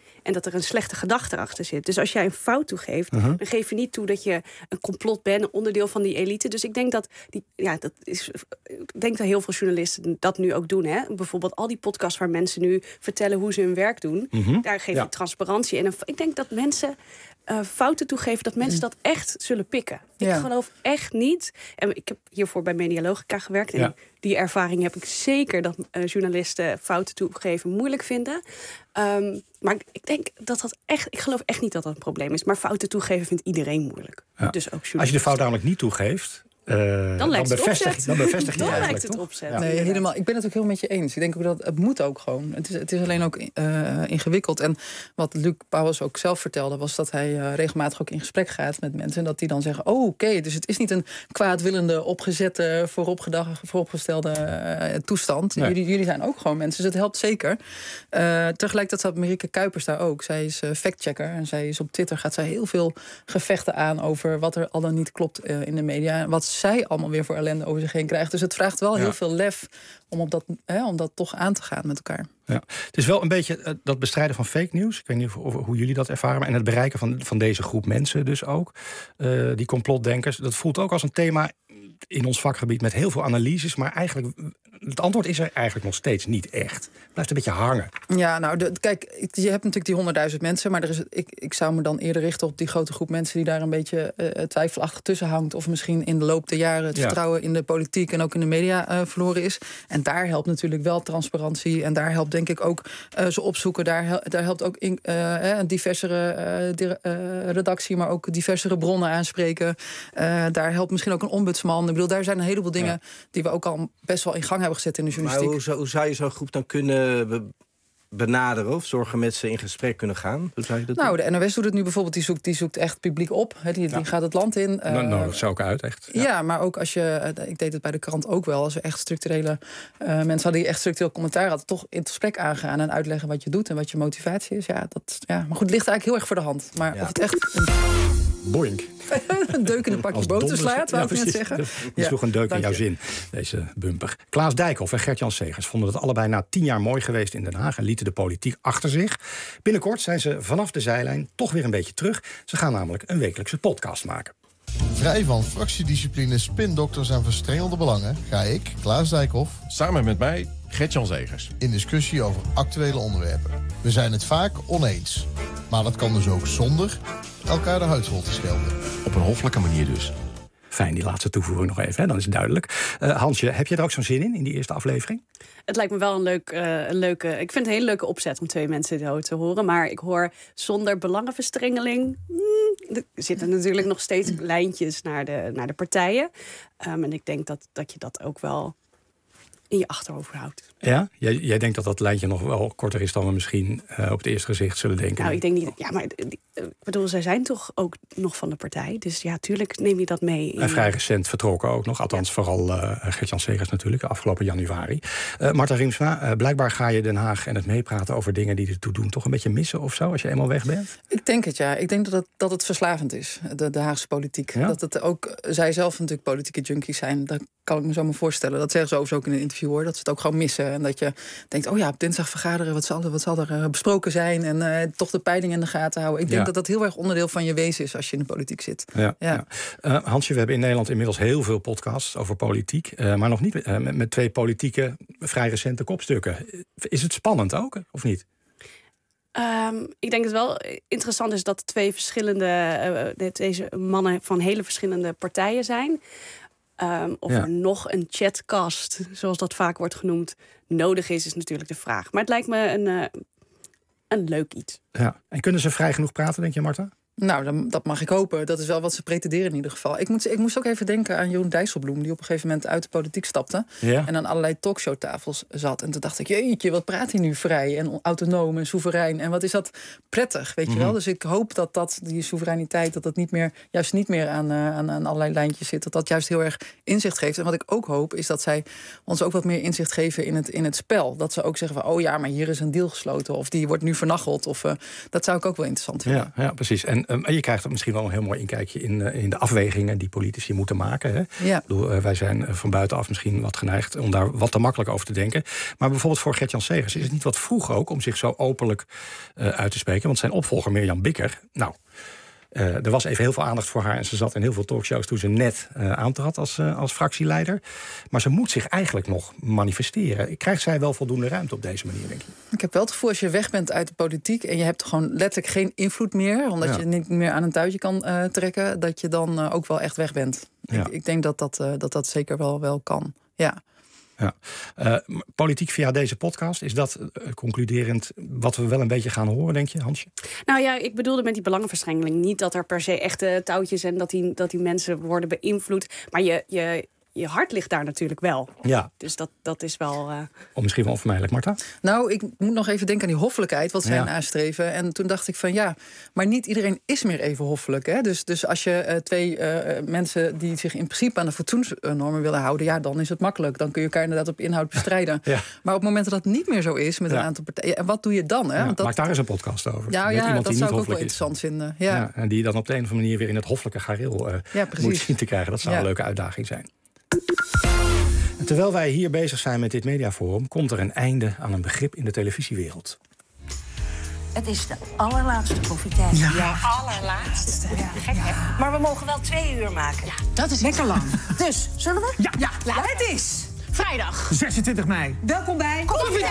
en dat er een slechte gedachte achter zit. Dus als jij een fout toegeeft, Uh-huh. dan geef je niet toe dat je een complot bent, een onderdeel van die elite. Dus ik denk dat die, ja, dat is, ik denk dat heel veel journalisten dat nu ook doen. Hè? Bijvoorbeeld al die podcasts waar mensen nu vertellen hoe ze hun werk doen, Mhm. daar geef je Ja. transparantie. En een, ik denk dat mensen uh, fouten toegeven, dat mensen dat echt zullen pikken. Ik Ja. geloof echt niet. En ik heb hiervoor bij Medialogica gewerkt. En Ja. die ervaring heb ik zeker dat uh, journalisten fouten toegeven moeilijk vinden. Um, maar ik denk dat dat echt. Ik geloof echt niet dat dat een probleem is. Maar fouten toegeven vindt iedereen moeilijk. Ja. Dus ook journalisten. Als je de fout namelijk niet toegeeft, uh, Dan dan, lijkt het bevestig, opzet. dan bevestig je Dan eigenlijk, lijkt het toch? opzet. Ja. Nee, helemaal. Ik ben het ook heel met je eens. Ik denk ook dat het moet ook gewoon. Het is, het is alleen ook uh, ingewikkeld. En wat Luc Pauwels ook zelf vertelde, was dat hij uh, regelmatig ook in gesprek gaat met mensen. En dat die dan zeggen, oh oké, okay, dus het is niet een kwaadwillende, opgezette, vooropgedag, vooropgestelde uh, toestand. Nee. Jullie, jullie zijn ook gewoon mensen, dus het helpt zeker. Uh, tegelijkertijd staat Marieke Kuipers daar ook. Zij is uh, factchecker en zij is op Twitter, gaat zij heel veel gevechten aan over wat er al dan niet klopt uh, in de media. En wat zij allemaal weer voor ellende over zich heen krijgt. Dus het vraagt wel Ja. heel veel lef om, op dat, hè, om dat toch aan te gaan met elkaar. Ja. Het is wel een beetje uh, dat bestrijden van fake news. Ik weet niet of, of, hoe jullie dat ervaren. En het bereiken van, van deze groep mensen dus ook. Uh, die complotdenkers. Dat voelt ook als een thema in ons vakgebied met heel veel analyses. Maar eigenlijk, het antwoord is er eigenlijk nog steeds niet echt. Het blijft een beetje hangen. Ja, nou, de, kijk, je hebt natuurlijk die honderdduizend mensen. Maar er is, ik, ik zou me dan eerder richten op die grote groep mensen die daar een beetje uh, twijfelachtig tussen hangt. Of misschien in de loop der jaren het Ja. vertrouwen in de politiek en ook in de media uh, verloren is. En daar helpt natuurlijk wel transparantie. En daar helpt denk ik ook uh, ze opzoeken. Daar, hel, daar helpt ook in, uh, een diversere uh, di- uh, redactie, maar ook diversere bronnen aanspreken. Uh, daar helpt misschien ook een ombudsman. Ik bedoel, daar zijn een heleboel dingen ja. die we ook al best wel in gang hebben gezet in de journalistiek. Maar hoe zou, hoe zou je zo'n groep dan kunnen be- benaderen of zorgen met ze in gesprek kunnen gaan? Hoe zou je dat nou, doen? de N O S doet het nu bijvoorbeeld. Die zoekt, die zoekt echt publiek op. He, die, ja. die gaat het land in. Uh, nou, nou, dat zou ik uit, echt. Ja. ja, maar ook als je... Uh, ik deed het bij de krant ook wel. Als we echt structurele uh, mensen hadden die echt structureel commentaar hadden, toch in het gesprek aangaan en uitleggen wat je doet en wat je motivatie is. Ja, dat, ja. Maar goed, het ligt eigenlijk heel erg voor de hand. Maar ja. of het echt... Een... Boink. een deuk in een pakje boter slaat, wou ik net zeggen. Je ja, sloeg een deuk in jouw je. zin, deze bumper. Klaas Dijkhoff en Gert-Jan Segers vonden het allebei na tien jaar mooi geweest in Den Haag en lieten de politiek achter zich. Binnenkort zijn ze vanaf de zijlijn toch weer een beetje terug. Ze gaan namelijk een wekelijkse podcast maken. Vrij van fractiediscipline, spindokters en verstrengelde belangen ga ik, Klaas Dijkhoff, samen met mij, Gert-Jan Segers, in discussie over actuele onderwerpen. We zijn het vaak oneens, maar dat kan dus ook zonder elkaar de huid vol te schelden. Op een hoffelijke manier dus. Fijn, die laatste toevoeging nog even, hè? Dan is het duidelijk. Uh, Hansje, heb je er ook zo'n zin in, in die eerste aflevering? Het lijkt me wel een, leuk, uh, een leuke... Ik vind het een hele leuke opzet om twee mensen zo te horen. Maar ik hoor zonder belangenverstrengeling... Mm, er zitten natuurlijk nog steeds lijntjes naar de, naar de partijen. Um, en ik denk dat, dat je dat ook wel in je achterhoofd houdt. Ja? Jij, jij denkt dat dat lijntje nog wel korter is dan we misschien uh, op het eerste gezicht zullen denken? Nou, ik denk niet... Ja, maar ik bedoel, zij zijn toch ook nog van de partij. Dus ja, tuurlijk neem je dat mee. In... En vrij recent vertrokken ook nog. Althans, ja. vooral uh, Gert-Jan Segers natuurlijk, afgelopen januari. Uh, Marta Riemsma, uh, blijkbaar ga je Den Haag en het meepraten over dingen die ertoe doen toch een beetje missen of zo, als je eenmaal weg bent? Ik denk het, ja. Ik denk dat het, dat het verslavend is, de, de Haagse politiek. Ja? Dat het ook, zij zelf natuurlijk politieke junkies zijn. Dat kan ik me zo maar voorstellen. Dat zeggen ze overigens ook in een interview, hoor. Dat ze het ook gewoon missen. En dat je denkt, oh ja, op dinsdag vergaderen, wat zal er, wat zal er besproken zijn? En uh, toch de peiling in de gaten houden. Ik denk ja. dat dat heel erg onderdeel van je wezen is als je in de politiek zit. Ja, ja. ja. Uh, Hansje, we hebben in Nederland inmiddels heel veel podcasts over politiek. Uh, maar nog niet uh, met, met twee politieke, vrij recente kopstukken. Is het spannend ook, of niet? Um, ik denk dat het wel interessant is dat twee verschillende... Uh, deze mannen van hele verschillende partijen zijn. Um, of ja. er nog een chatcast, zoals dat vaak wordt genoemd, nodig is, is natuurlijk de vraag. Maar het lijkt me een, uh, een leuk iets. Ja. En kunnen ze vrij genoeg praten, denk je, Marta? Nou, dat mag ik hopen. Dat is wel wat ze pretenderen in ieder geval. Ik, moet, ik moest ook even denken aan Jeroen Dijsselbloem, die op een gegeven moment uit de politiek stapte. Ja. En aan allerlei talkshowtafels zat. En toen dacht ik, jeetje, wat praat hij nu vrij en autonoom en soeverein. En wat is dat prettig, weet mm-hmm. je wel? Dus ik hoop dat, dat die soevereiniteit, dat dat niet meer, juist niet meer aan, uh, aan, aan allerlei lijntjes zit. Dat dat juist heel erg inzicht geeft. En wat ik ook hoop, is dat zij ons ook wat meer inzicht geven in het, in het spel. Dat ze ook zeggen van, oh ja, maar hier is een deal gesloten. Of die wordt nu vernacheld. Of uh, dat zou ik ook wel interessant vinden. Ja, ja precies. En um, je krijgt misschien wel een heel mooi inkijkje in, uh, in de afwegingen die politici moeten maken. Hè? Ja. Ik bedoel, uh, wij zijn uh, van buitenaf misschien wat geneigd om daar wat te makkelijk over te denken. Maar bijvoorbeeld voor Gert-Jan Segers is het niet wat vroeg ook om zich zo openlijk uh, uit te spreken. Want zijn opvolger Mirjam Bikker, nou... Uh, er was even heel veel aandacht voor haar en ze zat in heel veel talkshows toen ze net uh, aantrad als, uh, als fractieleider. Maar ze moet zich eigenlijk nog manifesteren. Krijgt zij wel voldoende ruimte op deze manier, denk je? Ik heb wel het gevoel als je weg bent uit de politiek en je hebt gewoon letterlijk geen invloed meer, omdat Ja. je niet meer aan een touwtje kan uh, trekken, dat je dan uh, ook wel echt weg bent. Ja. Ik, ik denk dat dat, uh, dat dat zeker wel, wel kan. Ja. Ja. Uh, politiek via deze podcast, is dat uh, concluderend wat we wel een beetje gaan horen, denk je, Hansje? Nou ja, ik bedoelde met die belangenverstrengeling niet dat er per se echte touwtjes en dat die, dat die mensen worden beïnvloed. Maar je, je, je hart ligt daar natuurlijk wel. Ja. Dus dat, dat is wel... Uh... Of misschien wel onvermijdelijk, Marta? Nou, ik moet nog even denken aan die hoffelijkheid, wat zij Ja. nastreven. En toen dacht ik van ja, maar niet iedereen is meer even hoffelijk. Hè? Dus, dus als je uh, twee uh, mensen die zich in principe aan de fatsoensnormen willen houden, ja, dan is het makkelijk. Dan kun je elkaar inderdaad op inhoud bestrijden. Ja. Maar op het moment dat dat niet meer zo is met Ja. een aantal partijen, en wat doe je dan? Hè? Ja, Want dat, maak daar eens een podcast over. ja, Met ja, iemand dat die zou niet ik ook wel hoffelijk is. interessant vinden. Ja. Ja, en die dan op de een of andere manier weer in het hoffelijke gareel uh, Ja, precies. moet zien te krijgen. Dat zou Ja. een leuke uitdaging zijn. En terwijl wij hier bezig zijn met dit mediaforum, komt er een einde aan een begrip in de televisiewereld. Het is de allerlaatste koffietijd. Ja. Ja, allerlaatste. Ja, gek, hè? Maar we mogen wel twee uur maken. Ja, Dat is lekker lang. dus, zullen we? Ja, ja. Het is vrijdag zesentwintig mei. Welkom bij Koffietijd!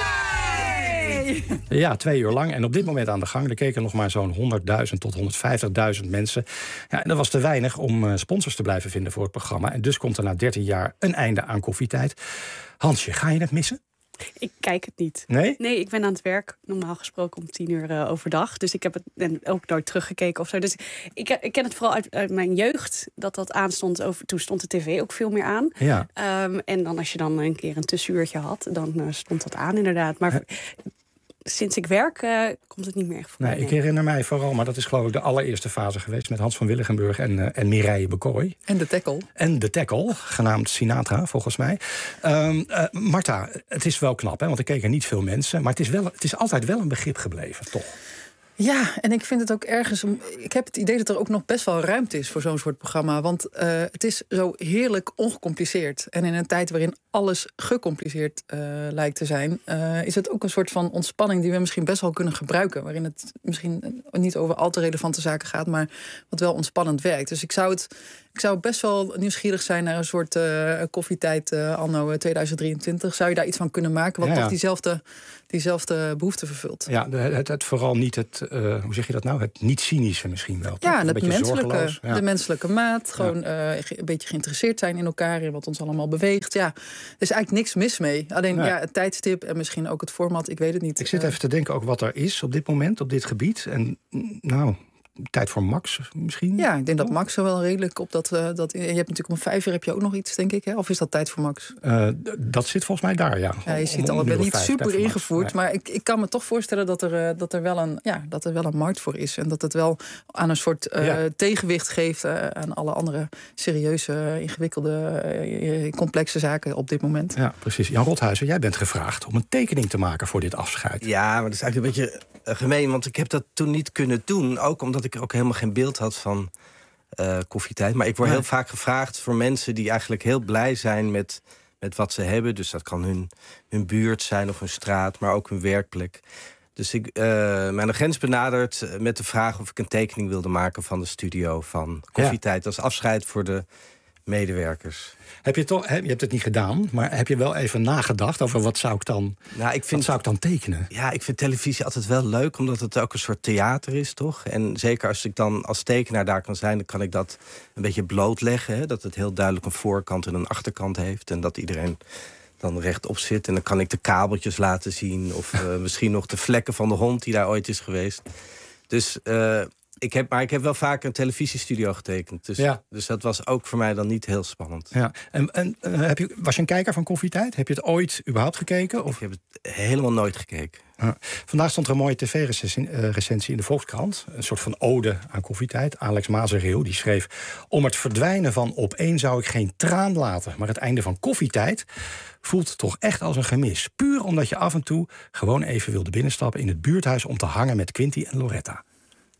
Ja, twee uur lang. En op dit moment aan de gang. Er keken nog maar zo'n honderdduizend tot honderdvijftigduizend mensen. Ja, en dat was te weinig om uh, sponsors te blijven vinden voor het programma. En dus komt er na dertien jaar een einde aan Koffietijd. Hansje, ga je het missen? Ik kijk het niet. Nee? Nee, ik ben aan het werk. Normaal gesproken om tien uur uh, overdag. Dus ik heb het en ook nooit teruggekeken of zo. Dus ik, ik ken het vooral uit, uit mijn jeugd. Dat dat aanstond. Over, toen stond de tv ook veel meer aan. Ja. Um, en dan als je dan een keer een tussenuurtje had, dan uh, stond dat aan inderdaad. Maar uh, sinds ik werk uh, komt het niet meer echt voor. Nee, ik herinner mij vooral, maar dat is geloof ik de allereerste fase geweest met Hans van Willigenburg en, uh, en Mireille Bekooi. En de tackle. En de tackle, genaamd Sinatra, volgens mij. Um, uh, Marta, het is wel knap, hè, want er keken niet veel mensen. Maar het is, wel, het is altijd wel een begrip gebleven, toch? Ja, en ik vind het ook ergens. Ik heb het idee dat er ook nog best wel ruimte is voor zo'n soort programma. Want uh, het is zo heerlijk ongecompliceerd. En in een tijd waarin alles gecompliceerd uh, lijkt te zijn, uh, is het ook een soort van ontspanning die we misschien best wel kunnen gebruiken. Waarin het misschien niet over al te relevante zaken gaat, maar wat wel ontspannend werkt. Dus ik zou het. Ik zou best wel nieuwsgierig zijn naar een soort uh, koffietijd uh, anno tweeduizend drieëntwintig. Zou je daar iets van kunnen maken wat ja, ja. toch diezelfde, diezelfde behoefte vervult? Ja, de, het, het vooral niet het, uh, hoe zeg je dat nou? Het niet cynische misschien wel. Ja, en het menselijke, ja. de menselijke maat. Gewoon ja. uh, een beetje geïnteresseerd zijn in elkaar, in wat ons allemaal beweegt. Ja, er is eigenlijk niks mis mee. Alleen nee. ja, het tijdstip en misschien ook het format, ik weet het niet. Ik zit even te denken ook wat er is op dit moment, op dit gebied. En nou... Tijd voor Max misschien? Ja, ik denk dat Max er wel redelijk op dat... Uh, dat je hebt natuurlijk om vijf uur heb je ook nog iets, denk ik. Hè? Of is dat tijd voor Max? Uh, dat zit volgens mij daar, ja. Ja, je ziet al, ik ben niet super ingevoerd. Nee. Maar ik, ik kan me toch voorstellen dat er, uh, dat, er wel een, ja, dat er wel een markt voor is. En dat het wel aan een soort uh, ja. tegenwicht geeft uh, aan alle andere serieuze, ingewikkelde, uh, complexe zaken op dit moment. Ja, precies. Jan Rothuizen, jij bent gevraagd om een tekening te maken voor dit afscheid. Ja, maar dat is eigenlijk een beetje uh, gemeen, want ik heb dat toen niet kunnen doen. Ook omdat ik er ook helemaal geen beeld had van uh, koffietijd. Maar ik word nee. heel vaak gevraagd voor mensen die eigenlijk heel blij zijn met, met wat ze hebben. Dus dat kan hun, hun buurt zijn of hun straat, maar ook hun werkplek. Dus ik, uh, mijn agent benadert met de vraag of ik een tekening wilde maken van de studio van Koffietijd. Ja. Dat is afscheid voor de medewerkers. Heb je, toch, je hebt het niet gedaan, maar heb je wel even nagedacht over wat zou ik dan, nou, ik vind, wat zou ik dan tekenen? Ja, ik vind televisie altijd wel leuk, omdat het ook een soort theater is, toch? En zeker als ik dan als tekenaar daar kan zijn, dan kan ik dat een beetje blootleggen. Hè? Dat het heel duidelijk een voorkant en een achterkant heeft. En dat iedereen dan rechtop zit. En dan kan ik de kabeltjes laten zien. Of uh, misschien nog de vlekken van de hond die daar ooit is geweest. Dus... Uh, Ik heb, maar ik heb wel vaak een televisiestudio getekend. Dus, ja. dus dat was ook voor mij dan niet heel spannend. Ja. En, en uh, heb je, was je een kijker van Koffietijd? Heb je het ooit überhaupt gekeken? Of? Ik heb het helemaal nooit gekeken. Uh, vandaag stond er een mooie tv-recensie in de Volkskrant. Een soort van ode aan Koffietijd. Alex Mazereel, die schreef... Om het verdwijnen van Op één zou ik geen traan laten. Maar het einde van Koffietijd voelt toch echt als een gemis. Puur omdat je af en toe gewoon even wilde binnenstappen in het buurthuis om te hangen met Quinty en Loretta.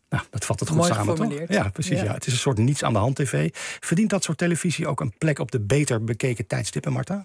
Nou, dat vat het goed Mooi samen, toch? geformuleerd. Ja, precies. Ja. Ja. Ja. Het is een soort niets aan de hand tv. Verdient dat soort televisie ook een plek op de beter bekeken tijdstippen, Marta?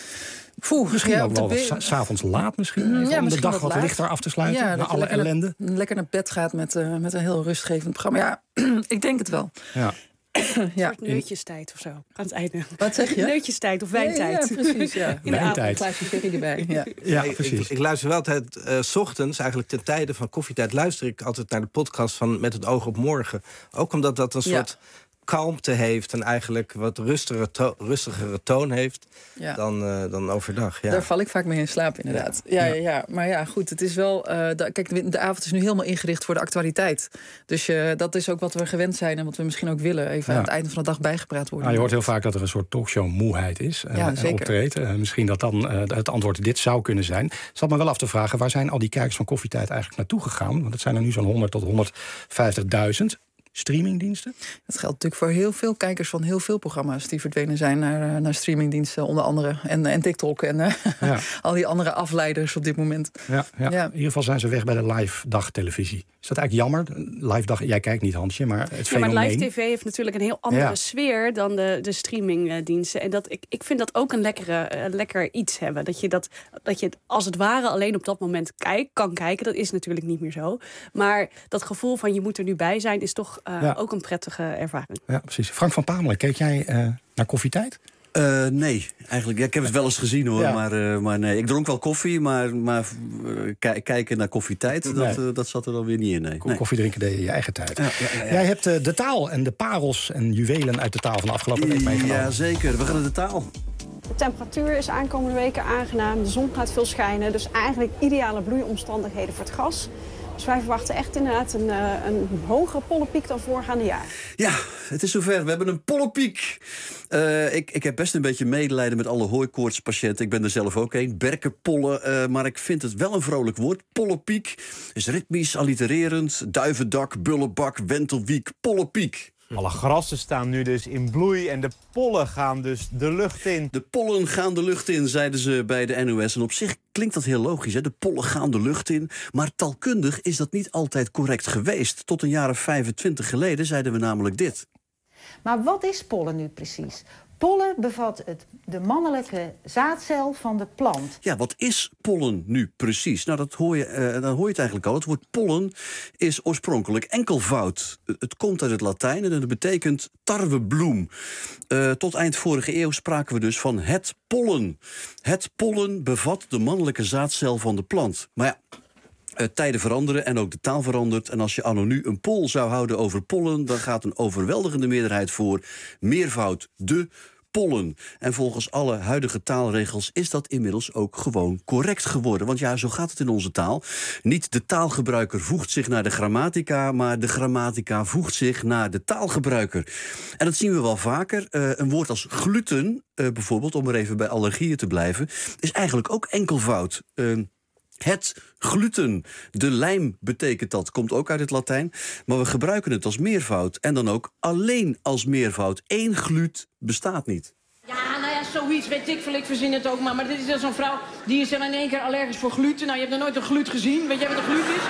Poeh, Misschien ja, ook op de wel be- wat 's avonds laat misschien. Even Ja, om de misschien dag wat wat laat. lichter af te sluiten. Ja, na dat je alle lekker ellende. Naar, lekker naar bed gaat met, uh, met een heel rustgevend programma. Ja, ik denk het wel. Ja. ja. Neutjestijd of zo, aan het einde. Wat zeg je? Neutjestijd of wijntijd. Ja, ja, precies. Ja. In de avond. Een glaasje sherry erbij. Ja. Ja, ik, precies. Ik, ik luister wel altijd, uh, 's ochtends, eigenlijk ten tijde van koffietijd, luister ik altijd naar de podcast van Met het oog op morgen. Ook omdat dat een Ja. soort kalmte heeft en eigenlijk wat rustigere, to- rustigere toon heeft Ja. dan, uh, dan overdag. Ja. Daar val ik vaak mee in slaap, inderdaad. Ja, ja. Ja, ja. Maar ja, goed, het is wel... Uh, de, kijk, de, de avond is nu helemaal ingericht voor de actualiteit. Dus uh, dat is ook wat we gewend zijn en wat we misschien ook willen. Even Ja. aan het einde van de dag bijgepraat worden. Nou, je hoort heel vaak dat er een soort talkshow-moeheid is. Uh, Ja, en zeker. optreedt. Uh, misschien dat dan uh, het antwoord dit zou kunnen zijn. Zat me wel af te vragen, waar zijn al die kijkers van Koffietijd eigenlijk naartoe gegaan? Want het zijn er nu zo'n honderd tot honderdvijftigduizend. Streamingdiensten? Dat geldt natuurlijk voor heel veel kijkers van heel veel programma's die verdwenen zijn naar, uh, naar streamingdiensten, onder andere. En, en TikTok en uh, Ja. al die andere afleiders op dit moment. Ja, ja. Ja. In ieder geval zijn ze weg bij de live dagtelevisie. Is dat eigenlijk jammer? Live dag, jij kijkt niet, Hansje, maar het Ja, fenomeen... maar live tv heeft natuurlijk een heel andere Ja. sfeer dan de, de streamingdiensten. En dat, ik, ik vind dat ook een lekkere, uh, lekker iets hebben. Dat je, dat, dat je het als het ware alleen op dat moment kijk, kan kijken. Dat is natuurlijk niet meer zo. Maar dat gevoel van je moet er nu bij zijn is toch uh, Ja. ook een prettige ervaring. Ja, precies. Frank van Pamelen, keek jij uh, naar Koffietijd? Uh, nee, eigenlijk. Ja, ik heb het wel eens gezien hoor, Ja. maar, uh, maar nee. Ik dronk wel koffie, maar, maar uh, k- kijken naar Koffietijd, Nee. dat, uh, dat zat er dan weer niet in. Nee. nee. Koffie drinken deed je in je eigen tijd. Ja, ja, ja, ja. Jij hebt uh, de taal en de parels en juwelen uit de taal van de afgelopen week meegenomen. Ja, zeker. We gaan naar de taal. De temperatuur is aankomende weken aangenaam, de zon gaat veel schijnen. Dus eigenlijk ideale bloeiomstandigheden voor het gras. Dus wij verwachten echt inderdaad een, uh, een hogere pollenpiek dan voorgaande jaar. Ja, het is zover. We hebben een pollenpiek. Uh, ik, ik heb best een beetje medelijden met alle hooikoortspatiënten. Ik ben er zelf ook een. Berkenpollen, uh, maar ik vind het wel een vrolijk woord. Pollenpiek is ritmisch, allitererend. Duivendak, bullebak, wentelwiek, pollenpiek. Alle grassen staan nu dus in bloei en de pollen gaan dus de lucht in. De pollen gaan de lucht in, zeiden ze bij de N O S. En op zich klinkt dat heel logisch, hè? De pollen gaan de lucht in. Maar taalkundig is dat niet altijd correct geweest. Tot een jaar of vijfentwintig geleden zeiden we namelijk dit. Maar wat is pollen nu precies? Pollen bevat het, de mannelijke zaadcel van de plant. Ja, wat is pollen nu precies? Nou, dat hoor je, uh, dan hoor je het eigenlijk al. Het woord pollen is oorspronkelijk enkelvoud. Het komt uit het Latijn en dat betekent tarwebloem. Uh, tot eind vorige eeuw spraken we dus van het pollen. Het pollen bevat de mannelijke zaadcel van de plant. Maar ja, Uh, tijden veranderen en ook de taal verandert. En als je anno nu een poll zou houden over pollen, dan gaat een overweldigende meerderheid voor meervoud de pollen. En volgens alle huidige taalregels is dat inmiddels ook gewoon correct geworden. Want ja, zo gaat het in onze taal. Niet de taalgebruiker voegt zich naar de grammatica, maar de grammatica voegt zich naar de taalgebruiker. En dat zien we wel vaker. Uh, een woord als gluten, uh, bijvoorbeeld, om er even bij allergieën te blijven, is eigenlijk ook enkelvoud. Uh, Het gluten, de lijm betekent dat, komt ook uit het Latijn. Maar we gebruiken het als meervoud en dan ook alleen als meervoud. Eén glut bestaat niet. Ja, nou ja, zoiets, weet ik veel, ik verzin het ook maar. Maar dit is dus zo'n vrouw, die is dan in één keer allergisch voor gluten. Nou, je hebt nog nooit een glut gezien. Weet jij wat een glut is?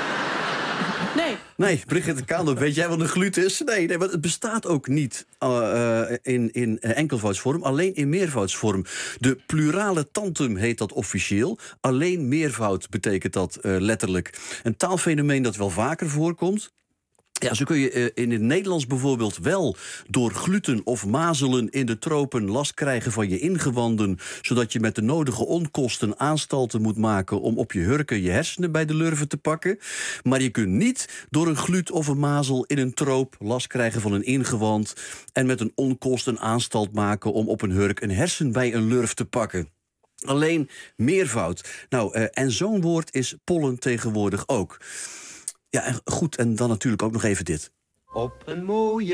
Nee. Nee, Brigitte Kaandorp, weet jij wat een glut is? Nee, nee, want het bestaat ook niet uh, in, in enkelvoudsvorm, alleen in meervoudsvorm. De plurale tantum heet dat officieel. Alleen meervoud betekent dat uh, letterlijk. Een taalfenomeen dat wel vaker voorkomt. Ja, zo kun je uh, in het Nederlands bijvoorbeeld wel door gluten of mazelen in de tropen last krijgen van je ingewanden, zodat je met de nodige onkosten aanstalten moet maken om op je hurken je hersenen bij de lurven te pakken. Maar je kunt niet door een glut of een mazel in een troop last krijgen van een ingewand en met een onkost een aanstalt maken om op een hurk een hersen bij een lurf te pakken. Alleen meervoud. Nou, uh, en zo'n woord is pollen tegenwoordig ook. Ja, en goed, en dan natuurlijk ook nog even dit. Op een mooie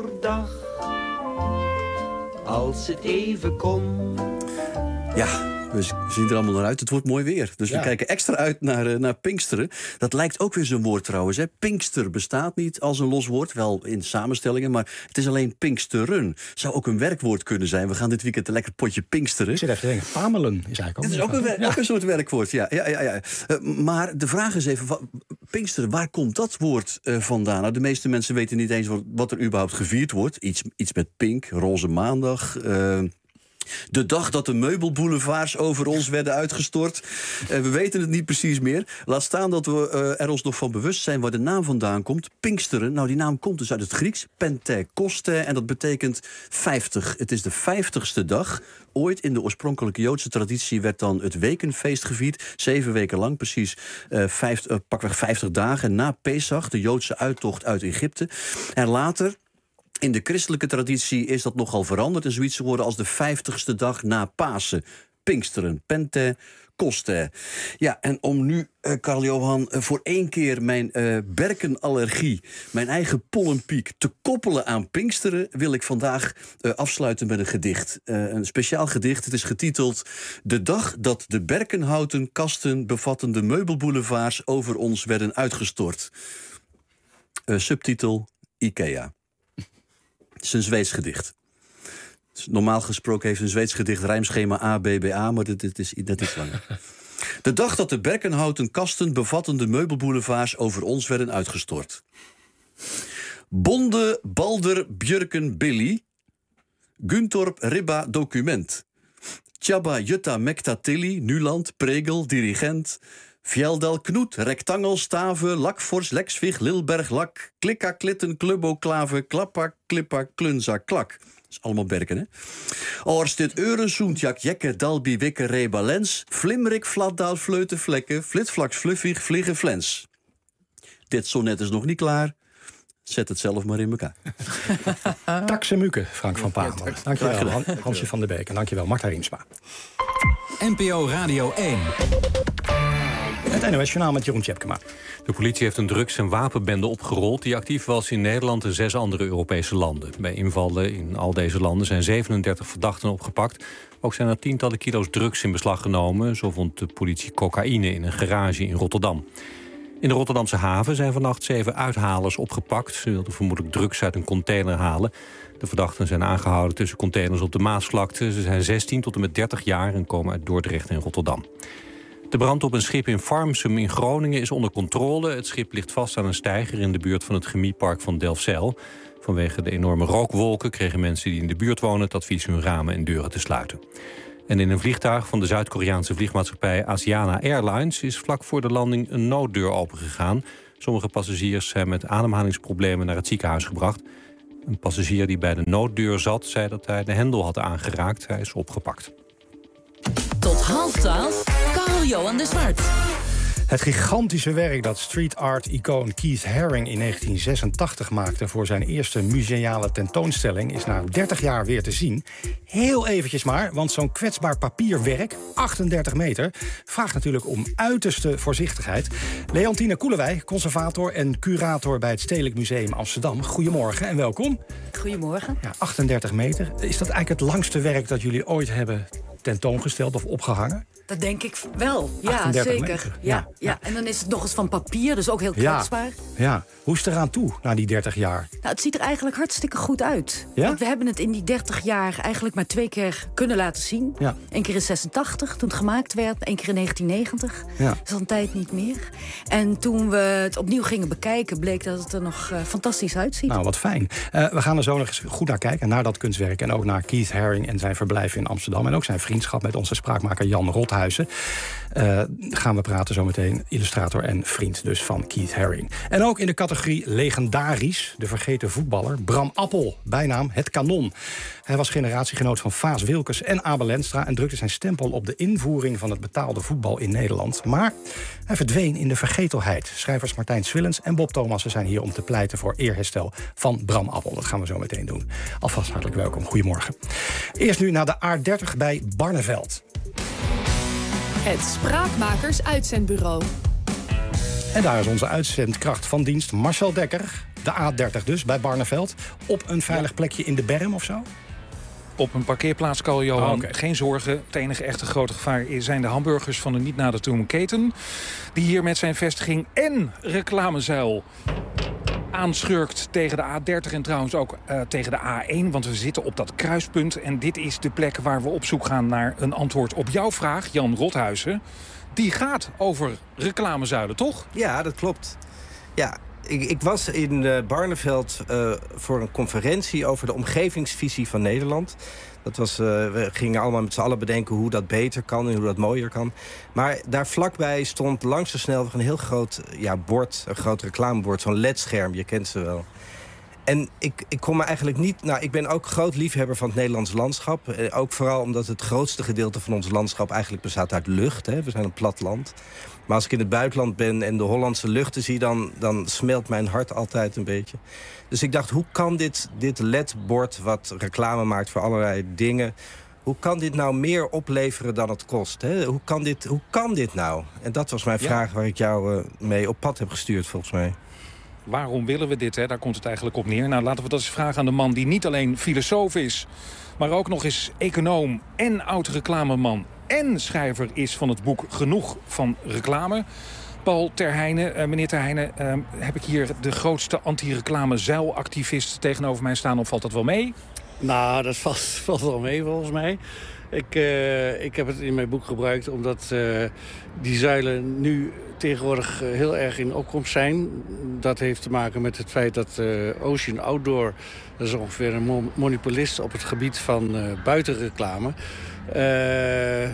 Pinksterdag, als het even kon. Ja, We zien er allemaal naar uit. Het wordt mooi weer. Dus ja. we kijken extra uit naar, uh, naar Pinksteren. Dat lijkt ook weer zo'n woord trouwens. Hè. Pinkster bestaat niet als een los woord. Wel in samenstellingen, maar het is alleen Pinksteren. Zou ook een werkwoord kunnen zijn. We gaan dit weekend een lekker potje Pinksteren. Ik zit even te denken, pamelen is eigenlijk ook. Het is ook een, ja. ook een soort werkwoord, ja. ja, ja, ja. Uh, maar de vraag is even, wat, Pinksteren, waar komt dat woord uh, vandaan? Nou, de meeste mensen weten niet eens wat, wat er überhaupt gevierd wordt. Iets, iets met pink, roze maandag... Uh, De dag dat de meubelboulevards over ons werden uitgestort. Uh, we weten het niet precies meer. Laat staan dat we uh, er ons nog van bewust zijn waar de naam vandaan komt. Pinksteren, nou die naam komt dus uit het Grieks. Pentekoste, en dat betekent vijftig. Het is de vijftigste dag. Ooit in de oorspronkelijke Joodse traditie werd dan het wekenfeest gevierd. Zeven weken lang, precies uh, vijf, uh, pakweg vijftig dagen na Pesach, de Joodse uittocht uit Egypte. En later... in de christelijke traditie is dat nogal veranderd en zoiets geworden als de vijftigste dag na Pasen. Pinksteren, Pentekoste. Ja, en om nu, uh, Karl-Johan, uh, voor één keer mijn uh, berkenallergie, mijn eigen pollenpiek, te koppelen aan Pinksteren, wil ik vandaag uh, afsluiten met een gedicht. Uh, een speciaal gedicht. Het is getiteld De dag dat de berkenhouten kasten bevattende meubelboulevards over ons werden uitgestort. Uh, subtitel Ikea. Het is een Zweeds gedicht. Dus normaal gesproken heeft een Zweeds gedicht rijmschema A, B, B, A, maar dit, dit is net iets langer. De dag dat de berkenhouten kasten bevattende meubelboulevards over ons werden uitgestort. Bonde, Balder, Björken, Billy. Guntorp, Ribba, document. Tjabba, Jutta, Mekta, Tilly, Nuland, Pregel, dirigent. Fjeldal, Knoet, Rectangel, Staven, Lakfors, Lexvig, Lilberg, Lak, Klikka, Klitten, Klubbo, Klaven, Klappa, Klippa, Klunza, Klak. Dat is allemaal berken, hè? Orstit, Euren, Soentjak, Jekke, Dalby, Wikke, Reba, Lens, Flimrik, Flatdaal, Fleuten, Vlekken, Flitvlaks, Fluffig, Vliegen, Flens. Dit sonnet is nog niet klaar. Zet het zelf maar in elkaar. Taksemuke, Frank van Pamelen. Dankjewel, Han, Hansje van der Beek. En dankjewel, Marta Riemsma. N P O Radio één. Het N O S-journaal met Jeroen Tjepkema. De politie heeft een drugs- en wapenbende opgerold die actief was in Nederland en zes andere Europese landen. Bij invallen in al deze landen zijn zevenendertig verdachten opgepakt. Ook zijn er tientallen kilo's drugs in beslag genomen. Zo vond de politie cocaïne in een garage in Rotterdam. In de Rotterdamse haven zijn vannacht zeven uithalers opgepakt. Ze wilden vermoedelijk drugs uit een container halen. De verdachten zijn aangehouden tussen containers op de Maasvlakte. Ze zijn zestien tot en met dertig jaar en komen uit Dordrecht en Rotterdam. De brand op een schip in Farmsum in Groningen is onder controle. Het schip ligt vast aan een steiger in de buurt van het chemiepark van Delfzijl. Vanwege de enorme rookwolken kregen mensen die in de buurt wonen het advies hun ramen en deuren te sluiten. En in een vliegtuig van de Zuid-Koreaanse vliegmaatschappij Asiana Airlines is vlak voor de landing een nooddeur opengegaan. Sommige passagiers zijn met ademhalingsproblemen naar het ziekenhuis gebracht. Een passagier die bij de nooddeur zat, zei dat hij de hendel had aangeraakt. Hij is opgepakt. Tot half twaalf, Karl-Johan de Zwart. Het gigantische werk dat street art-icoon Keith Haring in negentien zesentachtig maakte voor zijn eerste museale tentoonstelling is na dertig jaar weer te zien. Heel eventjes maar, want zo'n kwetsbaar papierwerk, achtendertig meter, vraagt natuurlijk om uiterste voorzichtigheid. Leontine Koelewij, conservator en curator bij het Stedelijk Museum Amsterdam. Goedemorgen en welkom. Goedemorgen. Ja, achtendertig meter. Is dat eigenlijk het langste werk dat jullie ooit hebben tentoongesteld of opgehangen? Dat denk ik wel, ja, zeker. Meter. Ja, Ja, ja. En dan is het nog eens van papier, dus ook heel kwetsbaar. Ja, ja. Hoe is het eraan toe na die dertig jaar? Nou, het ziet er eigenlijk hartstikke goed uit. Ja? Want we hebben het in die dertig jaar eigenlijk maar twee keer kunnen laten zien. Ja. Eén keer in zesentachtig, toen het gemaakt werd. Één keer in negentien negentig. Ja. Dat is al een tijd niet meer. En toen we het opnieuw gingen bekijken, bleek dat het er nog uh, fantastisch uitziet. Nou, wat fijn. Uh, we gaan er zo nog eens goed naar kijken, naar dat kunstwerk. En ook naar Keith Haring en zijn verblijf in Amsterdam. En ook zijn vriendschap met onze spraakmaker Jan Rothuizen. Uh, gaan we praten zometeen, illustrator en vriend dus van Keith Haring. En ook in de categorie legendarisch, de vergeten voetballer Bram Appel, bijnaam Het Kanon. Hij was generatiegenoot van Vaas Wilkes en Abel Lenstra en drukte zijn stempel op de invoering van het betaalde voetbal in Nederland. Maar hij verdween in de vergetelheid. Schrijvers Martijn Swillens en Bob Thomassen zijn hier om te pleiten voor eerherstel van Bram Appel. Dat gaan we zo meteen doen. Alvast hartelijk welkom. Goedemorgen. Eerst nu naar de A dertig bij Barneveld. Het Spraakmakers Uitzendbureau. En daar is onze uitzendkracht van dienst Marcel Dekker. De A dertig dus, bij Barneveld. Op een veilig plekje in de berm of zo? op een parkeerplaats, Carl Johan. Oh, okay. Geen zorgen. Het enige echte grote gevaar zijn de hamburgers van de niet nader te noemen keten. Die hier met zijn vestiging en reclamezuil aanschurkt tegen de A dertig en trouwens ook uh, tegen de A één. Want we zitten op dat kruispunt. En dit is de plek waar we op zoek gaan naar een antwoord op jouw vraag, Jan Rothuizen. Die gaat over reclamezuilen, toch? Ja, dat klopt. Ja, ik, ik was in uh, Barneveld uh, voor een conferentie over de omgevingsvisie van Nederland. Dat was, uh, we gingen allemaal met z'n allen bedenken hoe dat beter kan en hoe dat mooier kan. Maar daar vlakbij stond langs de snelweg een heel groot ja, bord, een groot reclamebord, zo'n L E D-scherm, je kent ze wel. En ik, ik kon me eigenlijk niet... Nou, ik ben ook groot liefhebber van het Nederlands landschap. Eh, ook vooral omdat het grootste gedeelte van ons landschap eigenlijk bestaat uit lucht. Hè. We zijn een plat land. Maar als ik in het buitenland ben en de Hollandse luchten zie, dan, dan smelt mijn hart altijd een beetje. Dus ik dacht, hoe kan dit, dit L E D-bord wat reclame maakt voor allerlei dingen, hoe kan dit nou meer opleveren dan het kost? Hè? Hoe, kan dit, hoe kan dit nou? En dat was mijn Ja. vraag waar ik jou uh, mee op pad heb gestuurd, volgens mij. Waarom willen we dit? Hè? Daar komt het eigenlijk op neer. Nou, laten we dat eens vragen aan de man die niet alleen filosoof is, maar ook nog eens econoom en oud-reclameman en schrijver is van het boek Genoeg van Reclame. Paul Terheijnen, uh, meneer Terheijnen, uh, heb ik hier de grootste anti-reclame-zuilactivist tegenover mij staan, of valt dat wel mee? Nou, dat valt, valt wel mee volgens mij. Ik, uh, ik heb het in mijn boek gebruikt omdat uh, die zuilen nu tegenwoordig uh, heel erg in opkomst zijn. Dat heeft te maken met het feit dat uh, Ocean Outdoor, dat is ongeveer een mo- monopolist op het gebied van uh, buitenreclame, Uh, uh,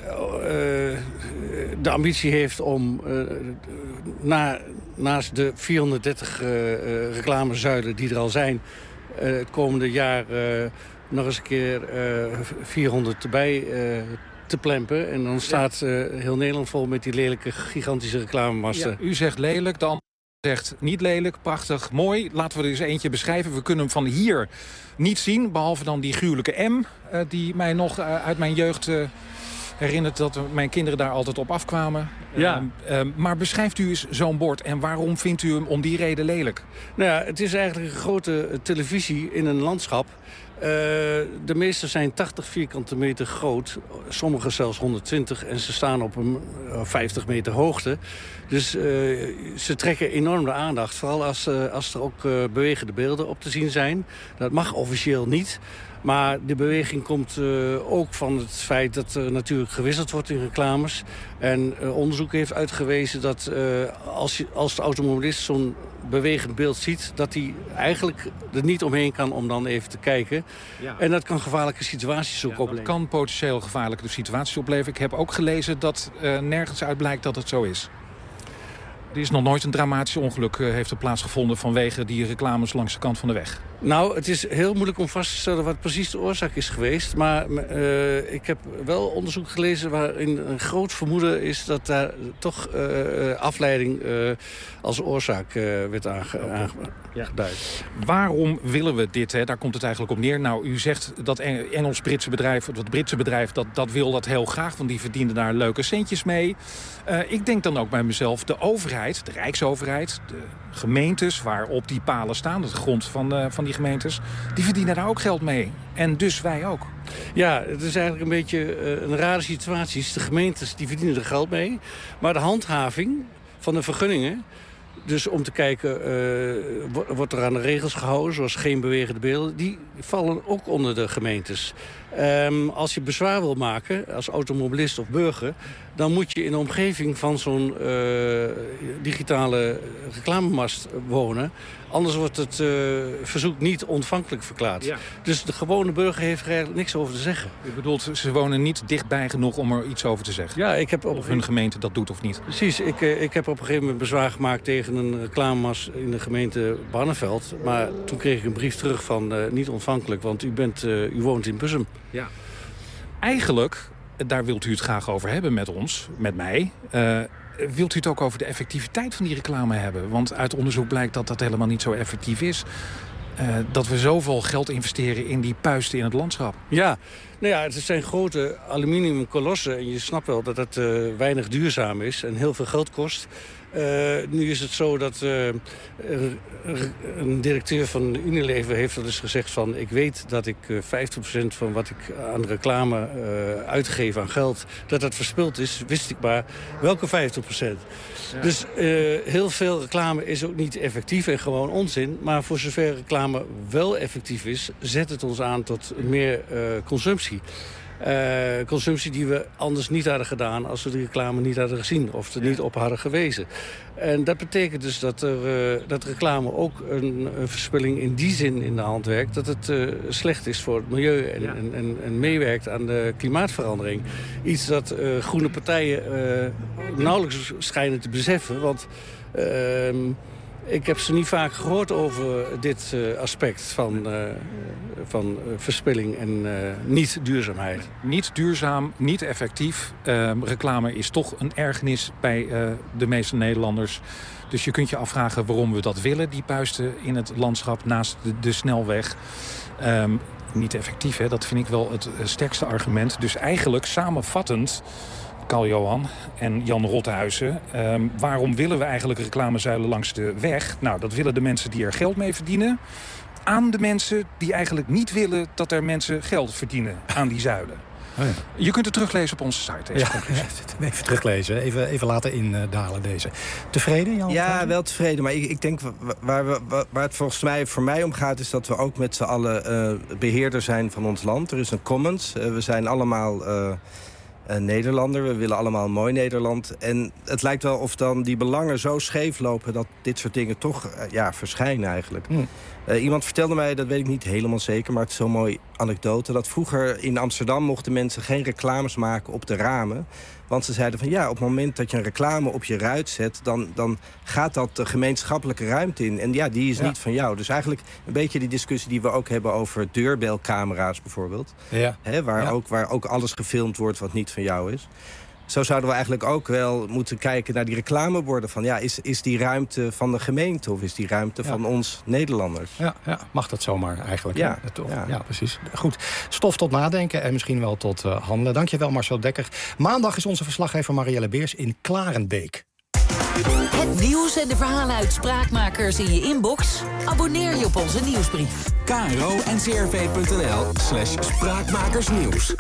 de ambitie heeft om uh, na, naast de vierhonderddertig uh, uh, reclamezuilen die er al zijn, uh, het komende jaar uh, nog eens een keer uh, vierhonderd erbij uh, te plempen. En dan staat uh, heel Nederland vol met die lelijke, gigantische reclamemasten. Ja, u zegt lelijk, de ander zegt niet lelijk, prachtig, mooi. Laten we er eens eentje beschrijven. We kunnen hem van hier niet zien, behalve dan die gruwelijke M, uh, die mij nog uh, uit mijn jeugd uh, herinnert dat mijn kinderen daar altijd op afkwamen. Ja. Uh, uh, maar beschrijft u eens zo'n bord en waarom vindt u hem om die reden lelijk? Nou ja, het is eigenlijk een grote televisie in een landschap. Uh, de meeste zijn tachtig vierkante meter groot, sommige zelfs honderdtwintig, en ze staan op een uh, vijftig meter hoogte. Dus uh, ze trekken enorm de aandacht, vooral als, uh, als er ook uh, bewegende beelden op te zien zijn. Dat mag officieel niet. Maar de beweging komt uh, ook van het feit dat er natuurlijk gewisseld wordt in reclames. En uh, onderzoek heeft uitgewezen dat uh, als, je, als de automobilist zo'n bewegend beeld ziet, dat hij eigenlijk er niet omheen kan om dan even te kijken. Ja. En dat kan gevaarlijke situaties ook ja, opleveren. Dat kan potentieel gevaarlijke situaties opleveren. Ik heb ook gelezen dat uh, nergens uit blijkt dat het zo is. Er is nog nooit een dramatisch ongeluk uh, heeft er plaatsgevonden vanwege die reclames langs de kant van de weg. Nou, het is heel moeilijk om vast te stellen wat precies de oorzaak is geweest. Maar uh, ik heb wel onderzoek gelezen waarin een groot vermoeden is dat daar toch uh, afleiding uh, als oorzaak uh, werd aange- aangeduid. Ja. Waarom willen we dit? Hè? Daar komt het eigenlijk op neer. Nou, u zegt dat Engels-Britse bedrijf, dat Britse bedrijf, dat, dat wil dat heel graag, want die verdienen daar leuke centjes mee. Uh, ik denk dan ook bij mezelf, de overheid, de Rijksoverheid, de gemeentes waarop die palen staan, de grond van, uh, van die gemeentes, die verdienen daar ook geld mee. En dus wij ook. Ja, het is eigenlijk een beetje uh, een rare situatie. De gemeentes die verdienen er geld mee, maar de handhaving van de vergunningen, dus om te kijken, uh, wordt er aan de regels gehouden, zoals geen bewegende beelden, die vallen ook onder de gemeentes. Um, als je bezwaar wil maken als automobilist of burger, dan moet je in de omgeving van zo'n uh, digitale reclamemast wonen. Anders wordt het uh, verzoek niet ontvankelijk verklaard. Ja. Dus de gewone burger heeft er eigenlijk niks over te zeggen. U bedoelt, ze wonen niet dichtbij genoeg om er iets over te zeggen? Ja, ik heb op of hun gemeente dat doet of niet? Precies. Ik, uh, ik heb op een gegeven moment bezwaar gemaakt tegen een reclamemast in de gemeente Barneveld. Maar toen kreeg ik een brief terug van uh, niet ontvankelijk, want u, bent, uh, u woont in Bussum. Ja. Eigenlijk, daar wilt u het graag over hebben met ons, met mij. Uh, wilt u het ook over de effectiviteit van die reclame hebben? Want uit onderzoek blijkt dat dat helemaal niet zo effectief is. Uh, dat we zoveel geld investeren in die puisten in het landschap. Ja, nou ja, het zijn grote aluminium kolossen. En je snapt wel dat het uh, weinig duurzaam is en heel veel geld kost. Uh, nu is het zo dat uh, een directeur van Unilever heeft al eens gezegd van... ik weet dat ik uh, vijftig procent van wat ik aan reclame uh, uitgeef aan geld... dat dat verspild is, wist ik maar welke vijftig procent. Ja. Dus uh, heel veel reclame is ook niet effectief en gewoon onzin. Maar voor zover reclame wel effectief is... zet het ons aan tot meer uh, consumptie. Uh, consumptie die we anders niet hadden gedaan... als we de reclame niet hadden gezien of er niet op hadden gewezen. En dat betekent dus dat, er, uh, dat reclame ook een, een verspilling in die zin in de hand werkt... dat het uh, slecht is voor het milieu en, ja. en, en, en meewerkt aan de klimaatverandering. Iets dat uh, groene partijen uh, nauwelijks schijnen te beseffen. Want... Uh, Ik heb ze niet vaak gehoord over dit uh, aspect van, uh, van uh, verspilling en uh, niet-duurzaamheid. Niet duurzaam, niet effectief. Uh, reclame is toch een ergernis bij uh, de meeste Nederlanders. Dus je kunt je afvragen waarom we dat willen, die puisten in het landschap naast de, de snelweg. Um, niet effectief, hè? Dat vind ik wel het sterkste argument. Dus eigenlijk samenvattend... Carl-Johan en Jan Rothuizen. Um, waarom willen we eigenlijk reclamezuilen langs de weg? Nou, dat willen de mensen die er geld mee verdienen. Aan de mensen die eigenlijk niet willen dat er mensen geld verdienen aan die zuilen. Oh ja. Je kunt het teruglezen op onze site. Deze ja, even teruglezen, even, even laten indalen deze. Tevreden, Jan? Ja, wel tevreden. Maar ik, ik denk waar, we, waar het volgens mij voor mij om gaat... is dat we ook met z'n allen uh, beheerder zijn van ons land. Er is een commons. Uh, we zijn allemaal... Uh, Uh, Nederlander. We willen allemaal een mooi Nederland. En het lijkt wel of dan die belangen zo scheef lopen... dat dit soort dingen toch uh, ja, verschijnen eigenlijk. Mm. Uh, iemand vertelde mij, dat weet ik niet helemaal zeker... maar het is zo'n mooie anekdote... dat vroeger in Amsterdam mochten mensen geen reclames maken op de ramen... Want ze zeiden van ja, op het moment dat je een reclame op je ruit zet... dan, dan gaat dat de gemeenschappelijke ruimte in. En ja, die is ja. niet van jou. Dus eigenlijk een beetje die discussie die we ook hebben... over deurbelcamera's bijvoorbeeld. Ja. Hè, waar, ja. ook, waar ook alles gefilmd wordt wat niet van jou is. Zo zouden we eigenlijk ook wel moeten kijken naar die reclameborden. Van ja, is, is die ruimte van de gemeente of is die ruimte ja. van ons Nederlanders? Ja, ja, mag dat zomaar eigenlijk? Ja, ja, toch? ja. ja, precies. Goed, stof tot nadenken en misschien wel tot uh, handelen. Dankjewel Marcel Dekker. Maandag is onze verslaggever Marielle Beers in Klarenbeek. Het nieuws en de verhalen uit Spraakmakers in je inbox? Abonneer je op onze nieuwsbrief. K R O N C R V punt N L slash spraakmakersnieuws.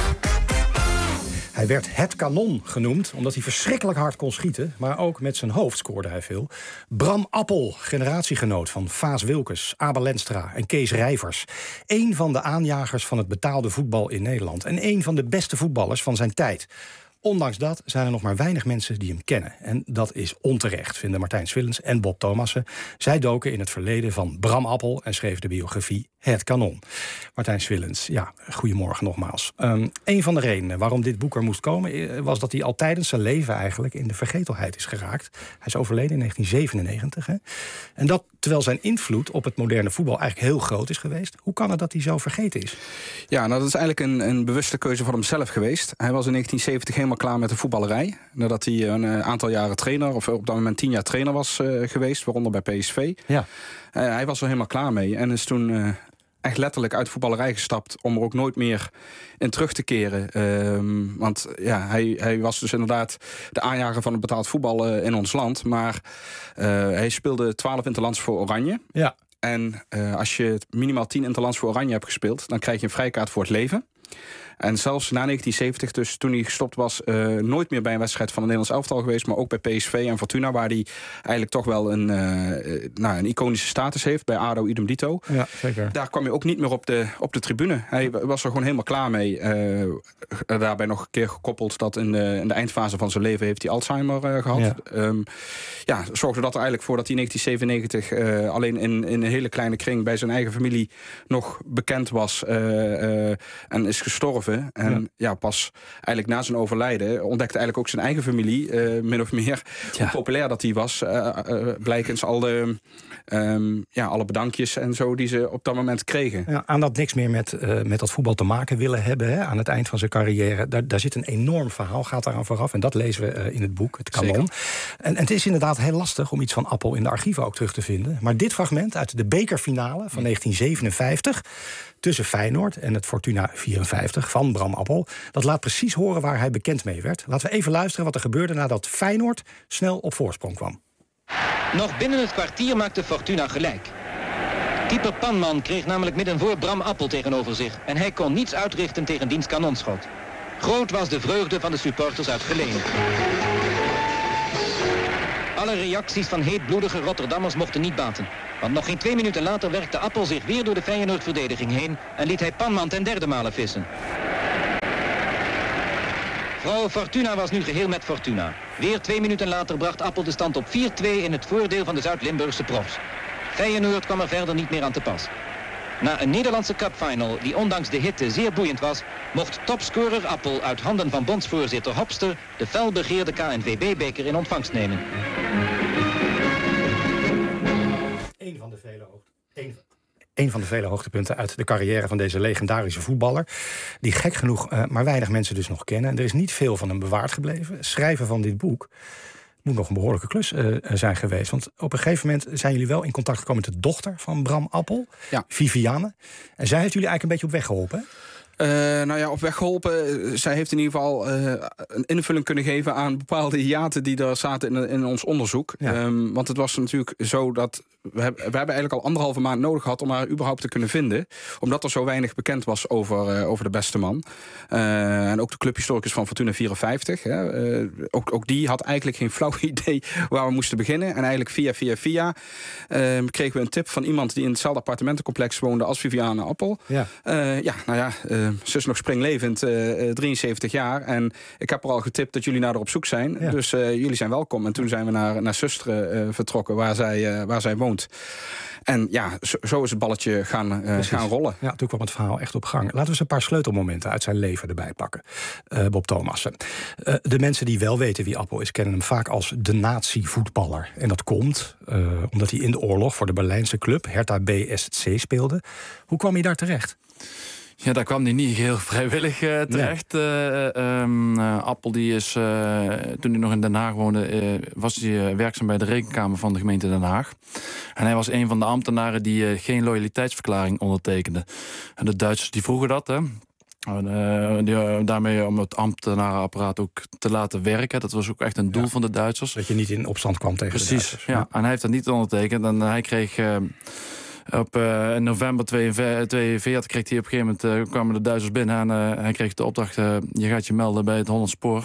Hij werd het kanon genoemd, omdat hij verschrikkelijk hard kon schieten. Maar ook met zijn hoofd scoorde hij veel. Bram Appel, generatiegenoot van Vaas Wilkes, Abel Lenstra en Kees Rijvers. Eén van de aanjagers van het betaalde voetbal in Nederland. En één van de beste voetballers van zijn tijd. Ondanks dat zijn er nog maar weinig mensen die hem kennen. En dat is onterecht, vinden Martijn Swillens en Bob Thomassen. Zij doken in het verleden van Bram Appel en schreven de biografie Het Kanon. Martijn Swillens, ja, goedemorgen nogmaals. Um, een van de redenen waarom dit boek er moest komen... was dat hij al tijdens zijn leven eigenlijk in de vergetelheid is geraakt. Hij is overleden in negentien zevenennegentig. Hè? En dat terwijl zijn invloed op het moderne voetbal eigenlijk heel groot is geweest. Hoe kan het dat hij zo vergeten is? Ja, nou, dat is eigenlijk een, een bewuste keuze van hemzelf geweest. Hij was in negentien zeventig helemaal klaar met de voetballerij. Nadat hij een aantal jaren trainer, of op dat moment tien jaar trainer was uh, geweest, waaronder bij P S V. Ja. Uh, hij was er helemaal klaar mee en is toen uh, echt letterlijk uit de voetballerij gestapt om er ook nooit meer in terug te keren. Um, want ja, hij, hij was dus inderdaad de aanjager van het betaald voetbal uh, in ons land. Maar uh, hij speelde twaalf interlands voor Oranje. Ja. En uh, als je minimaal tien interlands voor Oranje hebt gespeeld, dan krijg je een vrijkaart voor het leven. En zelfs na negentien zeventig, dus toen hij gestopt was... Uh, nooit meer bij een wedstrijd van het Nederlands elftal geweest... maar ook bij P S V en Fortuna... waar hij eigenlijk toch wel een, uh, nou, een iconische status heeft. Bij ADO idem dito. Ja, zeker. Daar kwam hij ook niet meer op de, op de tribune. Hij was er gewoon helemaal klaar mee. Uh, daarbij nog een keer gekoppeld... dat in de, in de eindfase van zijn leven heeft hij Alzheimer uh, gehad. Ja. Um, ja, zorgde dat er eigenlijk voor dat hij in negentien zevenennegentig... Uh, alleen in, in een hele kleine kring bij zijn eigen familie... nog bekend was uh, uh, en is gestorven. En ja. ja, pas eigenlijk na zijn overlijden ontdekte eigenlijk ook zijn eigen familie, uh, min of meer, ja. hoe populair dat hij was. Uh, uh, blijkens al de, um, ja, alle bedankjes en zo die ze op dat moment kregen. Ja, aan dat niks meer met, uh, met dat voetbal te maken willen hebben, hè, aan het eind van zijn carrière. Daar, daar zit een enorm verhaal, gaat daaraan vooraf. En dat lezen we uh, in het boek, Het Kanon. En, en het is inderdaad heel lastig om iets van Appel in de archieven ook terug te vinden. Maar dit fragment uit de bekerfinale van negentien zevenenvijftig... tussen Feyenoord en het Fortuna vierenveertig... vierenvijftig van Bram Appel. Dat laat precies horen waar hij bekend mee werd. Laten we even luisteren wat er gebeurde nadat Feyenoord snel op voorsprong kwam. Nog binnen het kwartier maakte Fortuna gelijk. Keeper Panman kreeg namelijk midden voor Bram Appel tegenover zich. En hij kon niets uitrichten tegen diens kanonschot. Groot was de vreugde van de supporters uit Geleen. Alle reacties van heetbloedige Rotterdammers mochten niet baten. Want nog geen twee minuten later werkte Appel zich weer door de Feyenoord-verdediging heen en liet hij Panman ten derde male vissen. Vrouw Fortuna was nu geheel met Fortuna. Weer twee minuten later bracht Appel de stand op vier twee in het voordeel van de Zuid-Limburgse profs. Feyenoord kwam er verder niet meer aan te pas. Na een Nederlandse cupfinal die ondanks de hitte zeer boeiend was, mocht topscorer Appel uit handen van bondsvoorzitter Hopster de felbegeerde K N V B-beker in ontvangst nemen. Een van de vele hoogte. Een van de vele hoogtepunten uit de carrière van deze legendarische voetballer. Die gek genoeg uh, maar weinig mensen dus nog kennen. En er is niet veel van hem bewaard gebleven. Schrijven van dit boek moet nog een behoorlijke klus uh, zijn geweest. Want op een gegeven moment zijn jullie wel in contact gekomen met de dochter van Bram Appel, ja. Viviane. En zij heeft jullie eigenlijk een beetje op weg geholpen, hè? Uh, nou ja, op weg geholpen. Zij heeft in ieder geval uh, een invulling kunnen geven aan bepaalde hiaten die er zaten in, in ons onderzoek. Ja. Um, want het was natuurlijk zo dat we, heb, we hebben eigenlijk al anderhalve maand nodig gehad om haar überhaupt te kunnen vinden. Omdat er zo weinig bekend was over, uh, over de beste man. Uh, en ook de clubhistoricus van Fortuna vierenvijftig. Hè, uh, ook, ook die had eigenlijk geen flauw idee waar we moesten beginnen. En eigenlijk via, via, via uh, kregen we een tip van iemand die in hetzelfde appartementencomplex woonde als Viviane Appel. Ja, uh, ja nou ja... Uh, ze is nog springlevend, uh, drieënzeventig jaar. En ik heb er al getipt dat jullie naar haar op zoek zijn. Ja. Dus uh, jullie zijn welkom. En toen zijn we naar, naar Susteren uh, vertrokken, waar zij, uh, waar zij woont. En ja, zo, zo is het balletje gaan, uh, gaan rollen. Ja, toen kwam het verhaal echt op gang. Laten we eens een paar sleutelmomenten uit zijn leven erbij pakken. Uh, Bob Thomassen. Uh, de mensen die wel weten wie Appel is, kennen hem vaak als de nazi-voetballer. En dat komt uh, omdat hij in de oorlog voor de Berlijnse club Hertha B S C speelde. Hoe kwam hij daar terecht? Ja, daar kwam hij niet heel vrijwillig uh, terecht. Nee. Uh, um, uh, Appel, die is, uh, toen hij nog in Den Haag woonde, uh, was hij uh, werkzaam bij de Rekenkamer van de gemeente Den Haag. En hij was een van de ambtenaren die uh, geen loyaliteitsverklaring ondertekende. En de Duitsers die vroegen dat, hè. Uh, die, uh, daarmee om het ambtenarenapparaat ook te laten werken. Dat was ook echt een doel ja. van de Duitsers. Dat je niet in opstand kwam tegen Precies, de Duitsers. Ja. ja. En hij heeft dat niet ondertekend. En uh, hij kreeg... Uh, Op uh, in november tweeënveertig kreeg hij op een gegeven moment uh, kwamen de Duitsers binnen en uh, hij kreeg de opdracht: uh, je gaat je melden bij het Hollands Spoor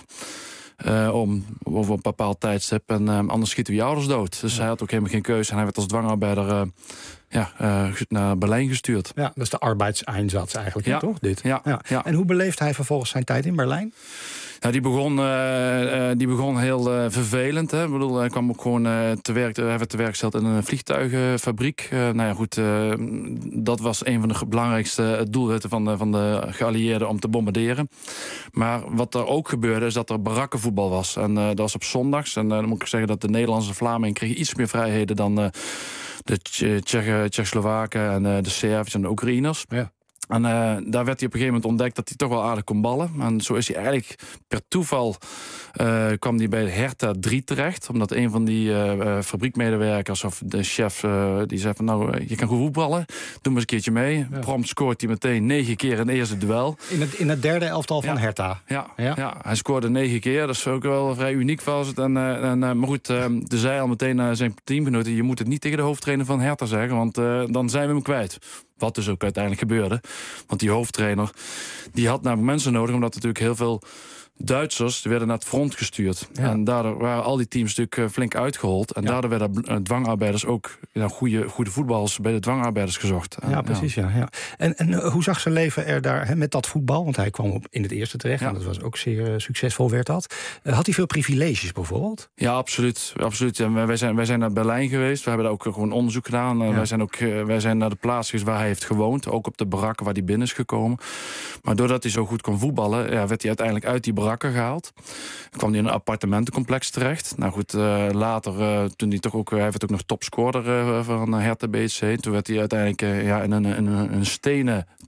uh, om over een bepaald tijdstip en uh, anders schieten we je ouders dood. Dus ja. hij had ook helemaal geen keuze en hij werd als dwangarbeider uh, ja, uh, naar Berlijn gestuurd. Ja, dat is de arbeidseinsatz eigenlijk, ja. toch? Dit. Ja. Ja. Ja. En hoe beleeft hij vervolgens zijn tijd in Berlijn? Nou, die begon, uh, uh, die begon heel uh, vervelend. Hè. Ik bedoel, hij kwam ook gewoon uh, te werk, uh, hij werd te werk gesteld in een vliegtuigenfabriek. Uh, nou ja, goed, uh, dat was een van de belangrijkste doelwitten van de, van de geallieerden om te bombarderen. Maar wat er ook gebeurde, is dat er barakkenvoetbal was. En uh, dat was op zondags. En uh, dan moet ik zeggen dat de Nederlandse Vlamingen kregen iets meer vrijheden dan uh, de Tsjechen, Tsjechoslowaken en uh, de Serviërs en de Oekraïners. Ja. En uh, daar werd hij op een gegeven moment ontdekt dat hij toch wel aardig kon ballen. En zo is hij eigenlijk per toeval uh, kwam hij bij Hertha drie terecht. Omdat een van die uh, fabriekmedewerkers of de chef uh, die zei van nou, je kan goed voetballen. Doe maar eens een keertje mee. Ja. Prompt scoort hij meteen negen keer in het eerste duel. In het, in het derde elftal van ja. Hertha? Ja, ja. ja, hij scoorde negen keer. Dat is ook wel vrij uniek was het. En, uh, en, uh, maar goed, uh, de zei al meteen naar zijn teamgenoten: je moet het niet tegen de hoofdtrainer van Hertha zeggen, want uh, dan zijn we hem kwijt. Wat dus ook uiteindelijk gebeurde. Want die hoofdtrainer die had namelijk mensen nodig, omdat natuurlijk heel veel Duitsers die werden naar het front gestuurd. Ja. En daardoor waren al die teams natuurlijk flink uitgehold. En ja. daardoor werden dwangarbeiders ook ja, goede, goede voetballers bij de dwangarbeiders gezocht. Ja, precies. Ja. Ja. En, en hoe zag zijn leven er daar he, met dat voetbal? Want hij kwam op in het eerste terecht. Ja. En dat was ook zeer uh, succesvol, werd dat. Uh, had hij veel privileges bijvoorbeeld? Ja, absoluut. absoluut. Ja, wij, zijn, wij zijn naar Berlijn geweest. We hebben daar ook gewoon onderzoek gedaan. Ja. Wij, zijn ook, uh, wij zijn naar de plaats geweest waar hij heeft gewoond. Ook op de barakken waar hij binnen is gekomen. Maar doordat hij zo goed kon voetballen, ja, werd hij uiteindelijk uit die barakken gehaald. Kwam hij in een appartementencomplex terecht. Nou goed, uh, later, uh, toen hij toch ook, hij werd ook nog topscorer uh, van Hertha B S C. Toen werd hij uiteindelijk uh, ja, in een, in een, een stenen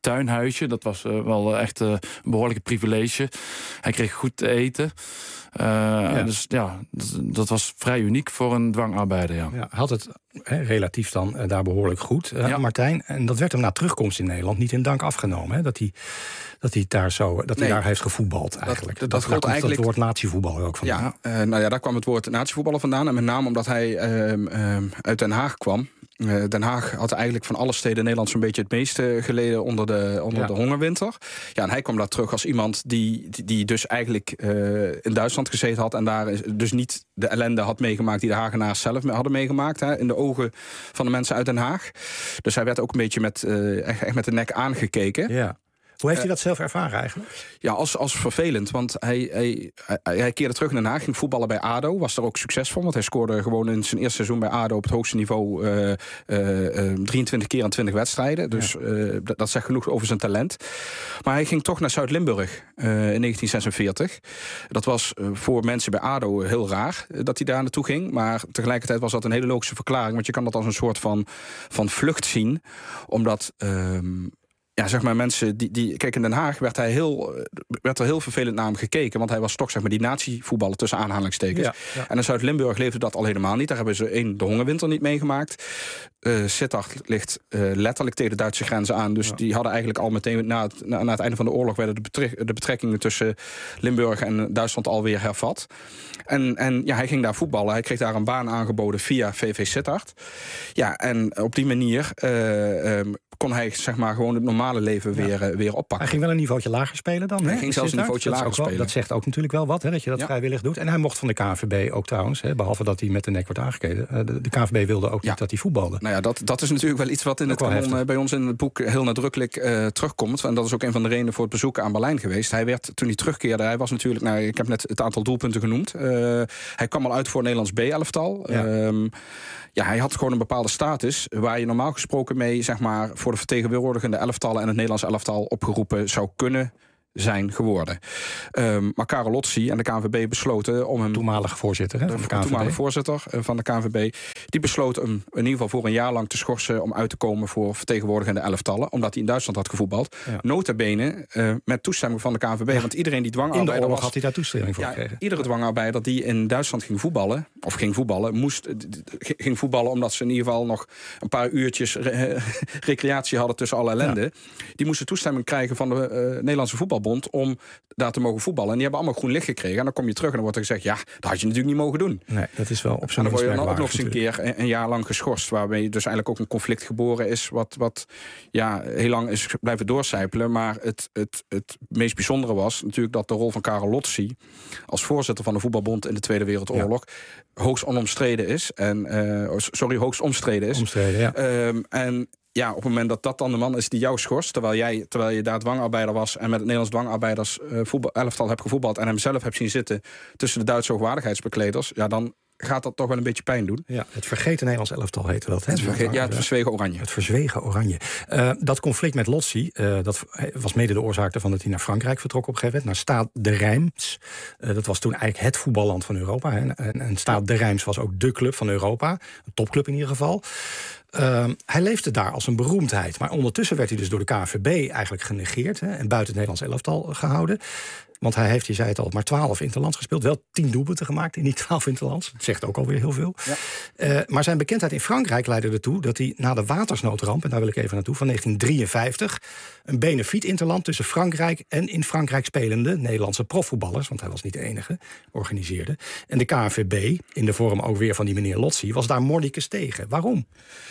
tuinhuisje. Dat was uh, wel echt uh, een behoorlijke privilege. Hij kreeg goed te eten. Uh, ja. Dus ja, dat, dat was vrij uniek voor een dwangarbeider. Ja. Ja, had het he, relatief dan uh, daar behoorlijk goed, uh, ja. Martijn. En dat werd hem na terugkomst in Nederland niet in dank afgenomen. Hè? Dat hij, dat hij daar zo, dat nee. hij daar heeft gevoetbald eigenlijk. Dat, dat, dat, dat komt eigenlijk het woord natievoetballer ook vandaan. Ja, uh, nou ja, daar kwam het woord natievoetballer vandaan. En met name omdat hij uh, uh, uit Den Haag kwam. Uh, Den Haag had eigenlijk van alle steden in Nederland zo'n beetje het meeste geleden onder de, onder ja. de hongerwinter. Ja, en hij kwam daar terug als iemand die, die, die dus eigenlijk uh, in Duitsland gezeten had en daar dus niet de ellende had meegemaakt die de Hagenaars zelf hadden meegemaakt, hè, in de ogen van de mensen uit Den Haag. Dus hij werd ook een beetje met, uh, echt, echt met de nek aangekeken. Ja. Hoe heeft hij dat zelf ervaren eigenlijk? Ja, als, als vervelend. Want hij, hij, hij, hij keerde terug naar Den Haag, ging voetballen bij A D O. Was daar ook succesvol, want hij scoorde gewoon in zijn eerste seizoen bij A D O op het hoogste niveau uh, uh, uh, drieëntwintig keer aan twintig wedstrijden. Dus ja. uh, dat, dat zegt genoeg over zijn talent. Maar hij ging toch naar Zuid-Limburg uh, in negentien zesenveertig. Dat was uh, voor mensen bij A D O heel raar uh, dat hij daar naartoe ging. Maar tegelijkertijd was dat een hele logische verklaring. Want je kan dat als een soort van, van vlucht zien. Omdat... Uh, Ja, zeg maar mensen die, die... Kijk, in Den Haag werd, hij heel, werd er heel vervelend naar hem gekeken. Want hij was toch zeg maar die natievoetballer tussen aanhalingstekens. Ja, ja. En in Zuid-Limburg leefde dat al helemaal niet. Daar hebben ze één, de hongerwinter niet meegemaakt. Uh, Sittard ligt uh, letterlijk tegen de Duitse grenzen aan. Dus ja. die hadden eigenlijk al meteen... Na het, na, na het einde van de oorlog werden de, betrek, de betrekkingen tussen Limburg en Duitsland alweer hervat. En, en ja, hij ging daar voetballen. Hij kreeg daar een baan aangeboden via V V Sittard. Ja, en op die manier... Uh, um, kon hij zeg maar gewoon het normale leven ja. weer, uh, weer oppakken. Hij ging wel een niveautje lager spelen dan? Hij hè? ging zelfs een niveautje lager spelen. Wel, dat zegt ook natuurlijk wel wat, hè, dat je dat ja. vrijwillig doet. En hij mocht van de K N V B ook trouwens, hè, behalve dat hij met de nek wordt aangekeken. Uh, de, de K N V B wilde ook ja. niet dat hij voetbalde. Nou ja, dat, dat is natuurlijk wel iets wat in het kanon, uh, bij ons in het boek heel nadrukkelijk uh, terugkomt. En dat is ook een van de redenen voor het bezoek aan Berlijn geweest. Hij werd, toen hij terugkeerde, hij was natuurlijk, nou, ik heb net het aantal doelpunten genoemd. Uh, hij kwam al uit voor het Nederlands B-elftal. Ja. Um, Ja, hij had gewoon een bepaalde status waar je normaal gesproken mee, zeg maar, voor de vertegenwoordigende elftallen en het Nederlands elftal opgeroepen zou kunnen zijn geworden. Um, maar Karel Lotzi en de K N V B besloten om hem... Toenmalige voorzitter, hè, van de K N V B. Toenmalige voorzitter van de K N V B. Die besloot hem in ieder geval voor een jaar lang te schorsen om uit te komen voor vertegenwoordigende elftallen, omdat hij in Duitsland had gevoetbald. Ja. Nota bene uh, met toestemming van de K N V B. Ja. Want iedereen die dwangarbeider in de oorlog was, had hij daar toestemming voor ja, gekregen. Iedere dwangarbeider die in Duitsland ging voetballen, of ging voetballen, moest ging voetballen omdat ze in ieder geval nog een paar uurtjes re- recreatie hadden tussen alle ellende. Ja. Die moesten toestemming krijgen van de uh, Nederlandse voetbalbond om daar te mogen voetballen. En die hebben allemaal groen licht gekregen. En dan kom je terug en dan wordt er gezegd, ja, dat had je natuurlijk niet mogen doen. Nee, dat is wel op zo'n En dan word je dan ook nog eens een keer een, een jaar lang geschorst, waarbij dus eigenlijk ook een conflict geboren is, wat, wat ja, heel lang is blijven doorcijpelen. Maar het, het, het meest bijzondere was natuurlijk dat de rol van Karel Lotzi als voorzitter van de voetbalbond in de Tweede Wereldoorlog ja. hoogst onomstreden is. En, uh, sorry, hoogst omstreden is. Omstreden, ja. Um, en ja, op het moment dat dat dan de man is die jou schorst, terwijl jij, terwijl je daar dwangarbeider was en met het Nederlands dwangarbeiders uh, voetbal, elftal hebt gevoetbald en hem zelf hebt zien zitten tussen de Duitse hoogwaardigheidsbekleders, ja, dan gaat dat toch wel een beetje pijn doen. Ja, het vergeten Nederlands elftal heette dat. Hè? Het verge- ja, het verzwegen oranje. Het verzwegen oranje. Uh, dat conflict met Lotzi, uh, dat was mede de oorzaak ervan dat hij naar Frankrijk vertrok op een gegeven moment, naar Stade de Reims. Uh, dat was toen eigenlijk het voetballand van Europa. Hè? En, en Stade de Reims was ook de club van Europa. Een topclub in ieder geval. Uh, hij leefde daar als een beroemdheid. Maar ondertussen werd hij dus door de K N V B eigenlijk genegeerd, hè, en buiten het Nederlands elftal gehouden. Want hij heeft, je zei het al, maar twaalf interlands gespeeld. Wel tien doelpunten gemaakt in die twaalf interlands. Dat zegt ook alweer heel veel. Ja. Uh, maar zijn bekendheid in Frankrijk leidde ertoe dat hij na de watersnoodramp, en daar wil ik even naartoe, van negentien drieënvijftig... een benefiet interland tussen Frankrijk en in Frankrijk spelende Nederlandse profvoetballers, want hij was niet de enige, organiseerde. En de K N V B, in de vorm ook weer van die meneer Lotzi, was daar mordicus tegen. Waarom?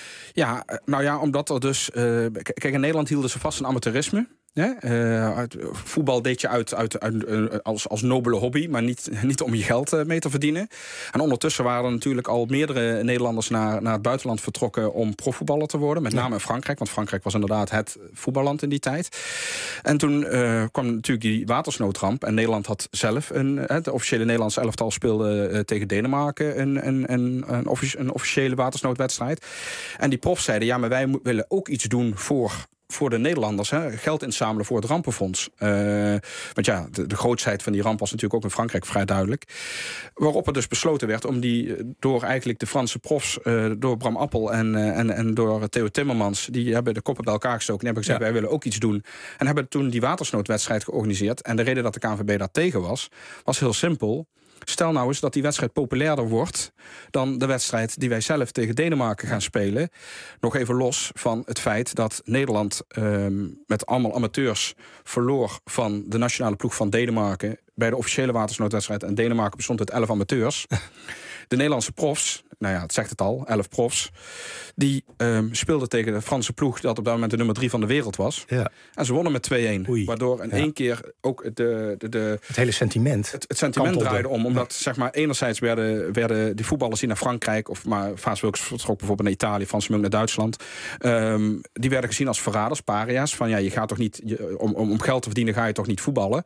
Ja, nou ja, omdat er dus... Uh, kijk, in Nederland hielden ze vast een amateurisme. Ja, uh, uit, voetbal deed je uit, uit, uit, uh, als, als nobele hobby, maar niet, niet om je geld uh, mee te verdienen. En ondertussen waren er natuurlijk al meerdere Nederlanders naar, naar het buitenland vertrokken om profvoetballer te worden. Met name in Frankrijk, want Frankrijk was inderdaad het voetballand in die tijd. En toen uh, kwam natuurlijk die watersnoodramp. En Nederland had zelf, een, uh, de officiële Nederlandse elftal speelde uh, tegen Denemarken een, een, een, een, offici- een officiële watersnoodwedstrijd. En die profs zeiden, ja, maar wij mo- willen ook iets doen voor voor de Nederlanders hè, geld inzamelen voor het rampenfonds. Uh, want ja, de, de grootsheid van die ramp was natuurlijk ook in Frankrijk vrij duidelijk. Waarop er dus besloten werd om die door eigenlijk de Franse profs, uh, door Bram Appel en, uh, en, en door Theo Timmermans, die hebben de koppen bij elkaar gestoken en hebben gezegd, ja. wij willen ook iets doen. En hebben toen die watersnoodwedstrijd georganiseerd. En de reden dat de K N V B daar tegen was, was heel simpel. Stel nou eens dat die wedstrijd populairder wordt dan de wedstrijd die wij zelf tegen Denemarken gaan spelen. Nog even los van het feit dat Nederland um, met allemaal amateurs verloor van de nationale ploeg van Denemarken bij de officiële watersnoodwedstrijd. En Denemarken bestond uit elf amateurs. De Nederlandse profs, nou ja, het zegt het al, elf profs, die um, speelden tegen de Franse ploeg dat op dat moment de nummer drie van de wereld was. Ja. En ze wonnen met twee-een. Oei. Waardoor in ja. één keer ook de, de, de... Het hele sentiment. Het, het sentiment kantelde. draaide om. Omdat, ja. zeg maar, enerzijds werden, werden die voetballers die naar Frankrijk, of maar Vaas Wilkes vertrok bijvoorbeeld naar Italië, Frans Munk naar Duitsland. Um, die werden gezien als verraders, paria's. Van ja, je gaat toch niet, je, om, om geld te verdienen ga je toch niet voetballen.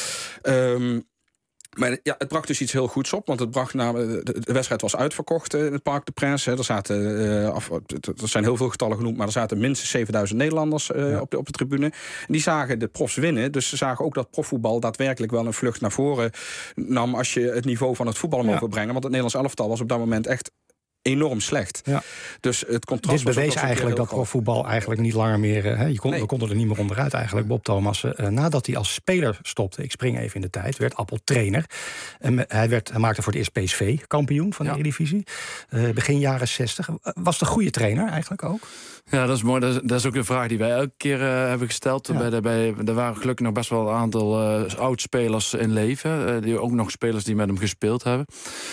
Um, Maar ja, het bracht dus iets heel goeds op. Want het bracht na, de, de wedstrijd was uitverkocht in het Parc des Princes. Hè. Er, zaten, uh, af, er zijn heel veel getallen genoemd, maar er zaten minstens zevenduizend Nederlanders uh, ja. op, de, op de tribune. En die zagen de profs winnen. Dus ze zagen ook dat profvoetbal daadwerkelijk wel een vlucht naar voren nam als je het niveau van het voetballen ja. mogen brengen. Want het Nederlands elftal was op dat moment echt enorm slecht. Ja. Dus het contrast Dit bewees eigenlijk dat profvoetbal eigenlijk niet langer meer... Hè, je kon, nee. We konden er niet meer onderuit eigenlijk. Bob Thomassen, uh, nadat hij als speler stopte, ik spring even in de tijd, werd Appel trainer. En hij, werd, hij maakte voor het eerst P S V kampioen van de ja. Eredivisie. Uh, begin jaren zestig. Was de goede trainer eigenlijk ook? Ja, dat is mooi. Dat is, dat is ook een vraag die wij elke keer uh, hebben gesteld. Ja. Bij de, bij, er waren gelukkig nog best wel een aantal uh, oud-spelers in leven. Uh, die, ook nog spelers die met hem gespeeld hebben.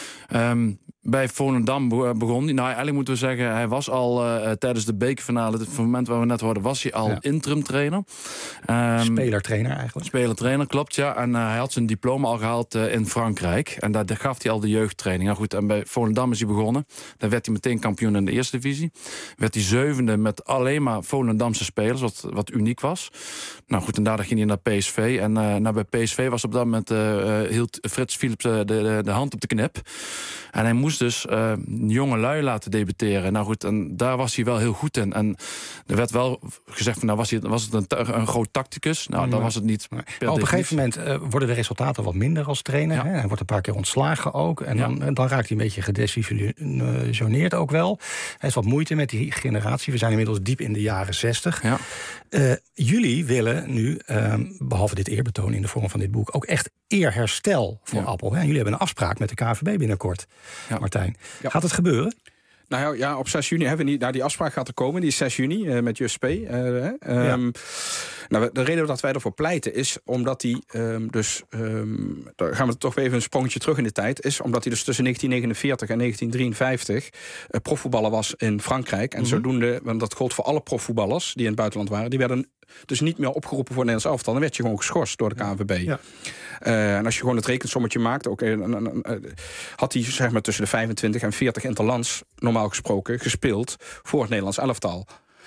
Um, bij Volendam begon hij. Nou, eigenlijk moeten we zeggen, hij was al uh, tijdens de bekerfinale, het moment waar we net hoorden, was hij al ja. interim trainer. Um, Spelertrainer eigenlijk. Spelertrainer, klopt, ja. En uh, hij had zijn diploma al gehaald uh, in Frankrijk. En daar, daar gaf hij al de jeugdtraining. Nou goed, en bij Volendam is hij begonnen. Daar werd hij meteen kampioen in de eerste divisie. Werd hij zevende met alleen maar Volendamse spelers, wat, wat uniek was. Nou goed, en daarna ging hij naar P S V. En uh, nou, bij P S V was op dat moment uh, hield Frits Philips uh, de, de, de hand op de knip. En hij moest dus uh, jonge lui laten debuteren. Nou goed, en daar was hij wel heel goed in. En er werd wel gezegd van, nou was, hij, was het een, een groot tacticus. Nou, nee. dan was het niet. Maar op een gegeven moment uh, worden de resultaten wat minder als trainer. Ja. Hè? Hij wordt een paar keer ontslagen ook. En dan, ja. dan raakt hij een beetje gedesillusioneerd ook wel. Hij heeft wat moeite met die generatie. We zijn inmiddels diep in de jaren zestig. Ja. Uh, jullie willen nu, uh, behalve dit eerbetoon in de vorm van dit boek, ook echt eerherstel voor ja. Appel. Hè? Jullie hebben een afspraak met de K N V B binnenkort, ja. Martijn. Ja. Gaat het gebeuren? Nou ja, op zes juni hebben we niet. Nou, die afspraak gaat er komen. Die is zes juni uh, met Just P. Uh, uh, ja. um, nou, de reden dat wij ervoor pleiten is omdat die um, dus, um, daar gaan we toch weer even een sprongetje terug in de tijd, is omdat hij dus tussen negentien negenenveertig en negentien drieënvijftig uh, profvoetballer was in Frankrijk. En mm-hmm. zodoende, want dat gold voor alle profvoetballers die in het buitenland waren, die werden dus niet meer opgeroepen voor het Nederlands elftal. Dan werd je gewoon geschorst door de K N V B. Ja. Uh, en als je gewoon het rekensommetje maakt, ook, uh, uh, uh, had hij zeg maar tussen de vijfentwintig en veertig interlands normaal gesproken gespeeld voor het Nederlands elftal.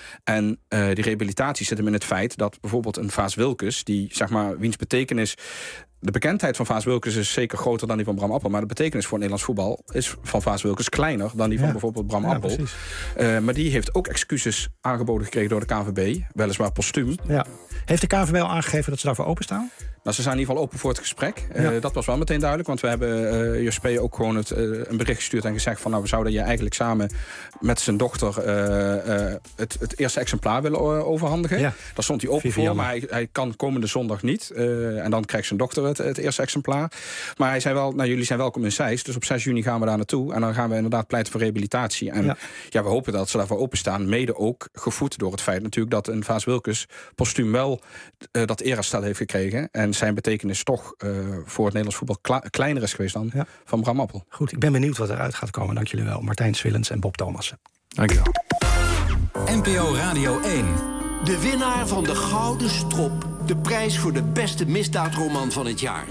En uh, die rehabilitatie zit hem in het feit dat bijvoorbeeld een Vaas Wilkes, die zeg maar wiens betekenis, de bekendheid van Vaas Wilkes is zeker groter dan die van Bram Appel, maar de betekenis voor het Nederlands voetbal is van Vaas Wilkes kleiner dan die van ja. bijvoorbeeld Bram ja, Appel. Uh, maar die heeft ook excuses aangeboden gekregen door de K N V B, weliswaar postuum. Ja. Heeft de K N V B al aangegeven dat ze daarvoor openstaan? Nou, ze zijn in ieder geval open voor het gesprek. Ja. Uh, dat was wel meteen duidelijk, want we hebben uh, J S P ook gewoon het, uh, een bericht gestuurd en gezegd van, nou, we zouden je eigenlijk samen met zijn dochter uh, uh, het, het eerste exemplaar willen uh, overhandigen. Ja. Daar stond hij open Vivian. voor, maar hij, hij kan komende zondag niet. Uh, en dan krijgt zijn dochter het, het eerste exemplaar. Maar hij zei wel, nou, jullie zijn welkom in Zeist, dus op zes juni gaan we daar naartoe. En dan gaan we inderdaad pleiten voor rehabilitatie. En ja, ja we hopen dat ze daarvoor openstaan, mede ook gevoed door het feit natuurlijk dat een Vaas Wilkes postuum wel uh, dat eerherstel heeft gekregen. En zijn betekenis toch uh, voor het Nederlands voetbal kla- kleiner is geweest dan ja. van Bram Appel. Goed, ik ben benieuwd wat eruit gaat komen. Dank jullie wel. Martijn Swillens en Bob Thomassen. Dank je wel. N P O Radio één. De winnaar van de Gouden Strop. De prijs voor de beste misdaadroman van het jaar.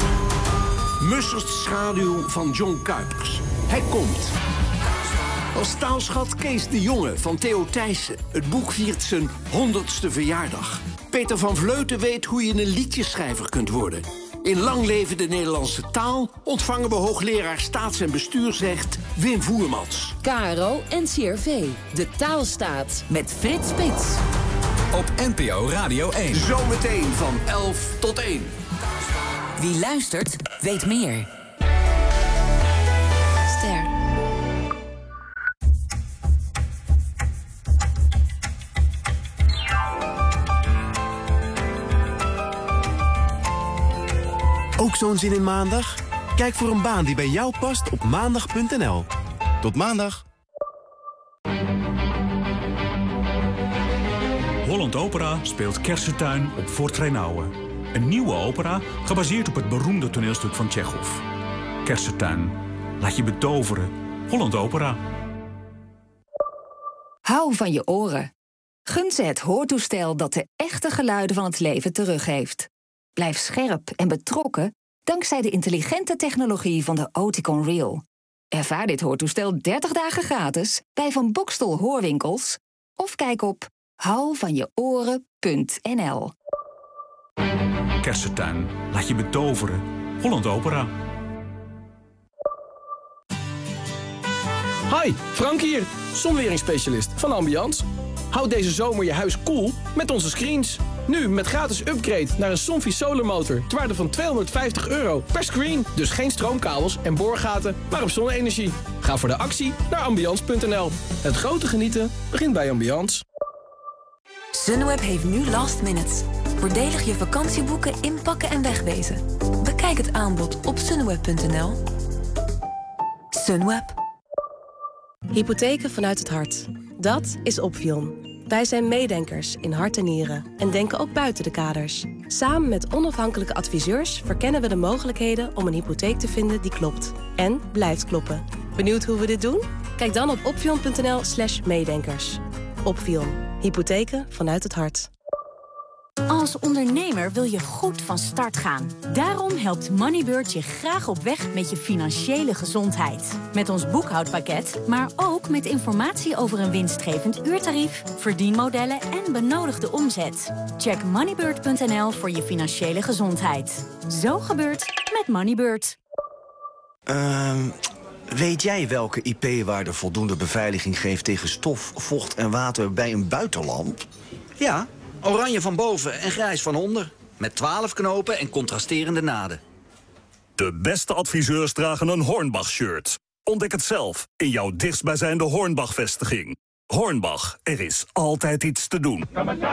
Musser's Schaduw van John Kuipers. Hij komt. Als taalschat Kees de Jonge van Theo Thijssen. Het boek viert zijn honderdste verjaardag. Peter van Vleuten weet hoe je een liedjeschrijver kunt worden. In Lang leven de Nederlandse taal ontvangen we hoogleraar staats- en bestuursrecht Wim Voermans. K R O en C R V. De taalstaat met Frits Spits. op N P O Radio één. Zometeen van elf tot één. Wie luistert, weet meer. Ster. Ook zo'n zin in maandag? Kijk voor een baan die bij jou past op maandag punt n l. Tot maandag. Holland Opera speelt Kersentuin op Fort Reinouwen. Een nieuwe opera gebaseerd op het beroemde toneelstuk van Tsjechov. Kersentuin. Laat je betoveren. Holland Opera. Hou van je oren. Gun ze het hoortoestel dat de echte geluiden van het leven teruggeeft. Blijf scherp en betrokken dankzij de intelligente technologie van de Oticon Real. Ervaar dit hoortoestel dertig dagen gratis bij Van Bokstel Hoorwinkels of kijk op hou van je oren punt n l. Kersentuin. Laat je betoveren. Holland Opera. Hi, Frank hier, zonweringsspecialist van Ambiance. Houd deze zomer je huis koel cool met onze screens. Nu met gratis upgrade naar een Somfy Solar motor ter waarde van tweehonderdvijftig euro per screen. Dus geen stroomkabels en boorgaten, maar op zonne-energie. Ga voor de actie naar ambiance punt n l. Het grote genieten begint bij Ambiance. Sunweb heeft nu last minutes. Voordelig je vakantieboeken, inpakken en wegwezen. Bekijk het aanbod op sunweb punt n l. Sunweb. Hypotheken vanuit het hart. Dat is Opvion. Wij zijn meedenkers in hart en nieren en denken ook buiten de kaders. Samen met onafhankelijke adviseurs verkennen we de mogelijkheden om een hypotheek te vinden die klopt. En blijft kloppen. Benieuwd hoe we dit doen? Kijk dan op opvion punt n l slash meedenkers. Opvion. Hypotheken vanuit het hart. Als ondernemer wil je goed van start gaan. Daarom helpt Moneybird je graag op weg met je financiële gezondheid. Met ons boekhoudpakket, maar ook met informatie over een winstgevend uurtarief, verdienmodellen en benodigde omzet. Check moneybird punt n l voor je financiële gezondheid. Zo gebeurt met Moneybird. Uh, weet jij welke I P-waarde voldoende beveiliging geeft tegen stof, vocht en water bij een buitenlamp? Ja. Oranje van boven en grijs van onder. Met twaalf knopen en contrasterende naden. De beste adviseurs dragen een Hornbach-shirt. Ontdek het zelf in jouw dichtstbijzijnde Hornbach-vestiging. Hornbach, er is altijd iets te doen.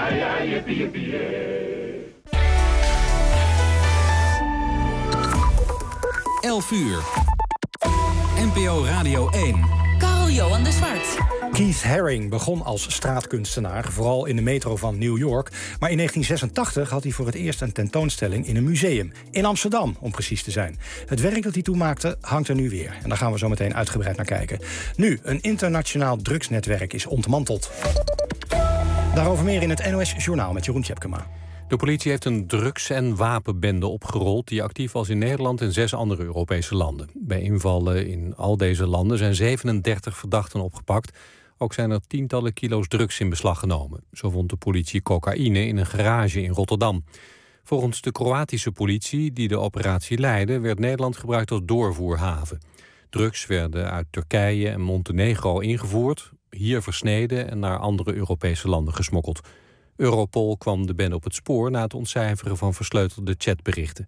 elf uur. N P O Radio één. Carl-Johan de Zwart. Keith Haring begon als straatkunstenaar, vooral in de metro van New York. Maar in negentien zesentachtig had hij voor het eerst een tentoonstelling in een museum. In Amsterdam, om precies te zijn. Het werk dat hij toen maakte, hangt er nu weer. En daar gaan we zo meteen uitgebreid naar kijken. Nu, een internationaal drugsnetwerk is ontmanteld. Daarover meer in het N O S Journaal met Jeroen Tjepkema. De politie heeft een drugs- en wapenbende opgerold die actief was in Nederland en zes andere Europese landen. Bij invallen in al deze landen zijn zevenendertig verdachten opgepakt. Ook zijn er tientallen kilo's drugs in beslag genomen. Zo vond de politie cocaïne in een garage in Rotterdam. Volgens de Kroatische politie, die de operatie leidde, werd Nederland gebruikt als doorvoerhaven. Drugs werden uit Turkije en Montenegro ingevoerd, hier versneden en naar andere Europese landen gesmokkeld. Europol kwam de bende op het spoor na het ontcijferen van versleutelde chatberichten.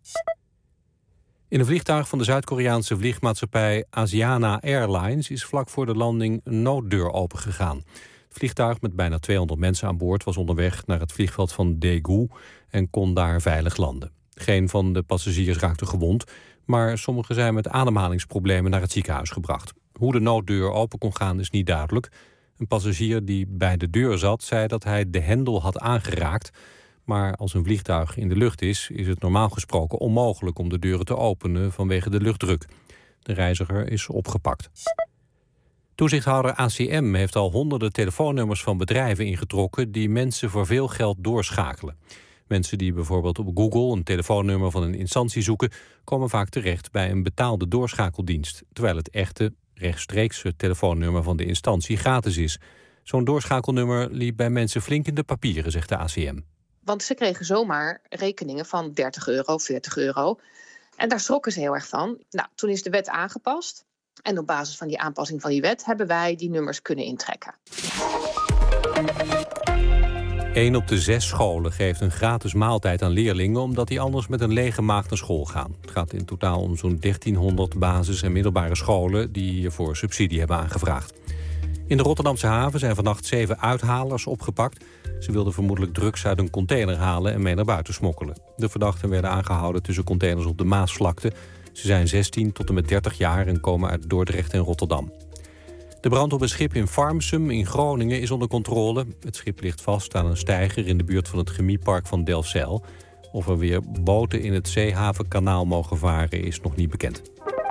In een vliegtuig van de Zuid-Koreaanse vliegmaatschappij Asiana Airlines is vlak voor de landing een nooddeur opengegaan. Het vliegtuig met bijna tweehonderd mensen aan boord was onderweg naar het vliegveld van Daegu en kon daar veilig landen. Geen van de passagiers raakte gewond, maar sommigen zijn met ademhalingsproblemen naar het ziekenhuis gebracht. Hoe de nooddeur open kon gaan is niet duidelijk. Een passagier die bij de deur zat, zei dat hij de hendel had aangeraakt. Maar als een vliegtuig in de lucht is, is het normaal gesproken onmogelijk om de deuren te openen vanwege de luchtdruk. De reiziger is opgepakt. Toezichthouder A C M heeft al honderden telefoonnummers van bedrijven ingetrokken die mensen voor veel geld doorschakelen. Mensen die bijvoorbeeld op Google een telefoonnummer van een instantie zoeken, komen vaak terecht bij een betaalde doorschakeldienst, terwijl het echte rechtstreekse telefoonnummer van de instantie gratis is. Zo'n doorschakelnummer liep bij mensen flink in de papieren, zegt de A C M. Want ze kregen zomaar rekeningen van dertig euro, veertig euro. En daar schrokken ze heel erg van. Nou, toen is de wet aangepast. En op basis van die aanpassing van die wet hebben wij die nummers kunnen intrekken. Eén op de zes scholen geeft een gratis maaltijd aan leerlingen, omdat die anders met een lege maag naar school gaan. Het gaat in totaal om zo'n dertienhonderd basis- en middelbare scholen die hiervoor subsidie hebben aangevraagd. In de Rotterdamse haven zijn vannacht zeven uithalers opgepakt. Ze wilden vermoedelijk drugs uit een container halen en mee naar buiten smokkelen. De verdachten werden aangehouden tussen containers op de Maasvlakte. Ze zijn zestien tot en met dertig jaar en komen uit Dordrecht en Rotterdam. De brand op een schip in Farmsum in Groningen is onder controle. Het schip ligt vast aan een steiger in de buurt van het chemiepark van Delfzijl. Of er weer boten in het Zeehavenkanaal mogen varen is nog niet bekend.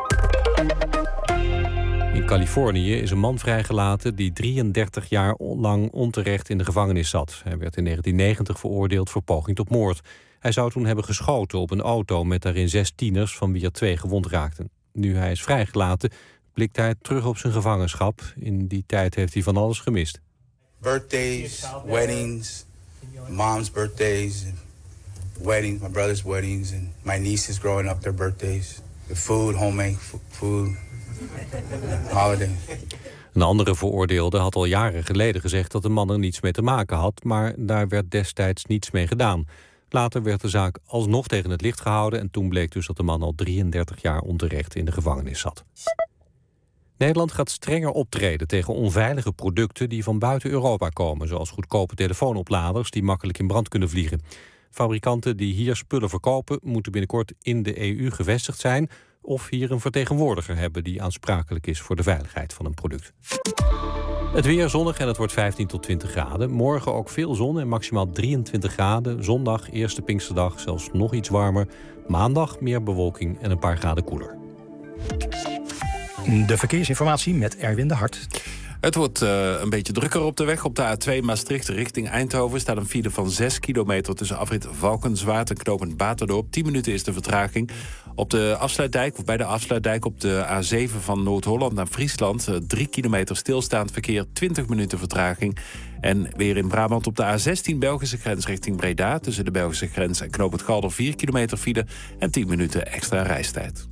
In Californië is een man vrijgelaten die drieëndertig jaar lang onterecht in de gevangenis zat. Hij werd in negentien negentig veroordeeld voor poging tot moord. Hij zou toen hebben geschoten op een auto met daarin zes tieners, van wie er twee gewond raakten. Nu hij is vrijgelaten, blikt hij terug op zijn gevangenschap. In die tijd heeft hij van alles gemist. Birthdays, weddings, mom's birthdays, weddings, my brother's weddings, and my nieces growing up their birthdays. The food, homemade food, holiday. Een andere veroordeelde had al jaren geleden gezegd dat de man er niets mee te maken had, maar daar werd destijds niets mee gedaan. Later werd de zaak alsnog tegen het licht gehouden en toen bleek dus dat de man al drieëndertig jaar onterecht in de gevangenis zat. Nederland gaat strenger optreden tegen onveilige producten die van buiten Europa komen, zoals goedkope telefoonopladers die makkelijk in brand kunnen vliegen. Fabrikanten die hier spullen verkopen moeten binnenkort in de E U gevestigd zijn of hier een vertegenwoordiger hebben die aansprakelijk is voor de veiligheid van een product. Het weer zonnig en het wordt vijftien tot twintig graden. Morgen ook veel zon en maximaal drieëntwintig graden. Zondag, eerste Pinksterdag, zelfs nog iets warmer. Maandag meer bewolking en een paar graden koeler. De verkeersinformatie met Erwin de Hart. Het wordt uh, een beetje drukker op de weg. Op de A twee Maastricht richting Eindhoven staat een file van zes kilometer... tussen afrit Valkenswaard en knooppunt Baterdorp. tien minuten is de vertraging. Op de afsluitdijk, of bij de afsluitdijk op de A zeven van Noord-Holland naar Friesland... drie kilometer stilstaand verkeer, twintig minuten vertraging. En weer in Brabant op de A zestien Belgische grens richting Breda... tussen de Belgische grens en knooppunt Galder vier kilometer file... en tien minuten extra reistijd.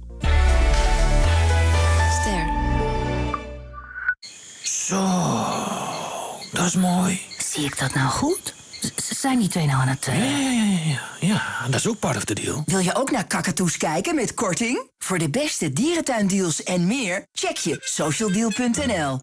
Zo, dat is mooi. Zie ik dat nou goed? Z- zijn die twee nou aan het... Uh... Ja, ja, ja, ja, ja, dat is ook part of the deal. Wil je ook naar kakatoes kijken met korting? Voor de beste dierentuindeals en meer, check je socialdeal punt n l.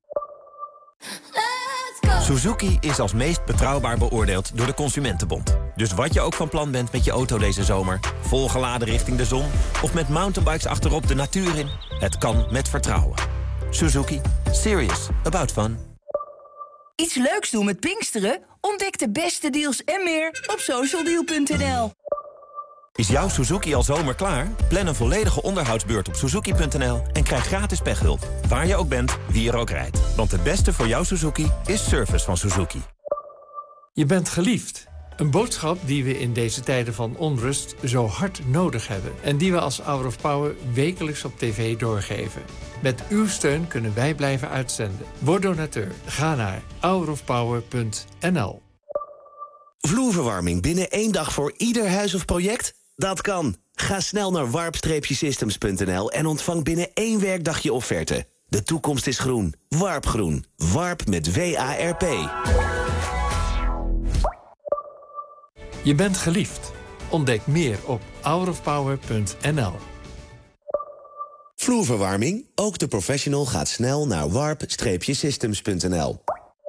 Suzuki is als meest betrouwbaar beoordeeld door de Consumentenbond. Dus wat je ook van plan bent met je auto deze zomer... volgeladen richting de zon of met mountainbikes achterop de natuur in... het kan met vertrouwen. Suzuki. Serious about fun. Iets leuks doen met Pinksteren? Ontdek de beste deals en meer op socialdeal punt n l. Is jouw Suzuki al zomer klaar? Plan een volledige onderhoudsbeurt op suzuki punt n l en krijg gratis pechhulp. Waar je ook bent, wie er ook rijdt. Want het beste voor jouw Suzuki is service van Suzuki. Je bent geliefd. Een boodschap die we in deze tijden van onrust zo hard nodig hebben. En die we als Hour of Power wekelijks op tv doorgeven. Met uw steun kunnen wij blijven uitzenden. Word donateur. Ga naar hour of power punt n l. Vloerverwarming binnen één dag voor ieder huis of project? Dat kan. Ga snel naar warp systems punt n l en ontvang binnen één werkdag je offerte. De toekomst is groen. Warp Groen. Warp met W A R P. Je bent geliefd. Ontdek meer op hour of power punt n l. Vloerverwarming? Ook de professional gaat snel naar warp systems punt n l.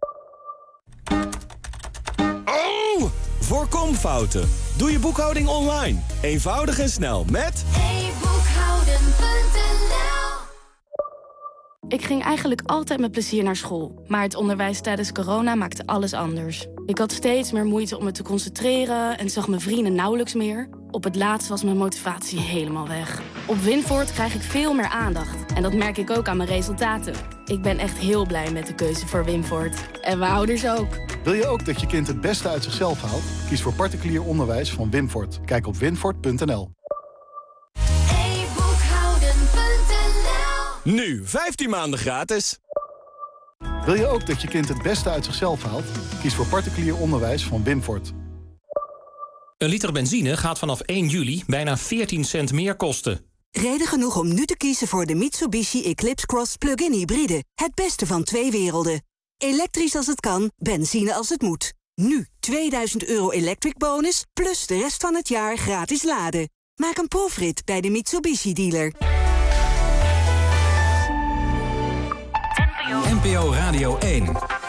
Oh! Voorkom fouten. Doe je boekhouding online. Eenvoudig en snel met... e boekhouden punt n l. Ik ging eigenlijk altijd met plezier naar school. Maar het onderwijs tijdens corona maakte alles anders. Ik had steeds meer moeite om me te concentreren en zag mijn vrienden nauwelijks meer. Op het laatst was mijn motivatie helemaal weg. Op Winvoort krijg ik veel meer aandacht. En dat merk ik ook aan mijn resultaten. Ik ben echt heel blij met de keuze voor Winvoort. En mijn ouders ook. Wil je ook dat je kind het beste uit zichzelf haalt? Kies voor particulier onderwijs van Winvoort. Kijk op winvoort punt n l. e boekhouden punt n l. Nu vijftien maanden gratis. Wil je ook dat je kind het beste uit zichzelf haalt? Kies voor particulier onderwijs van Winvoort. Een liter benzine gaat vanaf één juli bijna veertien cent meer kosten. Reden genoeg om nu te kiezen voor de Mitsubishi Eclipse Cross Plug-in Hybride. Het beste van twee werelden. Elektrisch als het kan, benzine als het moet. Nu tweeduizend euro electric bonus, plus de rest van het jaar gratis laden. Maak een proefrit bij de Mitsubishi dealer. N P O Radio één.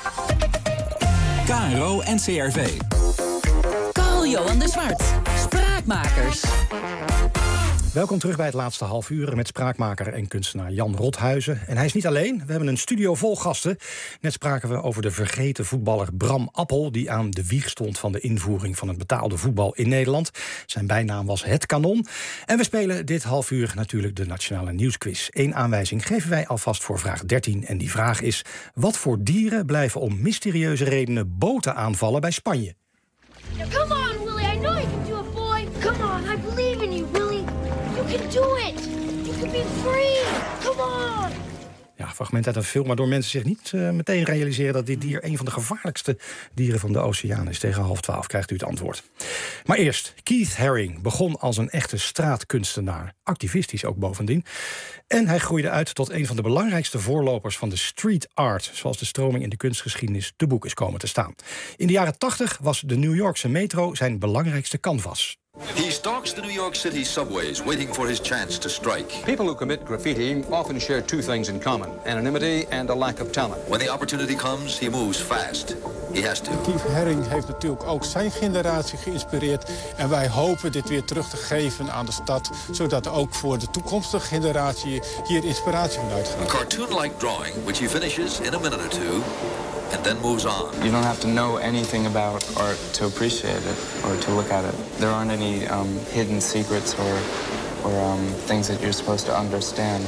K R O en C R V. Carl-Johan de Zwart. Spraakmakers. Welkom terug bij het laatste half uur met spraakmaker en kunstenaar Jan Rothuizen. En hij is niet alleen, we hebben een studio vol gasten. Net spraken we over de vergeten voetballer Bram Appel, die aan de wieg stond van de invoering van het betaalde voetbal in Nederland. Zijn bijnaam was Het Kanon. En we spelen dit half uur natuurlijk de Nationale Nieuwsquiz. Eén aanwijzing geven wij alvast voor vraag dertien. En die vraag is: wat voor dieren blijven om mysterieuze redenen boten aanvallen bij Spanje? Come on, Willie. I know you can do it, boy. Come on, I believe in you, Willie. You can do it. You can be free. Come on. Ja, fragment uit een film waardoor mensen zich niet uh, meteen realiseren dat dit dier een van de gevaarlijkste dieren van de oceaan is. Tegen half twaalf krijgt u het antwoord. Maar eerst, Keith Haring begon als een echte straatkunstenaar. Activistisch ook bovendien. En hij groeide uit tot een van de belangrijkste voorlopers van de street art, zoals de stroming in de kunstgeschiedenis te boek is komen te staan. In de jaren tachtig was de New Yorkse metro zijn belangrijkste canvas. He stalks the New York City subways, waiting for his chance to strike. People who commit graffiti often share two things in common: anonymity and a lack of talent. When the opportunity comes, he moves fast. He has to. Keith Haring heeft natuurlijk ook zijn generatie geïnspireerd. En wij hopen dit weer terug te geven aan de stad, zodat ook voor de toekomstige generatie hier inspiratie van uitgaat. A cartoon-like drawing, which he finishes in a minute or two. And then moves on. You don't have to know anything about art to appreciate it or to look at it. There aren't any um, hidden secrets or, or um, things that you're supposed to understand.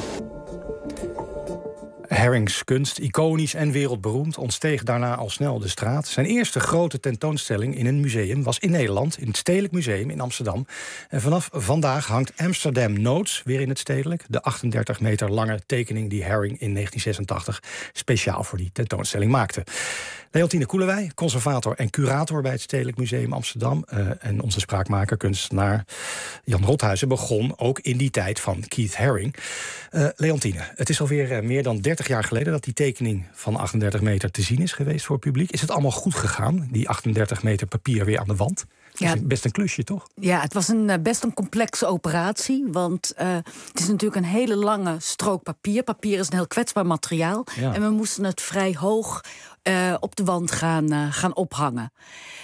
Harings kunst, iconisch en wereldberoemd, ontsteeg daarna al snel de straat. Zijn eerste grote tentoonstelling in een museum was in Nederland, in het Stedelijk Museum in Amsterdam. En vanaf vandaag hangt Amsterdam Notes weer in het Stedelijk. De achtendertig meter lange tekening die Haring in negentien zesentachtig speciaal voor die tentoonstelling maakte. Leontine Koelewij, conservator en curator bij het Stedelijk Museum Amsterdam. Uh, en onze spraakmaker, kunstenaar Jan Rothuizen begon ook in die tijd van Keith Haring. Uh, Leontine, het is alweer uh, meer dan dertig jaar geleden dat die tekening van achtendertig meter te zien is geweest voor het publiek. Is het allemaal goed gegaan, die achtendertig meter papier weer aan de wand? Dat is Ja. best een klusje, toch? Ja, het was een, uh, best een complexe operatie. Want uh, het is natuurlijk een hele lange strook papier. Papier is een heel kwetsbaar materiaal. Ja. En we moesten het vrij hoog uh, op de wand gaan, uh, gaan ophangen.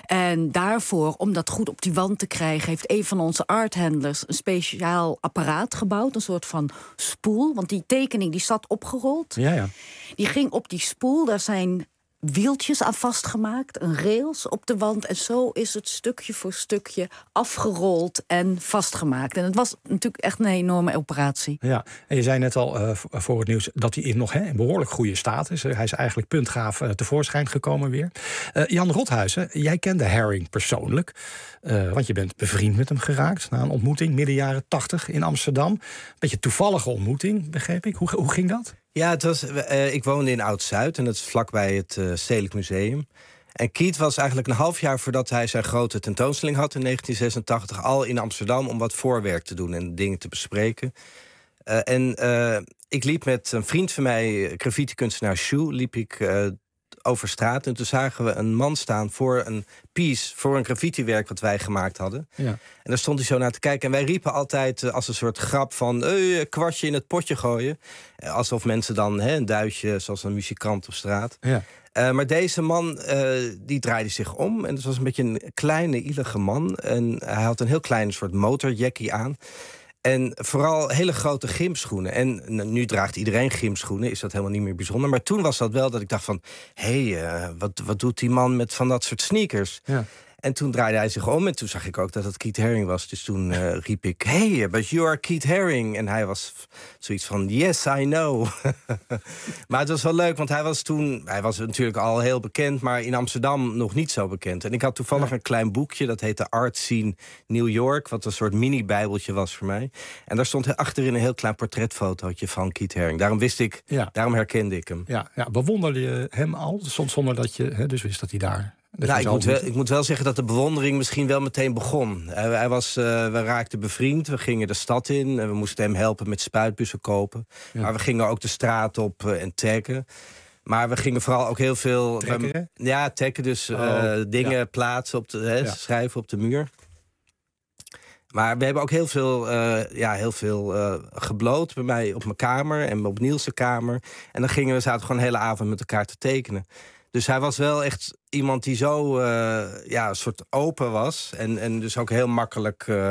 En daarvoor, om dat goed op die wand te krijgen, heeft een van onze arthandlers een speciaal apparaat gebouwd. Een soort van spoel. Want die tekening die zat opgerold. Ja, ja. Die ging op die spoel. Daar zijn wieltjes aan vastgemaakt, een rails op de wand. En zo is het stukje voor stukje afgerold en vastgemaakt. En het was natuurlijk echt een enorme operatie. Ja, en je zei net al uh, voor het nieuws dat hij in nog hè, in behoorlijk goede staat is. Hij is eigenlijk puntgaaf uh, tevoorschijn gekomen weer. Uh, Jan Rothuizen, jij kende Haring persoonlijk. Uh, want je bent bevriend met hem geraakt na een ontmoeting midden jaren tachtig in Amsterdam. Beetje toevallige ontmoeting, begreep ik. Hoe, hoe ging dat? Ja, het was, uh, ik woonde in Oud-Zuid en dat is vlakbij het uh, Stedelijk Museum. En Keith was eigenlijk een half jaar voordat hij zijn grote tentoonstelling had in negentien zesentachtig... al in Amsterdam om wat voorwerk te doen en dingen te bespreken. Uh, en uh, ik liep met een vriend van mij, graffiti-kunstenaar Shu, liep ik uh, over straat. En toen zagen we een man staan voor een piece, voor een graffitiwerk wat wij gemaakt hadden. Ja. En daar stond hij zo naar te kijken. En wij riepen altijd uh, als een soort grap van hey, een kwartje in het potje gooien. Uh, alsof mensen dan hè, een duitje, zoals een muzikant op straat. Ja. Uh, maar deze man, uh, die draaide zich om. En het was een beetje een kleine, ielige man. En hij had een heel klein soort motorjackie aan. En vooral hele grote gymschoenen. En nu draagt iedereen gymschoenen, is dat helemaal niet meer bijzonder. Maar toen was dat wel dat ik dacht van... hé, hey, uh, wat, wat doet die man met van dat soort sneakers? Ja. En toen draaide hij zich om en toen zag ik ook dat het Keith Haring was. Dus toen uh, riep ik, hey, but you are Keith Haring. En hij was zoiets van, yes, I know. Maar het was wel leuk, want hij was toen... hij was natuurlijk al heel bekend, maar in Amsterdam nog niet zo bekend. En ik had toevallig ja. een klein boekje, dat heette Art Scene New York... wat een soort mini-bijbeltje was voor mij. En daar stond achterin een heel klein portretfotootje van Keith Haring. Daarom wist ik, ja. daarom herkende ik hem. Ja, ja, bewonderde je hem al, soms zonder dat je hè, dus wist dat hij daar... Nou, ik, moet wel, ik moet wel zeggen dat de bewondering misschien wel meteen begon. Hij, hij was, uh, we raakten bevriend, we gingen de stad in... en we moesten hem helpen met spuitbussen kopen. Ja. Maar we gingen ook de straat op uh, en taggen. Maar we gingen vooral ook heel veel... Trekken? Ja, tekken, dus uh, oh, dingen ja. plaatsen, op de, hè, Ja. schrijven op de muur. Maar we hebben ook heel veel, uh, ja, heel veel uh, gebloot bij mij op mijn kamer en op Niels' kamer. En dan gingen we zaten gewoon de hele avond met elkaar te tekenen. Dus hij was wel echt iemand die zo uh, ja, een soort open was. En, en dus ook heel makkelijk uh,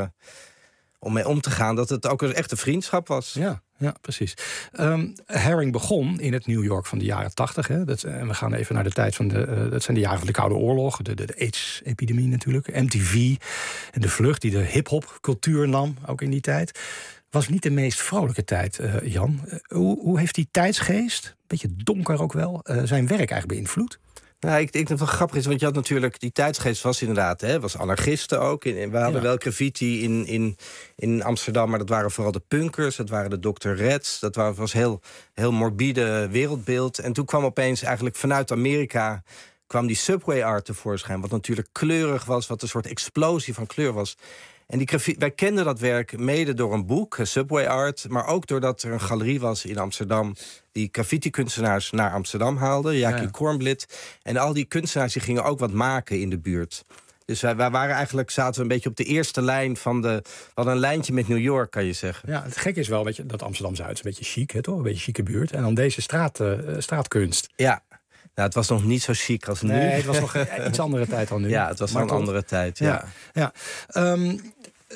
om mee om te gaan. Dat het ook een echte vriendschap was. Ja, ja precies. Um, Herring begon in het New York van de jaren tachtig. En we gaan even naar de tijd van de... Uh, dat zijn de jaren van de Koude Oorlog. De, de, de AIDS-epidemie natuurlijk. M T V. En de vlucht die de hip-hop cultuur nam, ook in die tijd. Was niet de meest vrolijke tijd, uh, Jan. Uh, hoe, hoe heeft die tijdsgeest, beetje donker ook wel, uh, zijn werk eigenlijk beïnvloed? Nou, ik denk dat het wel grappig is, want je had natuurlijk... die tijdsgeest was inderdaad, hè, was anarchisten ook. En we hadden ja. wel graffiti in, in, in Amsterdam, maar dat waren vooral de punkers. Dat waren de dokter Reds. Dat was heel, heel morbide wereldbeeld. En toen kwam opeens eigenlijk vanuit Amerika... kwam die subway art tevoorschijn, wat natuurlijk kleurig was... wat een soort explosie van kleur was... En die graffiti, wij kenden dat werk mede door een boek, Subway Art... maar ook doordat er een galerie was in Amsterdam... die graffiti-kunstenaars naar Amsterdam haalde, Jackie ja, ja. Kornblit. En al die kunstenaars die gingen ook wat maken in de buurt. Dus wij, wij waren eigenlijk, zaten we een beetje op de eerste lijn van de... We hadden een lijntje met New York, kan je zeggen. Ja, het gekke is wel weet je, dat Amsterdam-Zuid is een beetje chic, hè, toch? Een beetje chique buurt. En dan deze straat, uh, straatkunst. Ja. Nou, het was nog niet zo chic als nu. Nee, het was nog iets andere tijd dan nu. Ja, het was maar een toch... andere tijd, ja. ja, ja. Um,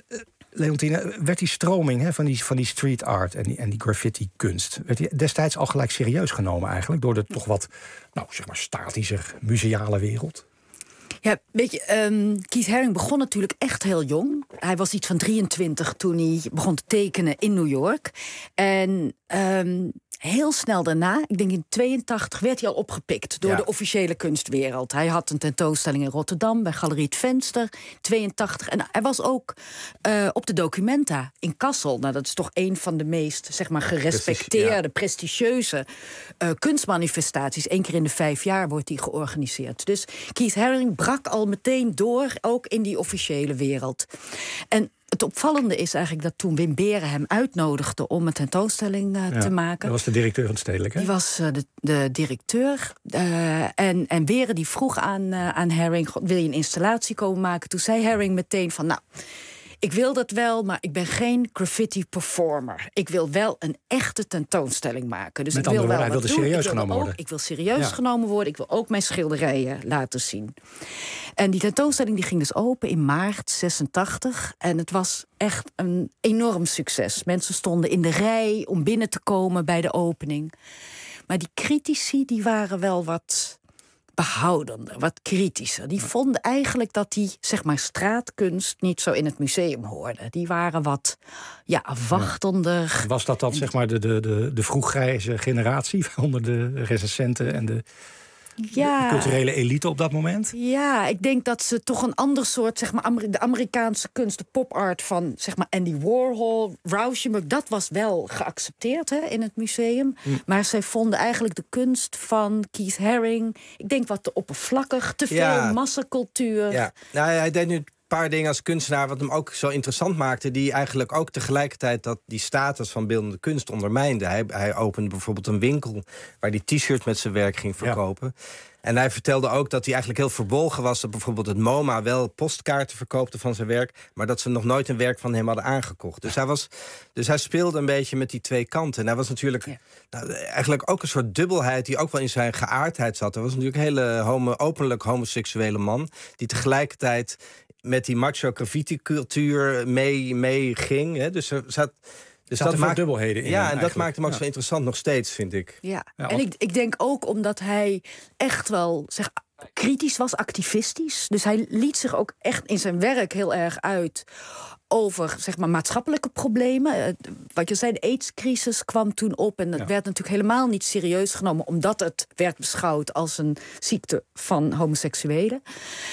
Leontine, werd die stroming hè, van, die, van die street art en die, en die graffiti-kunst... werd die destijds al gelijk serieus genomen eigenlijk... door de toch wat, nou, zeg maar, statischer, museale wereld? Ja, weet je, um, Keith Haring begon natuurlijk echt heel jong. Hij was iets van drieëntwintig toen hij begon te tekenen in New York. En... Um, heel snel daarna, ik denk in tweeëntachtig, werd hij al opgepikt door ja. de officiële kunstwereld. Hij had een tentoonstelling in Rotterdam bij Galerie Het Venster, tweeëntachtig. En hij was ook uh, op de Documenta in Kassel. Nou, dat is toch een van de meest, zeg maar, gerespecteerde, ja. prestigieuze uh, kunstmanifestaties. Eén keer in de vijf jaar wordt die georganiseerd. Dus Keith Haring brak al meteen door, ook in die officiële wereld. En het opvallende is eigenlijk dat toen Wim Beren hem uitnodigde om een tentoonstelling uh, ja, te maken. Dat was de directeur van het Stedelijk, hè? Die was uh, de, de directeur. Uh, en, en Beren die vroeg aan, uh, aan Haring, wil je een installatie komen maken? Toen zei Haring meteen van, nou, ik wil dat wel, maar ik ben geen graffiti performer. Ik wil wel een echte tentoonstelling maken. Dus Met ik wil andere wel woorden, hij wilde serieus genomen ook, worden. Ik wil serieus ja. genomen worden. Ik wil ook mijn schilderijen laten zien. En die tentoonstelling die ging dus open in maart zesentachtig. En het was echt een enorm succes. Mensen stonden in de rij om binnen te komen bij de opening. Maar die critici die waren wel wat behoudender, wat kritischer. Die vonden eigenlijk dat die, zeg maar, straatkunst niet zo in het museum hoorde. Die waren wat, ja, afwachtender. Ja. Was dat dan, zeg maar, de, de, de, de vroeggrijze generatie onder de recensenten en de... Ja. De culturele elite op dat moment? Ja, ik denk dat ze toch een ander soort, zeg maar, Amer- de Amerikaanse kunst, de pop-art van, zeg maar, Andy Warhol, Rauschenberg, dat was wel geaccepteerd, hè, in het museum. Mm. Maar zij vonden eigenlijk de kunst van Keith Haring, ik denk wat te oppervlakkig, te veel ja. massacultuur. Ja, nou, hij deed nu een paar dingen als kunstenaar wat hem ook zo interessant maakte, die eigenlijk ook tegelijkertijd dat die status van beeldende kunst ondermijnde. Hij, hij opende bijvoorbeeld een winkel waar hij t-shirts met zijn werk ging verkopen. Ja. En hij vertelde ook dat hij eigenlijk heel verbolgen was dat bijvoorbeeld het MoMA wel postkaarten verkoopte van zijn werk, maar dat ze nog nooit een werk van hem hadden aangekocht. Dus hij, was, dus hij speelde een beetje met die twee kanten. En hij was natuurlijk ja. nou, eigenlijk ook een soort dubbelheid die ook wel in zijn geaardheid zat. Hij was natuurlijk een hele homo, openlijk homoseksuele man die tegelijkertijd met die macho graffiti-cultuur mee, mee ging. Hè. Dus er zat... Dus dat maakt dubbelheden in. Ja, en dat maakt hem ook ja. zo interessant nog steeds, vind ik. Ja, ja en ik, ik denk ook omdat hij echt wel, zeg, kritisch was, activistisch. Dus hij liet zich ook echt in zijn werk heel erg uit over, zeg maar, maatschappelijke problemen. Wat je zei, de AIDS-crisis kwam toen op en dat ja. werd natuurlijk helemaal niet serieus genomen, omdat het werd beschouwd als een ziekte van homoseksuelen.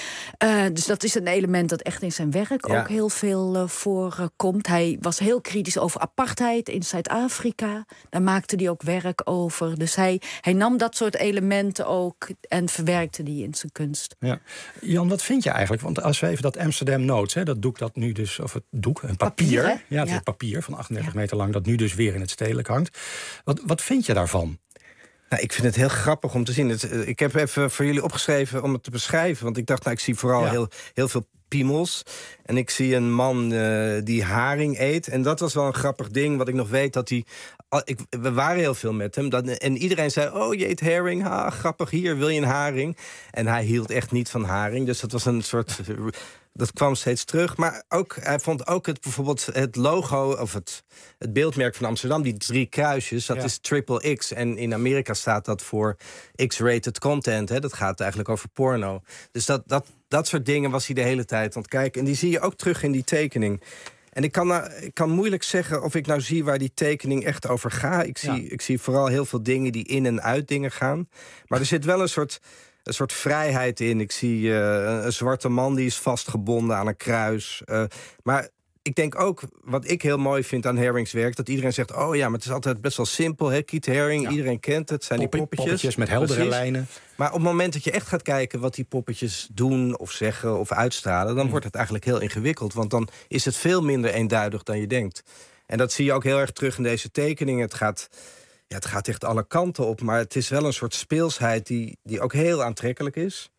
Uh, dus dat is een element dat echt in zijn werk ja. ook heel veel uh, voorkomt. Uh, hij was heel kritisch over apartheid in Zuid-Afrika. Daar maakte hij ook werk over. Dus hij, hij nam dat soort elementen ook en verwerkte die in zijn kunst. Ja. Jan, wat vind je eigenlijk? Want als we even dat Amsterdam Notes, hè, dat doek dat nu dus, of het doek, een papier, papier ja, het ja. is papier van achtendertig ja. meter lang, dat nu dus weer in het Stedelijk hangt. Wat, wat vind je daarvan? Nou, ik vind het heel grappig om te zien. Het, uh, ik heb even voor jullie opgeschreven om het te beschrijven. Want ik dacht, nou, ik zie vooral ja. heel, heel veel piemels. En ik zie een man uh, die haring eet. En dat was wel een grappig ding, wat ik nog weet dat hij... Ik, we waren heel veel met hem. Dat, en iedereen zei, oh, je eet haring. Ha, grappig, hier, wil je een haring? En hij hield echt niet van haring. Dus dat was een soort... Dat kwam steeds terug. Maar ook, hij vond ook het, bijvoorbeeld het logo... of het, het beeldmerk van Amsterdam, die drie kruisjes... dat ja. is triple X. En in Amerika staat dat voor X-rated content. Hè? Dat gaat eigenlijk over porno. Dus dat, dat, dat soort dingen was hij de hele tijd aan het kijken. En die zie je ook terug in die tekening. En ik kan, nou, ik kan moeilijk zeggen of ik nou zie waar die tekening echt over gaat. Ik zie, ja. ik zie vooral heel veel dingen die in en uit dingen gaan. Maar er zit wel een soort... een soort vrijheid in. Ik zie uh, een zwarte man die is vastgebonden aan een kruis. Uh, maar ik denk ook, wat ik heel mooi vind aan Herring's werk... dat iedereen zegt, oh ja, maar het is altijd best wel simpel. Hè? Keith Haring, ja. iedereen kent het, zijn Poppy, die poppetjes. Poppetjes met heldere Precies. lijnen. Maar op het moment dat je echt gaat kijken wat die poppetjes doen... of zeggen of uitstralen, dan hmm. wordt het eigenlijk heel ingewikkeld. Want dan is het veel minder eenduidig dan je denkt. En dat zie je ook heel erg terug in deze tekeningen. Het gaat... Ja, het gaat echt alle kanten op, maar het is wel een soort speelsheid die, die ook heel aantrekkelijk is.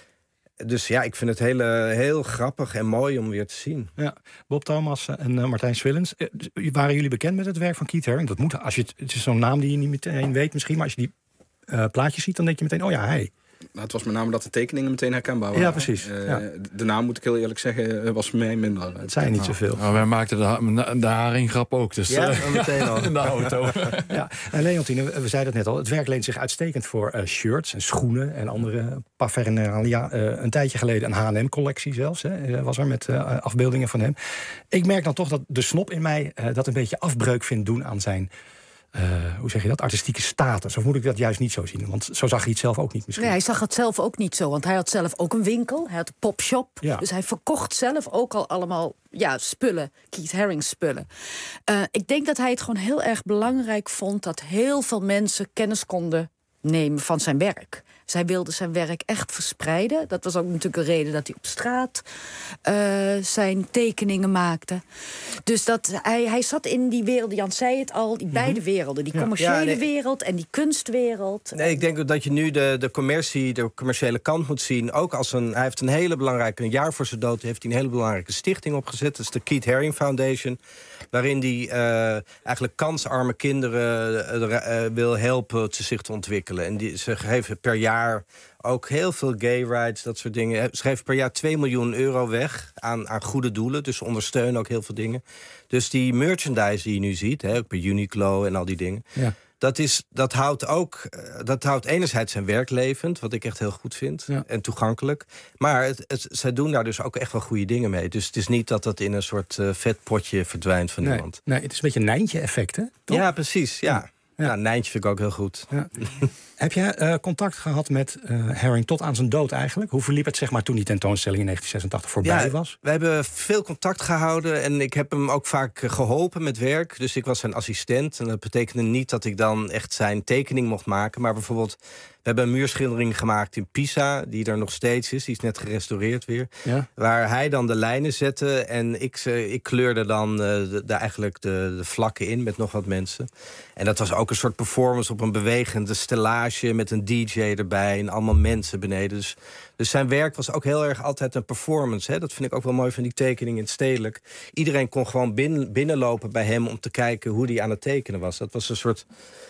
Dus ja, ik vind het hele, heel grappig en mooi om weer te zien. Ja, Bob Thomas en uh, Martijn Swillens. Uh, waren jullie bekend met het werk van Keith Haring? Dat moet, als je het, het is zo'n naam die je niet meteen weet misschien, maar als je die uh, plaatjes ziet, dan denk je meteen, oh ja, hij. Nou, het was met name dat de tekeningen meteen herkenbaar waren. Ja, precies. Uh, ja. De naam, moet ik heel eerlijk zeggen, was voor mij minder. Het zijn niet zoveel. Nou, wij maakten de, de haringgrap ook. Dus, ja, uh, meteen al. In de auto. Ja, en Leontine, we zeiden het net al. Het werk leent zich uitstekend voor uh, shirts en schoenen en andere paraphernalia. Uh, een tijdje geleden een H en M-collectie zelfs. Hè, was er met uh, afbeeldingen van hem. Ik merk dan toch dat de snop in mij uh, dat een beetje afbreuk vindt doen aan zijn... Uh, hoe zeg je dat? Artistieke status. Of moet ik dat juist niet zo zien? Want zo zag hij het zelf ook niet misschien. Nee, hij zag het zelf ook niet zo. Want hij had zelf ook een winkel. Hij had een popshop. Ja. Dus hij verkocht zelf ook al allemaal ja, spullen. Keith Haring spullen. Uh, ik denk dat hij het gewoon heel erg belangrijk vond... dat heel veel mensen kennis konden nemen van zijn werk. Zij wilde zijn werk echt verspreiden. Dat was ook natuurlijk een reden dat hij op straat uh, zijn tekeningen maakte. Dus dat hij, hij zat in die wereld, Jan zei het al, die mm-hmm. beide werelden. Die commerciële ja, nee. wereld en die kunstwereld. Nee, ik denk dat je nu de, de commercie, de commerciële kant moet zien. Ook als een, hij heeft een hele belangrijke, een jaar voor zijn dood... heeft hij een hele belangrijke stichting opgezet. Dat is de Keith Haring Foundation. Waarin hij uh, eigenlijk kansarme kinderen uh, uh, wil helpen te zich te ontwikkelen. En die, ze geven per jaar ook heel veel gay rights, dat soort dingen. Ze geven per jaar twee miljoen euro weg aan, aan goede doelen. Dus ze ondersteunen ook heel veel dingen. Dus die merchandise die je nu ziet, hè, ook bij Uniqlo en al die dingen... Ja. Dat, is, dat houdt ook, dat houdt enerzijds zijn werk levend, wat ik echt heel goed vind, ja. en toegankelijk. Maar het, het, zij doen daar dus ook echt wel goede dingen mee. Dus het is niet dat dat in een soort uh, vetpotje verdwijnt van nee, iemand. Nee, het is een beetje een Nijntje-effect, hè? Toch? Ja, precies, ja. ja. Ja, ja, Nijntje vind ik ook heel goed. Ja. Heb jij uh, contact gehad met uh, Haring tot aan zijn dood eigenlijk? Hoe verliep het zeg maar toen die tentoonstelling in negentien zesentachtig voorbij ja, was? We hebben veel contact gehouden en ik heb hem ook vaak geholpen met werk. Dus ik was zijn assistent. En dat betekende niet dat ik dan echt zijn tekening mocht maken. Maar bijvoorbeeld, we hebben een muurschildering gemaakt in Pisa, die er nog steeds is. Die is net gerestaureerd weer. Ja. Waar hij dan de lijnen zette en ik, ik kleurde dan uh, de, de, eigenlijk de, de vlakken in met nog wat mensen. En dat was ook een soort performance op een bewegende stellage met een D J erbij en allemaal mensen beneden. Dus, dus zijn werk was ook heel erg altijd een performance. Hè? Dat vind ik ook wel mooi van die tekening in het Stedelijk. Iedereen kon gewoon binnen, binnenlopen bij hem om te kijken hoe hij aan het tekenen was. Dat was een soort...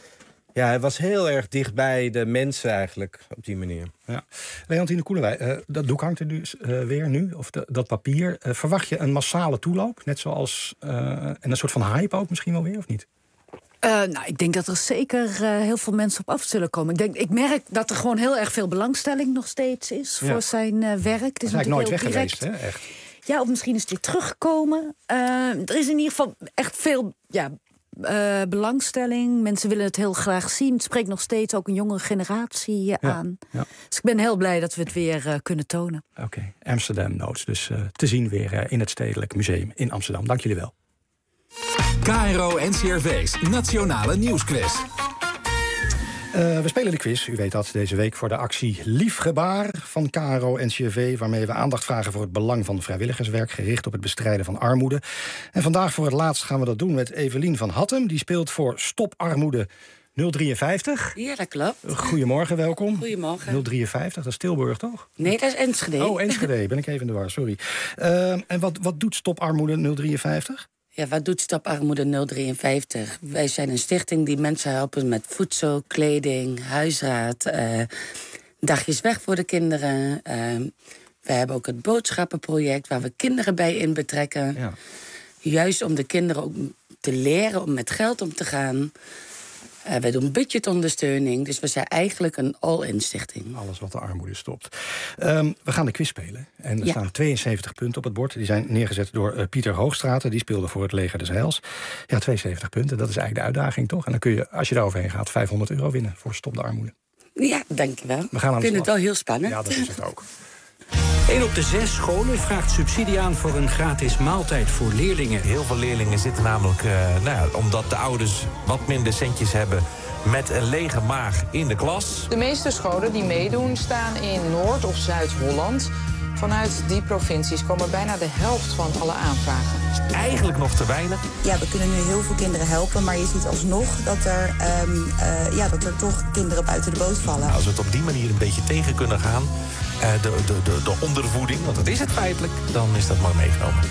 Ja, hij was heel erg dichtbij de mensen eigenlijk, op die manier. Ja. Leontine Koelewij, uh, dat doek hangt er dus uh, weer nu, of de, dat papier. Uh, verwacht je een massale toeloop? Net zoals, uh, en een soort van hype ook misschien wel weer, of niet? Uh, nou, ik denk dat er zeker uh, heel veel mensen op af zullen komen. Ik, denk, ik merk dat er gewoon heel erg veel belangstelling nog steeds is ja. voor zijn uh, werk. Het is eigenlijk nooit weg direct geweest, hè? Echt. Ja, of misschien is het weer teruggekomen. Uh, er is in ieder geval echt veel... Ja, Uh, belangstelling. Mensen willen het heel graag zien. Het spreekt nog steeds ook een jongere generatie uh, ja, aan. Ja. Dus ik ben heel blij dat we het weer uh, kunnen tonen. Oké, okay. Amsterdam Notes. Dus uh, te zien weer uh, in het Stedelijk Museum in Amsterdam. Dank jullie wel. K R O N C R V's Nationale Nieuwsquiz. Uh, we spelen de quiz, u weet dat, deze week voor de actie Liefgebaar van K R O N C R V... waarmee we aandacht vragen voor het belang van vrijwilligerswerk... gericht op het bestrijden van armoede. En vandaag voor het laatst gaan we dat doen met Evelien van Hattem. Die speelt voor Stop Armoede nul drieënvijftig? Ja, dat klopt. Goedemorgen, welkom. Goedemorgen. nul drieënvijftig, dat is Tilburg, toch? Nee, dat is Enschede. Oh, Enschede, ben ik even in de war, sorry. Uh, en wat, wat doet Stop Armoede nul drieënvijftig? Ja, wat doet Stop Armoede nul drieënvijftig? Wij zijn een stichting die mensen helpen met voedsel, kleding, huisraad, uh, dagjes weg voor de kinderen. Uh, we hebben ook het boodschappenproject waar we kinderen bij in betrekken. Ja. Juist om de kinderen ook te leren om met geld om te gaan. Uh, wij doen budgetondersteuning, dus we zijn eigenlijk een all-in stichting. Alles wat de armoede stopt. Um, we gaan de quiz spelen. En er ja. staan tweeënzeventig punten op het bord. Die zijn neergezet door uh, Pieter Hoogstraten. Die speelde voor het Leger des Heils. Ja, tweeënzeventig punten, dat is eigenlijk de uitdaging, toch? En dan kun je, als je daar overheen gaat, vijfhonderd euro winnen voor Stop de Armoede. Ja, dankjewel. We gaan aan Ik vind het wel heel spannend. Ja, dat is het ook. Eén op de zes scholen vraagt subsidie aan voor een gratis maaltijd voor leerlingen. Heel veel leerlingen zitten namelijk, uh, nou ja, omdat de ouders wat minder centjes hebben, met een lege maag in de klas. De meeste scholen die meedoen staan in Noord- of Zuid-Holland. Vanuit die provincies komen bijna de helft van alle aanvragen. Eigenlijk nog te weinig. Ja, we kunnen nu heel veel kinderen helpen, maar je ziet alsnog dat er, um, uh, ja, dat er toch kinderen buiten de boot vallen. Als we het op die manier een beetje tegen kunnen gaan, uh, de, de, de, de ondervoeding, want dat is het feitelijk, dan is dat maar meegenomen.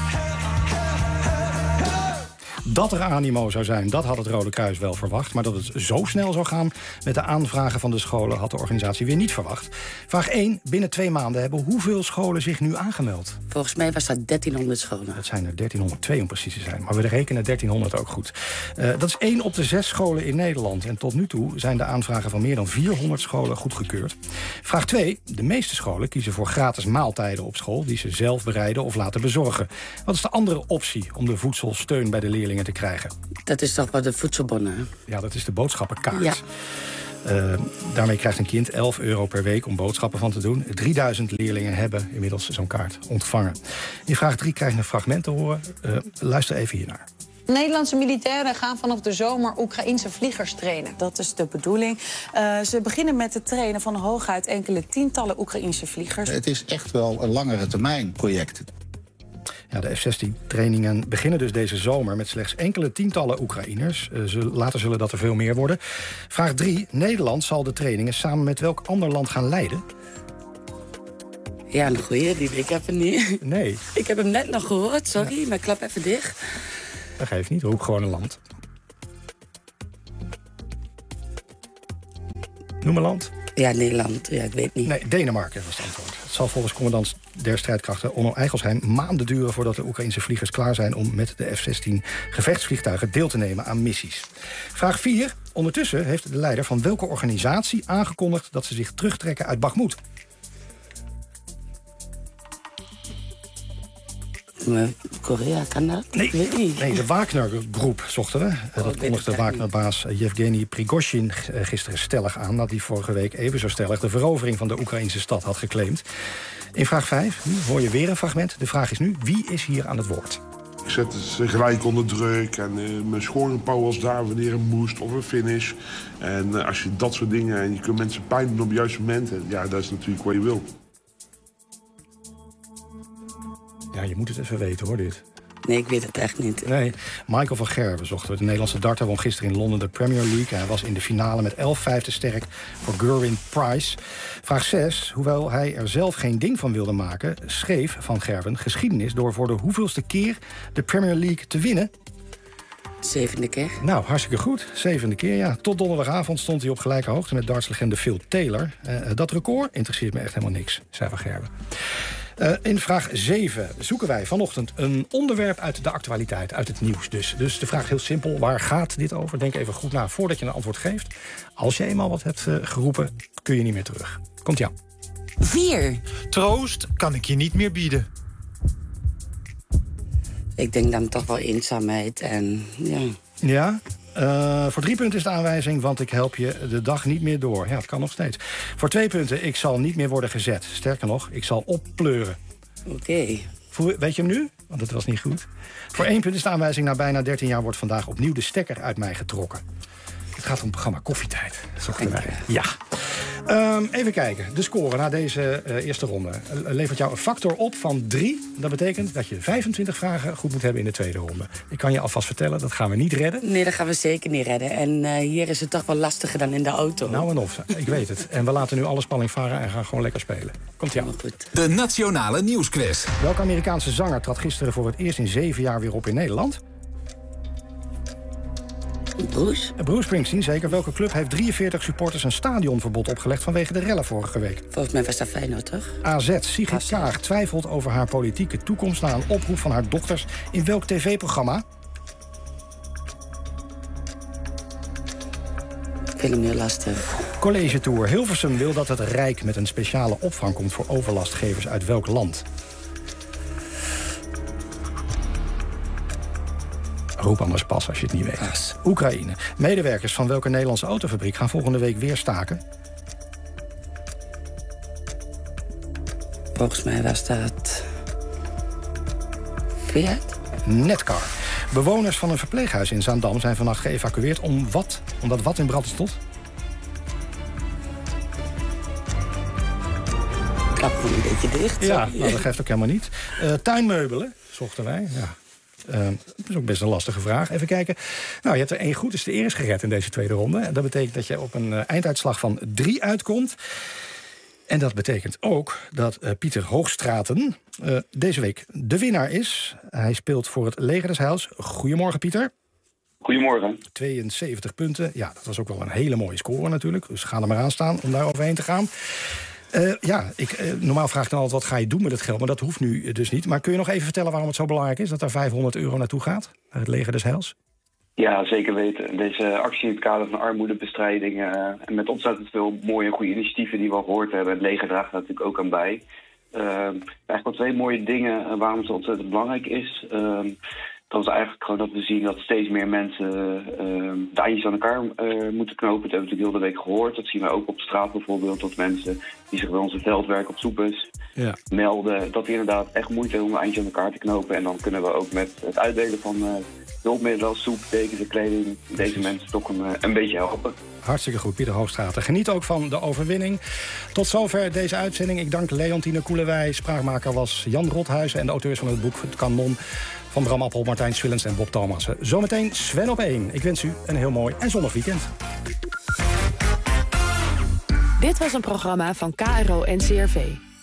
Dat er animo zou zijn, dat had het Rode Kruis wel verwacht. Maar dat het zo snel zou gaan met de aanvragen van de scholen had de organisatie weer niet verwacht. Vraag één. Binnen twee maanden hebben hoeveel scholen zich nu aangemeld? Volgens mij was dat dertienhonderd scholen. Dat zijn er dertienhonderdtwee om precies te zijn. Maar we rekenen dertienhonderd ook goed. Uh, dat is één op de zes scholen in Nederland. En tot nu toe zijn de aanvragen van meer dan vierhonderd scholen goedgekeurd. Vraag twee. De meeste scholen kiezen voor gratis maaltijden op school die ze zelf bereiden of laten bezorgen. Wat is de andere optie om de voedselsteun bij de leerlingen te krijgen? Dat is toch wel de voedselbonnen? Ja, dat is de boodschappenkaart. Ja. Uh, daarmee krijgt een kind elf euro per week om boodschappen van te doen. drieduizend leerlingen hebben inmiddels zo'n kaart ontvangen. In vraag drie krijg je een fragment te horen. Uh, luister even hiernaar. Nederlandse militairen gaan vanaf de zomer Oekraïense vliegers trainen. Dat is de bedoeling. Uh, ze beginnen met het trainen van hooguit enkele tientallen Oekraïense vliegers. Het is echt wel een langere termijn project. Ja, de F zestien trainingen beginnen dus deze zomer met slechts enkele tientallen Oekraïners. Uh, later zullen dat er veel meer worden. Vraag drie. Nederland zal de trainingen samen met welk ander land gaan leiden? Ja, een goeie. Die weet ik even niet. Nee. Ik heb hem net nog gehoord, sorry, ja. Maar klap even dicht. Dat geeft niet, roep gewoon een land. Noem een land. Ja, Nederland. Ja, ik weet niet. Nee, Denemarken was het antwoord. Het zal volgens commandant der strijdkrachten Onno Eigelsheim maanden duren voordat de Oekraïnse vliegers klaar zijn om met de F zestien gevechtsvliegtuigen deel te nemen aan missies. Vraag vier. Ondertussen heeft de leider van welke organisatie aangekondigd dat ze zich terugtrekken uit Bakhmut? Korea, kan dat? Nee, nee, de Wagner-groep zochten we. Oh, dat kondigde Wagner-baas Yevgeny Prigozhin gisteren stellig aan, dat hij vorige week even zo stellig de verovering van de Oekraïnse stad had geclaimd. In vraag vijf, nu hoor je weer een fragment. De vraag is nu, wie is hier aan het woord? Ik zette ze gelijk onder druk en uh, mijn scoringpower was daar wanneer het moest of een finish. En uh, als je dat soort dingen en je kunt mensen pijn doen op de juiste momenten, ja, dat is natuurlijk wat je wil. Ja, je moet het even weten, hoor, dit. Nee, ik weet het echt niet. Nee, Michael van Gerwen zochten we. De Nederlandse darter won gisteren in Londen de Premier League. Hij was in de finale met elf vijf te sterk voor Gerwin Price. Vraag zes. Hoewel hij er zelf geen ding van wilde maken, schreef Van Gerwen geschiedenis door voor de hoeveelste keer de Premier League te winnen. Zevende keer. Nou, hartstikke goed. Zevende keer, ja. Tot donderdagavond stond hij op gelijke hoogte met dartslegende Phil Taylor. Uh, dat record interesseert me echt helemaal niks, zei Van Gerwen. Uh, in vraag zeven zoeken wij vanochtend een onderwerp uit de actualiteit, uit het nieuws dus. Dus de vraag is heel simpel, waar gaat dit over? Denk even goed na voordat je een antwoord geeft. Als je eenmaal wat hebt uh, geroepen, kun je niet meer terug. Komt jou. Vier. Troost kan ik je niet meer bieden. Ik denk dan toch wel eenzaamheid en ja. Ja? Uh, voor drie punten is de aanwijzing, want ik help je de dag niet meer door. Ja, het kan nog steeds. Voor twee punten, ik zal niet meer worden gezet. Sterker nog, ik zal oppleuren. Oké. Okay. Weet je hem nu? Want dat was niet goed. Voor één punt is de aanwijzing, na bijna dertien jaar wordt vandaag opnieuw de stekker uit mij getrokken. Het gaat om het programma Koffietijd. Zochten wij. Ja. Um, even kijken. De score na deze uh, eerste ronde uh, levert jou een factor op van drie. Dat betekent dat je vijfentwintig vragen goed moet hebben in de tweede ronde. Ik kan je alvast vertellen, dat gaan we niet redden. Nee, dat gaan we zeker niet redden. En uh, hier is het toch wel lastiger dan in de auto. Nou en of, ik weet het. En we laten nu alle spanning varen en gaan gewoon lekker spelen. Komt-ie aan. Goed. De Nationale Nieuwsquiz. Welke Amerikaanse zanger trad gisteren voor het eerst in zeven jaar weer op in Nederland? Bruce? Bruce Springsteen, zeker. Welke club heeft drieënveertig supporters een stadionverbod opgelegd vanwege de rellen vorige week? Volgens mij was dat Feyenoord, toch? A Z. Sigrid Kaag twijfelt over haar politieke toekomst na een oproep van haar dochters in welk tv-programma? Ik vind hem heel lastig. College Tour. Hilversum wil dat het Rijk met een speciale opvang komt voor overlastgevers uit welk land? Roep anders pas als je het niet weet. Pas. Oekraïne. Medewerkers van welke Nederlandse autofabriek gaan volgende week weer staken? Volgens mij was dat Fiat? Netcar. Bewoners van een verpleeghuis in Zaandam zijn vannacht geëvacueerd om wat? Omdat wat in brand stond? Klap me een beetje dicht. Ja, nou, dat geeft ook helemaal niet. Uh, tuinmeubelen, zochten wij. Ja. Uh, dat is ook best een lastige vraag. Even kijken. Nou, je hebt er één goed, dus de eer is gered in deze tweede ronde. En dat betekent dat je op een uh, einduitslag van drie uitkomt. En dat betekent ook dat uh, Pieter Hoogstraten uh, deze week de winnaar is. Hij speelt voor het Leger des Heils. Goedemorgen, Pieter. Goedemorgen. tweeënzeventig punten. Ja, dat was ook wel een hele mooie score natuurlijk. Dus ga er maar aan staan om daar overheen te gaan. Uh, ja, ik, uh, normaal vraag ik dan altijd wat ga je doen met het geld. Maar dat hoeft nu dus niet. Maar kun je nog even vertellen waarom het zo belangrijk is dat er vijfhonderd euro naartoe gaat? Naar het Leger des Heils? Ja, zeker weten. Deze actie in het kader van armoedebestrijding... Uh, en met ontzettend veel mooie en goede initiatieven die we al gehoord hebben. Het leger draagt daar natuurlijk ook aan bij. Uh, eigenlijk wel twee mooie dingen uh, waarom het ontzettend belangrijk is. Uh, dat is eigenlijk gewoon dat we zien dat steeds meer mensen uh, de eindjes aan elkaar uh, moeten knopen. Dat hebben we natuurlijk heel de week gehoord. Dat zien we ook op straat bijvoorbeeld. Dat mensen die zich bij onze veldwerk op Soepes ja. melden. Dat die inderdaad echt moeite hebben om de eindjes aan elkaar te knopen. En dan kunnen we ook met het uitdelen van uh, hulpmiddelen als soep, dekens en kleding deze mensen toch een, een beetje helpen. Hartstikke goed, Pieter Hoogstraten. Geniet ook van de overwinning. Tot zover deze uitzending. Ik dank Leontine Koelewij. Spraakmaker was Jan Rothuizen. En de auteurs van het boek Het Kanon van Bram Appel, Martijn Swillens en Bob Thomassen. Zometeen Sven op één. Ik wens u een heel mooi en zonnig weekend. Dit was een programma van K R O N C R V.